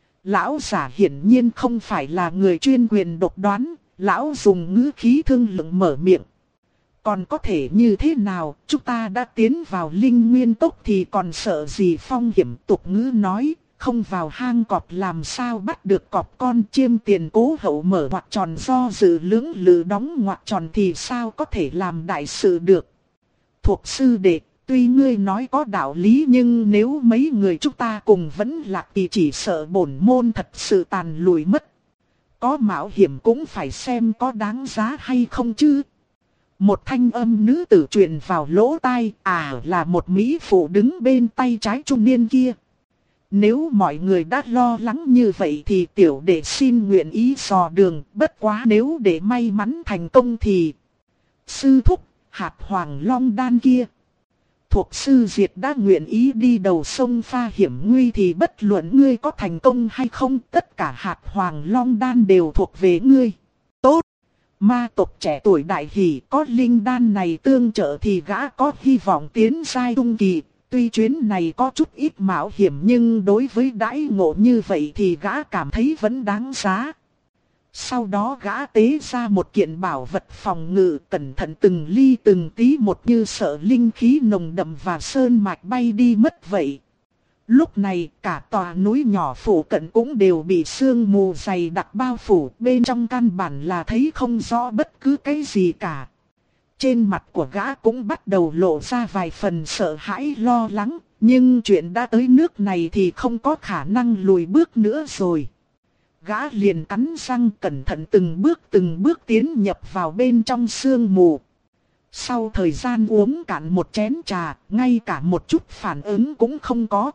A: Lão giả hiển nhiên không phải là người chuyên quyền độc đoán, lão dùng ngữ khí thương lượng mở miệng. Còn có thể như thế nào, chúng ta đã tiến vào linh nguyên tốc thì còn sợ gì phong hiểm. Tục ngữ nói, không vào hang cọp làm sao bắt được cọp con, chiêm tiền cố hậu mở ngoặc tròn do dự lưỡng lự đóng ngoặc tròn thì sao có thể làm đại sự được. Thuộc sư đệ, tuy ngươi nói có đạo lý nhưng nếu mấy người chúng ta cùng vẫn lạc thì chỉ sợ bổn môn thật sự tàn lùi mất. Có mạo hiểm cũng phải xem có đáng giá hay không chứ. Một thanh âm nữ tử truyền vào lỗ tai, là một mỹ phụ đứng bên tay trái trung niên kia. Nếu mọi người đã lo lắng như vậy thì tiểu đệ xin nguyện ý dò đường, bất quá nếu để may mắn thành công thì... Sư thúc, hạt hoàng long đan kia. Thuộc sư Diệt đã nguyện ý đi đầu sông pha hiểm nguy thì bất luận ngươi có thành công hay không, tất cả hạt hoàng long đan đều thuộc về ngươi. Tốt! Ma tộc trẻ tuổi đại hỷ, có linh đan này tương trợ thì gã có hy vọng tiến giai trung kỳ. Tuy chuyến này có chút ít mạo hiểm nhưng đối với đãi ngộ như vậy thì gã cảm thấy vẫn đáng giá. Sau đó gã tế ra một kiện bảo vật phòng ngự, cẩn thận từng ly từng tí một như sợ linh khí nồng đậm và sơn mạch bay đi mất vậy. Lúc này cả tòa núi nhỏ phủ cận cũng đều bị sương mù dày đặc bao phủ, bên trong căn bản là thấy không rõ bất cứ cái gì cả. Trên mặt của gã cũng bắt đầu lộ ra vài phần sợ hãi lo lắng, nhưng chuyện đã tới nước này thì không có khả năng lùi bước nữa rồi. Gã liền cắn răng cẩn thận từng bước tiến nhập vào bên trong sương mù. Sau thời gian uống cạn một chén trà, ngay cả một chút phản ứng cũng không có.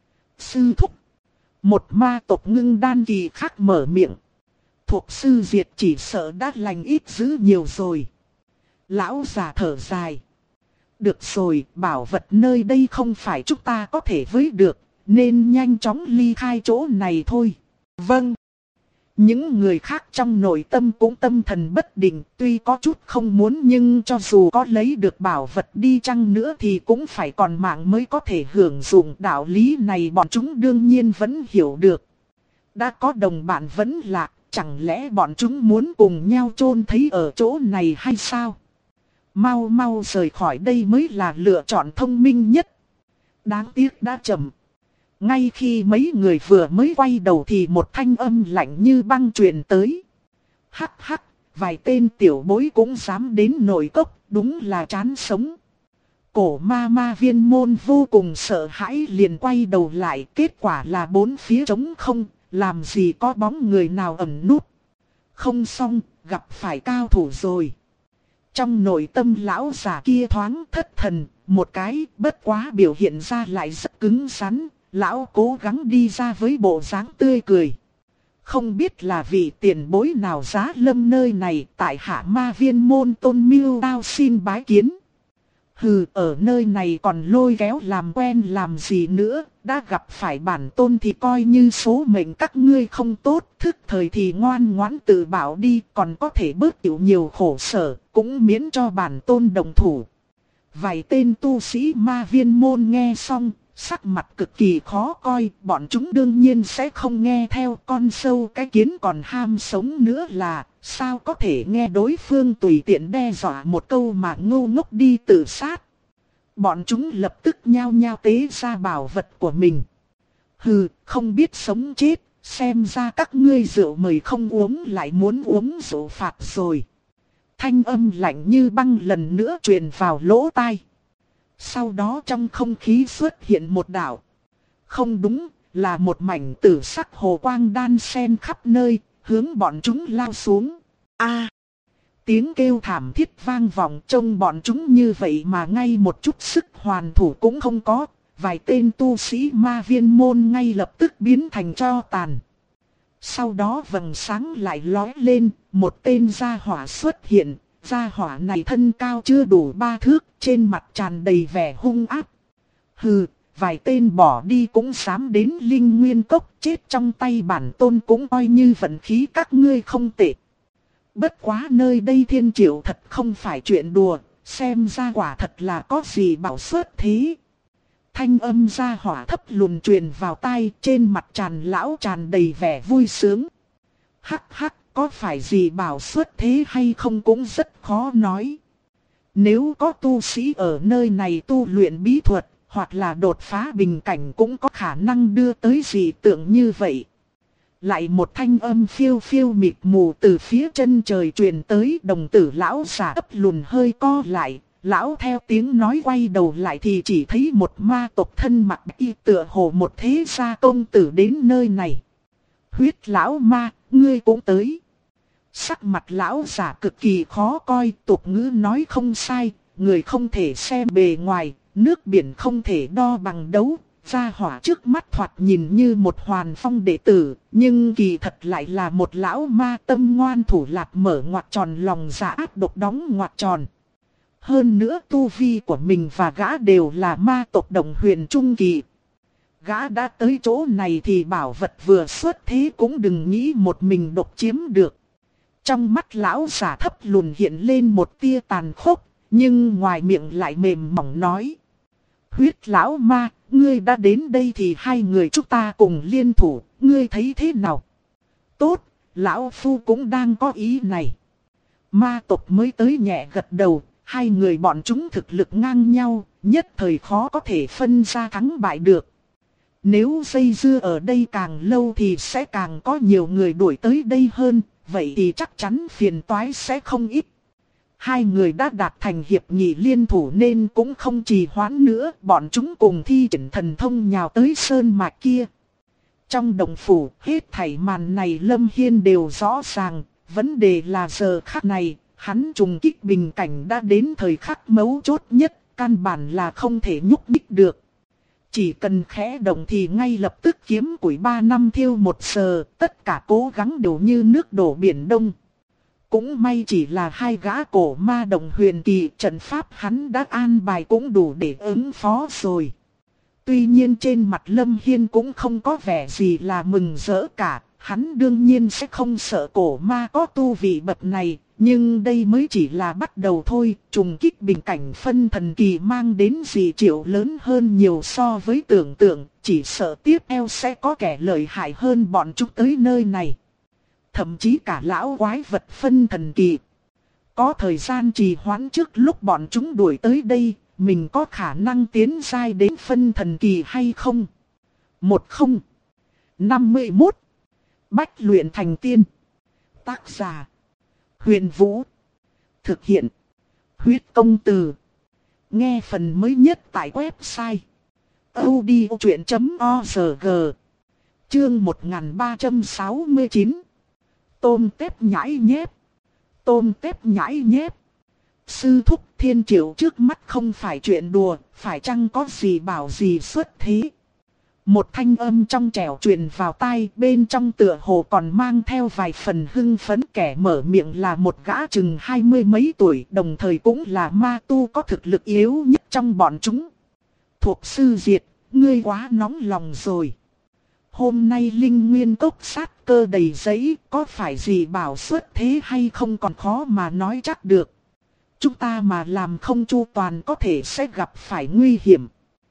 A: Sư thúc, một ma tộc ngưng đan kỳ khác mở miệng. Thuộc sư Diệt chỉ sợ đã lành ít dữ nhiều rồi. Lão già thở dài. Được rồi, bảo vật nơi đây không phải chúng ta có thể với được, nên nhanh chóng ly khai chỗ này thôi. Vâng. Những người khác trong nội tâm cũng tâm thần bất định, tuy có chút không muốn nhưng cho dù có lấy được bảo vật đi chăng nữa thì cũng phải còn mạng mới có thể hưởng dụng. Đạo lý này bọn chúng đương nhiên vẫn hiểu được. Đã có đồng bạn vẫn lạc, chẳng lẽ bọn chúng muốn cùng nhau chôn thấy ở chỗ này hay sao? Mau mau rời khỏi đây mới là lựa chọn thông minh nhất. Đáng tiếc đã chậm. Ngay khi mấy người vừa mới quay đầu thì một thanh âm lạnh như băng truyền tới. Hắc hắc, vài tên tiểu bối cũng dám đến nội cốc, đúng là chán sống. Cổ ma viên môn vô cùng sợ hãi liền quay đầu lại, kết quả là bốn phía trống không, làm gì có bóng người nào ẩn núp. Không xong, gặp phải cao thủ rồi. Trong nội tâm lão già kia thoáng thất thần, một cái bất quá biểu hiện ra lại rất cứng rắn. Lão cố gắng đi ra với bộ dáng tươi cười. Không biết là vị tiền bối nào giá lâm nơi này, tại hạ ma viên môn Tôn Miêu Đao xin bái kiến. Hừ, ở nơi này còn lôi kéo làm quen làm gì nữa, đã gặp phải bản tôn thì coi như số mệnh các ngươi không tốt, thức thời thì ngoan ngoãn tự bảo đi, còn có thể bớt chịu nhiều khổ sở, cũng miễn cho bản tôn đồng thủ. Vài tên tu sĩ ma viên môn nghe xong, sắc mặt cực kỳ khó coi, bọn chúng đương nhiên sẽ không nghe theo, con sâu cái kiến còn ham sống nữa là, sao có thể nghe đối phương tùy tiện đe dọa một câu mà ngu ngốc đi tự sát. Bọn chúng lập tức nhao nhao tế ra bảo vật của mình. Hừ, không biết sống chết, xem ra các ngươi rượu mời không uống lại muốn uống rượu phạt rồi. Thanh âm lạnh như băng lần nữa truyền vào lỗ tai. Sau đó trong không khí xuất hiện một đạo. Không đúng, là một mảnh tử sắc hồ quang đan xen khắp nơi, hướng bọn chúng lao xuống. A! Tiếng kêu thảm thiết vang vọng, trông bọn chúng như vậy mà ngay một chút sức hoàn thủ cũng không có. Vài tên tu sĩ ma viên môn ngay lập tức biến thành tro tàn. Sau đó vầng sáng lại lóe lên, một tên gia hỏa xuất hiện. Gia hỏa này thân cao chưa đủ 3 thước, trên mặt tràn đầy vẻ hung ác. Hừ, vài tên bỏ đi cũng dám đến Linh Nguyên Cốc, chết trong tay bản tôn cũng coi như vận khí các ngươi không tệ. Bất quá nơi đây thiên triệu thật không phải chuyện đùa, xem ra quả thật là có gì bảo xuất thế. Thanh âm gia hỏa thấp lùn truyền vào tai, trên mặt tràn lão tràn đầy vẻ vui sướng. Hắc hắc. Có phải gì bảo xuất thế hay không cũng rất khó nói. Nếu có tu sĩ ở nơi này tu luyện bí thuật, hoặc là đột phá bình cảnh cũng có khả năng đưa tới dị tượng như vậy. Lại một thanh âm phiêu phiêu mịt mù từ phía chân trời truyền tới, đồng tử lão giả ấp lùn hơi co lại. Lão theo tiếng nói quay đầu lại thì chỉ thấy một ma tộc thân mặc y tựa hồ một thế gia công tử đến nơi này. Huyết lão ma, ngươi cũng tới. Sắc mặt lão giả cực kỳ khó coi, tục ngữ nói không sai, người không thể xem bề ngoài, nước biển không thể đo bằng đấu. Gia hỏa trước mắt thoạt nhìn như một hoàn phong đệ tử, nhưng kỳ thật lại là một lão ma tâm ngoan thủ lạt mở ngoặt tròn lòng dạ ác độc đóng ngoặt tròn. Hơn nữa tu vi của mình và gã đều là ma tộc đồng huyền trung kỳ. Gã đã tới chỗ này thì bảo vật vừa xuất thế cũng đừng nghĩ một mình độc chiếm được. Trong mắt lão giả thấp lùn hiện lên một tia tàn khốc, nhưng ngoài miệng lại mềm mỏng nói. Huyết lão ma, ngươi đã đến đây thì hai người chúng ta cùng liên thủ, ngươi thấy thế nào? Tốt, lão phu cũng đang có ý này. Ma tộc mới tới nhẹ gật đầu, hai người bọn chúng thực lực ngang nhau, nhất thời khó có thể phân ra thắng bại được. Nếu dây dưa ở đây càng lâu thì sẽ càng có nhiều người đuổi tới đây hơn. Vậy thì chắc chắn phiền toái sẽ không ít. Hai người đã đạt thành hiệp nghị liên thủ nên cũng không trì hoãn nữa. Bọn chúng cùng thi triển thần thông nhào tới sơn mạch kia. Trong đồng phủ, hết thảy màn này Lâm Hiên đều rõ ràng. Vấn đề là giờ khắc này, hắn trùng kích bình cảnh đã đến thời khắc mấu chốt nhất. Căn bản là không thể nhúc nhích được. Chỉ cần khẽ động thì ngay lập tức kiếm củi 3 năm thiêu 1 giờ, tất cả cố gắng đều như nước đổ biển đông. Cũng may chỉ là hai gã cổ ma đồng huyền kỳ, trận pháp hắn đã an bài cũng đủ để ứng phó rồi. Tuy nhiên trên mặt Lâm Hiên cũng không có vẻ gì là mừng rỡ cả, hắn đương nhiên sẽ không sợ cổ ma có tu vị bậc này. Nhưng đây mới chỉ là bắt đầu thôi, trùng kích bình cảnh phân thần kỳ mang đến dị triệu lớn hơn nhiều so với tưởng tượng, chỉ sợ tiếp theo sẽ có kẻ lợi hại hơn bọn chúng tới nơi này. Thậm chí cả lão quái vật phân thần kỳ. Có thời gian trì hoãn trước lúc bọn chúng đuổi tới đây, mình có khả năng tiến giai đến phân thần kỳ hay không? 1051 Bách luyện thành tiên. Tác giả Huyền Vũ. Thực hiện Huyết Công Từ. Nghe phần mới nhất tại website audiochuyện.org. Chương 1369. Tôm tép nhãi nhép. Tôm tép nhãi nhép. Sư thúc thiên triệu trước mắt không phải chuyện đùa, phải chăng có gì bảo gì xuất thế. Một thanh âm trong trẻo truyền vào tai, bên trong tựa hồ còn mang theo vài phần hưng phấn. Kẻ mở miệng là một gã chừng 20 mấy tuổi, đồng thời cũng là ma tu có thực lực yếu nhất trong bọn chúng. Thuộc sư Diệt, ngươi quá nóng lòng rồi. Hôm nay linh nguyên cốc sát cơ đầy giấy, có phải gì bảo xuất thế hay không còn khó mà nói chắc được. Chúng ta mà làm không chu toàn có thể sẽ gặp phải nguy hiểm.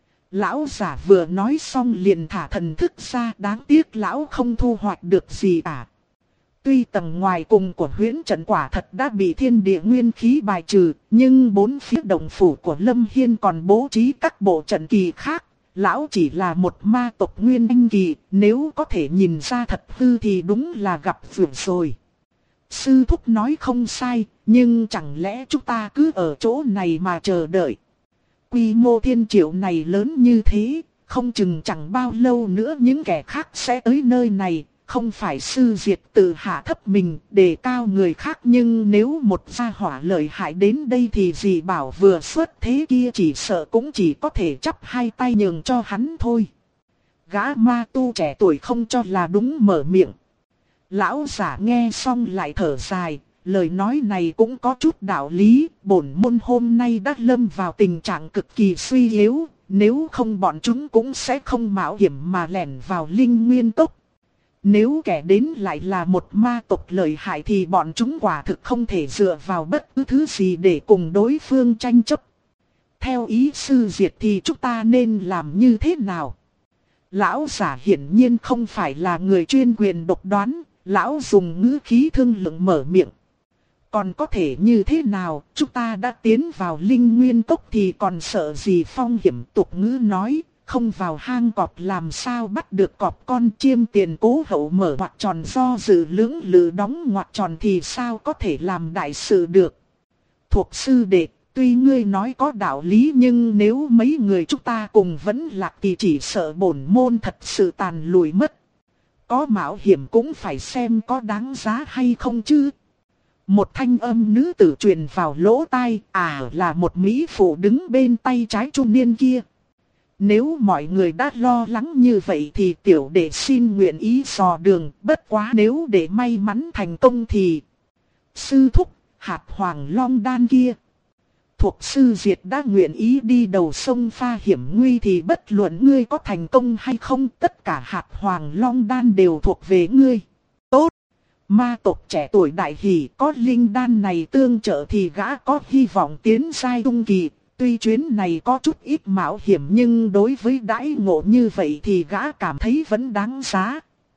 A: Lão giả vừa nói xong liền thả thần thức ra, đáng tiếc lão không thu hoạch được gì cả. Tuy tầng ngoài cùng của huyễn trận quả thật đã bị thiên địa nguyên khí bài trừ, nhưng bốn phía động phủ của Lâm Hiên còn bố trí các bộ trận kỳ khác. Lão chỉ là một ma tộc nguyên anh kỳ, nếu có thể nhìn ra thật hư thì đúng là gặp vượt rồi. Sư thúc nói không sai, nhưng chẳng lẽ chúng ta cứ ở chỗ này mà chờ đợi. Quy mô thiên triệu này lớn như thế, không chừng chẳng bao lâu nữa những kẻ khác sẽ tới nơi này. Không phải sư Diệt tự hạ thấp mình để cao người khác, nhưng nếu một gia hỏa lợi hại đến đây thì dì bảo vừa xuất thế kia chỉ sợ cũng chỉ có thể chắp hai tay nhường cho hắn thôi. Gã ma tu trẻ tuổi không cho là đúng mở miệng. Lão giả nghe xong lại thở dài, lời nói này cũng có chút đạo lý, bổn môn hôm nay đã lâm vào tình trạng cực kỳ suy yếu, nếu không bọn chúng cũng sẽ không mạo hiểm mà lẻn vào linh nguyên cốc. Nếu kẻ đến lại là một ma tộc lợi hại thì bọn chúng quả thực không thể dựa vào bất cứ thứ gì để cùng đối phương tranh chấp. Theo ý sư Diệt thì chúng ta nên làm như thế nào? Lão giả hiển nhiên không phải là người chuyên quyền độc đoán, lão dùng ngữ khí thương lượng mở miệng. Còn có thể như thế nào, chúng ta đã tiến vào linh nguyên cốc thì còn sợ gì phong hiểm. Tục ngữ nói, không vào hang cọp làm sao bắt được cọp, con chiêm tiền cố hậu mở ngoặc tròn do dự lưỡng lự đóng ngoặc tròn thì sao có thể làm đại sự được. Thuộc sư đệ, tuy ngươi nói có đạo lý nhưng nếu mấy người chúng ta cùng vẫn lạc thì chỉ sợ bổn môn thật sự tàn lùi mất. Có mạo hiểm cũng phải xem có đáng giá hay không chứ. Một thanh âm nữ tử truyền vào lỗ tai, là một mỹ phụ đứng bên tay trái trung niên kia. Nếu mọi người đã lo lắng như vậy thì tiểu đệ xin nguyện ý dò đường, bất quá nếu để may mắn thành công thì... Sư thúc, hạt hoàng long đan kia. Thuộc sư Diệt đã nguyện ý đi đầu sông pha hiểm nguy thì bất luận ngươi có thành công hay không, tất cả hạt hoàng long đan đều thuộc về ngươi. Tốt! Ma tộc trẻ tuổi đại hỷ, có linh đan này tương trợ thì gã có hy vọng tiến giai trung kỳ. Tuy chuyến này có chút ít mạo hiểm nhưng đối với đãi ngộ như vậy thì gã cảm thấy vẫn đáng giá.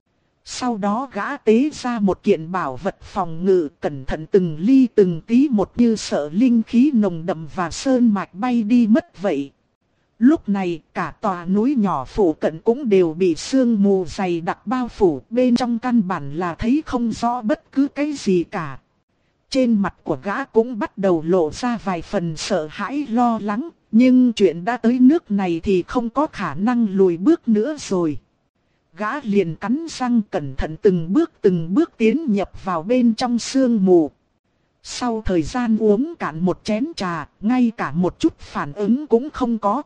A: Sau đó gã tế ra một kiện bảo vật phòng ngự, cẩn thận từng ly từng tí một như sợ linh khí nồng đậm và sơn mạch bay đi mất vậy. Lúc này cả tòa núi nhỏ phủ cận cũng đều bị sương mù dày đặc bao phủ, bên trong căn bản là thấy không rõ bất cứ cái gì cả. Trên mặt của gã cũng bắt đầu lộ ra vài phần sợ hãi lo lắng, nhưng chuyện đã tới nước này thì không có khả năng lùi bước nữa rồi. Gã liền cắn răng cẩn thận từng bước tiến nhập vào bên trong sương mù. Sau thời gian uống cạn một chén trà, ngay cả một chút phản ứng cũng không có.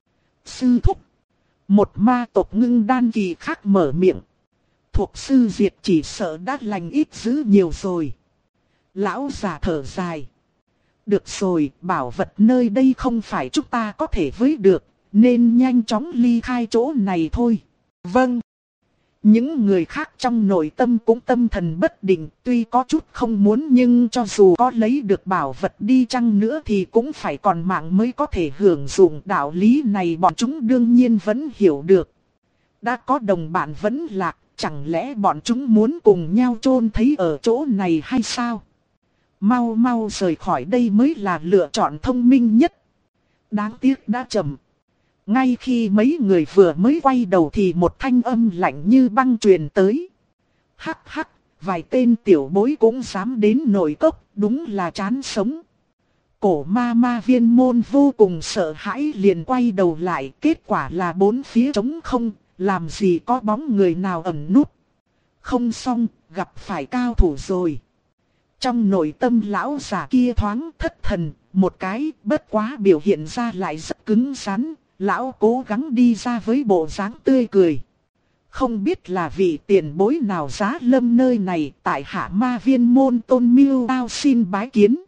A: Sư thúc, một ma tộc ngưng đan kỳ khác mở miệng. Thuộc sư Diệt chỉ sợ đã lành ít dữ nhiều rồi. Lão già thở dài. Được rồi, bảo vật nơi đây không phải chúng ta có thể với được, nên nhanh chóng ly khai chỗ này thôi. Vâng. Những người khác trong nội tâm cũng tâm thần bất định, tuy có chút không muốn nhưng cho dù có lấy được bảo vật đi chăng nữa thì cũng phải còn mạng mới có thể hưởng dụng. Đạo lý này bọn chúng đương nhiên vẫn hiểu được. Đã có đồng bạn vẫn lạc, chẳng lẽ bọn chúng muốn cùng nhau chôn thấy ở chỗ này hay sao? Mau mau rời khỏi đây mới là lựa chọn thông minh nhất. Đáng tiếc đã chậm. Ngay khi mấy người vừa mới quay đầu thì một thanh âm lạnh như băng truyền tới. Hắc hắc, vài tên tiểu bối cũng dám đến nội cốc, đúng là chán sống. Cổ ma viên môn vô cùng sợ hãi liền quay đầu lại, kết quả là bốn phía trống không, làm gì có bóng người nào ẩn núp. Không xong, gặp phải cao thủ rồi. Trong nội tâm lão già kia thoáng thất thần, một cái bất quá biểu hiện ra lại rất cứng rắn. lão cố gắng đi ra với bộ dáng tươi cười. Không biết là vị tiền bối nào giá lâm nơi này, tại hạ ma viên môn Tôn Miêu tao xin bái kiến.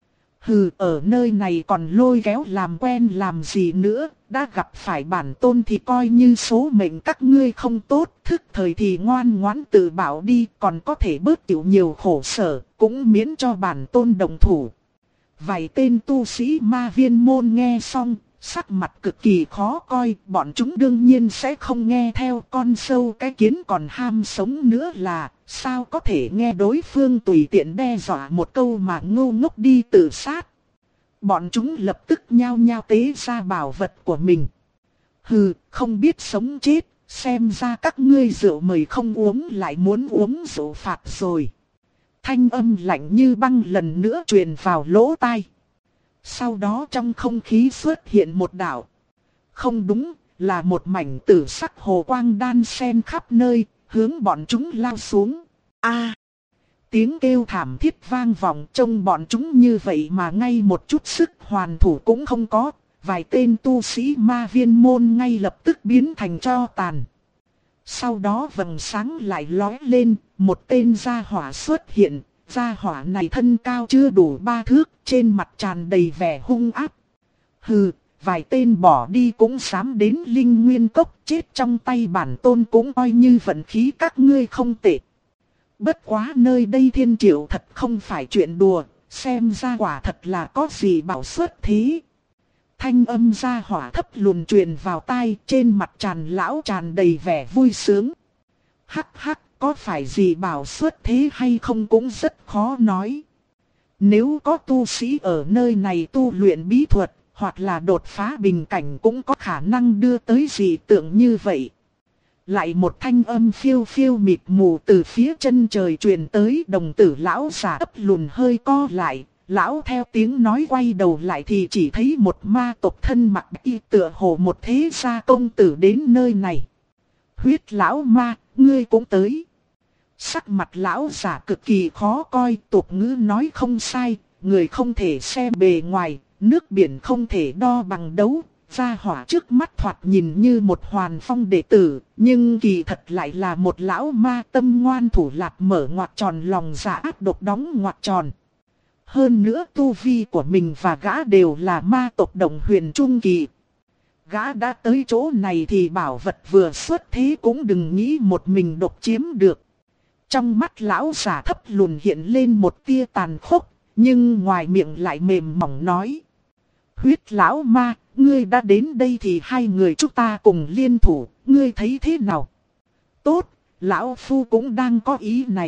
A: Hừ, ở nơi này còn lôi kéo làm quen làm gì nữa, đã gặp phải bản tôn thì coi như số mệnh các ngươi không tốt, thức thời thì ngoan ngoãn tự bảo đi, còn có thể bớt chịu nhiều khổ sở, cũng miễn cho bản tôn đồng thủ. Vài tên tu sĩ ma viên môn nghe xong, sắc mặt cực kỳ khó coi, bọn chúng đương nhiên sẽ không nghe theo, con sâu cái kiến còn ham sống nữa là, sao có thể nghe đối phương tùy tiện đe dọa một câu mà ngu ngốc đi tự sát. Bọn chúng lập tức nhao nhao tế ra bảo vật của mình. Hừ, không biết sống chết, xem ra các ngươi rượu mời không uống lại muốn uống rượu phạt rồi. Thanh âm lạnh như băng lần nữa truyền vào lỗ tai. Sau đó trong không khí xuất hiện một đạo. Không đúng, là một mảnh tử sắc hồ quang đan xen khắp nơi, hướng bọn chúng lao xuống. A! Tiếng kêu thảm thiết vang vọng, trông bọn chúng như vậy mà ngay một chút sức hoàn thủ cũng không có. Vài tên tu sĩ ma viên môn ngay lập tức biến thành tro tàn. Sau đó vầng sáng lại lóe lên, một tên gia hỏa xuất hiện. Gia hỏa này thân cao chưa đủ 3 thước, trên mặt tràn đầy vẻ hung ác. Hừ, vài tên bỏ đi cũng dám đến Linh Nguyên Cốc, chết trong tay bản tôn cũng coi như vận khí các ngươi không tệ. Bất quá nơi đây thiên triệu thật không phải chuyện đùa, xem ra quả thật là có gì bảo xuất thế. Thanh âm gia hỏa thấp lùn truyền vào tai, trên mặt tràn lão tràn đầy vẻ vui sướng. Hắc hắc, có phải gì bảo xuất thế hay không cũng rất khó nói. Nếu có tu sĩ ở nơi này tu luyện bí thuật, hoặc là đột phá bình cảnh cũng có khả năng đưa tới dị tượng như vậy. Lại một thanh âm phiêu phiêu mịt mù từ phía chân trời truyền tới, đồng tử lão già ấp lùn hơi co lại. Lão theo tiếng nói quay đầu lại thì chỉ thấy một ma tộc thân mặc y tựa hồ một thế gia công tử đến nơi này. Huyết lão ma, ngươi cũng tới. Sắc mặt lão giả cực kỳ khó coi, tục ngữ nói không sai, người không thể xem bề ngoài, nước biển không thể đo bằng đấu. Gia hỏa trước mắt thoạt nhìn như một hoàn phong đệ tử, nhưng kỳ thật lại là một lão ma tâm ngoan thủ lạt mở ngoặc tròn lòng dạ ác độc đóng ngoặc tròn. Hơn nữa tu vi của mình và gã đều là ma tộc Đồng Huyền Trung Kỳ. Gã đã tới chỗ này thì bảo vật vừa xuất thế cũng đừng nghĩ một mình độc chiếm được. Trong mắt lão giả thấp lùn hiện lên một tia tàn khốc, nhưng ngoài miệng lại mềm mỏng nói. Huyết lão ma, ngươi đã đến đây thì hai người chúng ta cùng liên thủ, ngươi thấy thế nào? Tốt, lão phu cũng đang có ý này.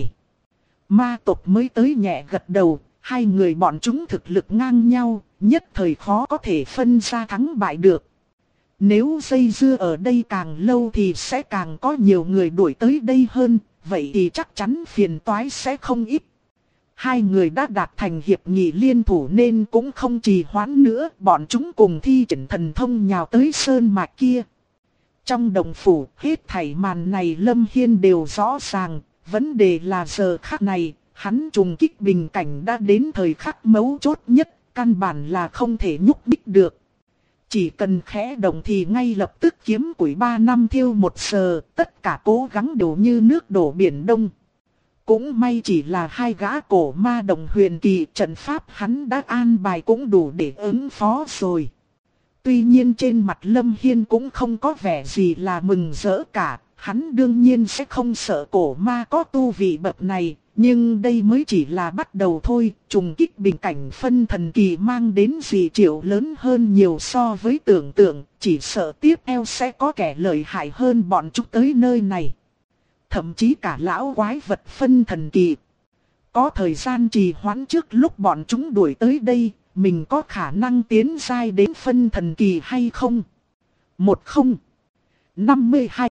A: Ma tộc mới tới nhẹ gật đầu, hai người bọn chúng thực lực ngang nhau, nhất thời khó có thể phân ra thắng bại được. Nếu dây dưa ở đây càng lâu thì sẽ càng có nhiều người đuổi tới đây hơn, vậy thì chắc chắn phiền toái sẽ không ít. Hai người đã đạt thành hiệp nghị liên thủ nên cũng không trì hoãn nữa, bọn chúng cùng thi triển thần thông nhào tới sơn mạch kia. Trong đồng phủ, hết thảy màn này Lâm Hiên đều rõ ràng, vấn đề là giờ khắc này, hắn trùng kích bình cảnh đã đến thời khắc mấu chốt nhất, căn bản là không thể nhúc nhích được. Chỉ cần khẽ động thì ngay lập tức kiếm củi 3 năm thiêu 1 giờ, tất cả cố gắng đều như nước đổ biển đông. Cũng may chỉ là hai gã cổ ma Đồng Huyền Kỳ, trận pháp hắn đã an bài cũng đủ để ứng phó rồi. Tuy nhiên trên mặt Lâm Hiên cũng không có vẻ gì là mừng rỡ cả, hắn đương nhiên sẽ không sợ cổ ma có tu vị bậc này. Nhưng đây mới chỉ là bắt đầu thôi, trùng kích bình cảnh phân thần kỳ mang đến dị triệu lớn hơn nhiều so với tưởng tượng, chỉ sợ tiếp theo sẽ có kẻ lợi hại hơn bọn chúng tới nơi này. Thậm chí cả lão quái vật phân thần kỳ. Có thời gian trì hoãn trước lúc bọn chúng đuổi tới đây, mình có khả năng tiến giai đến phân thần kỳ hay không? 1052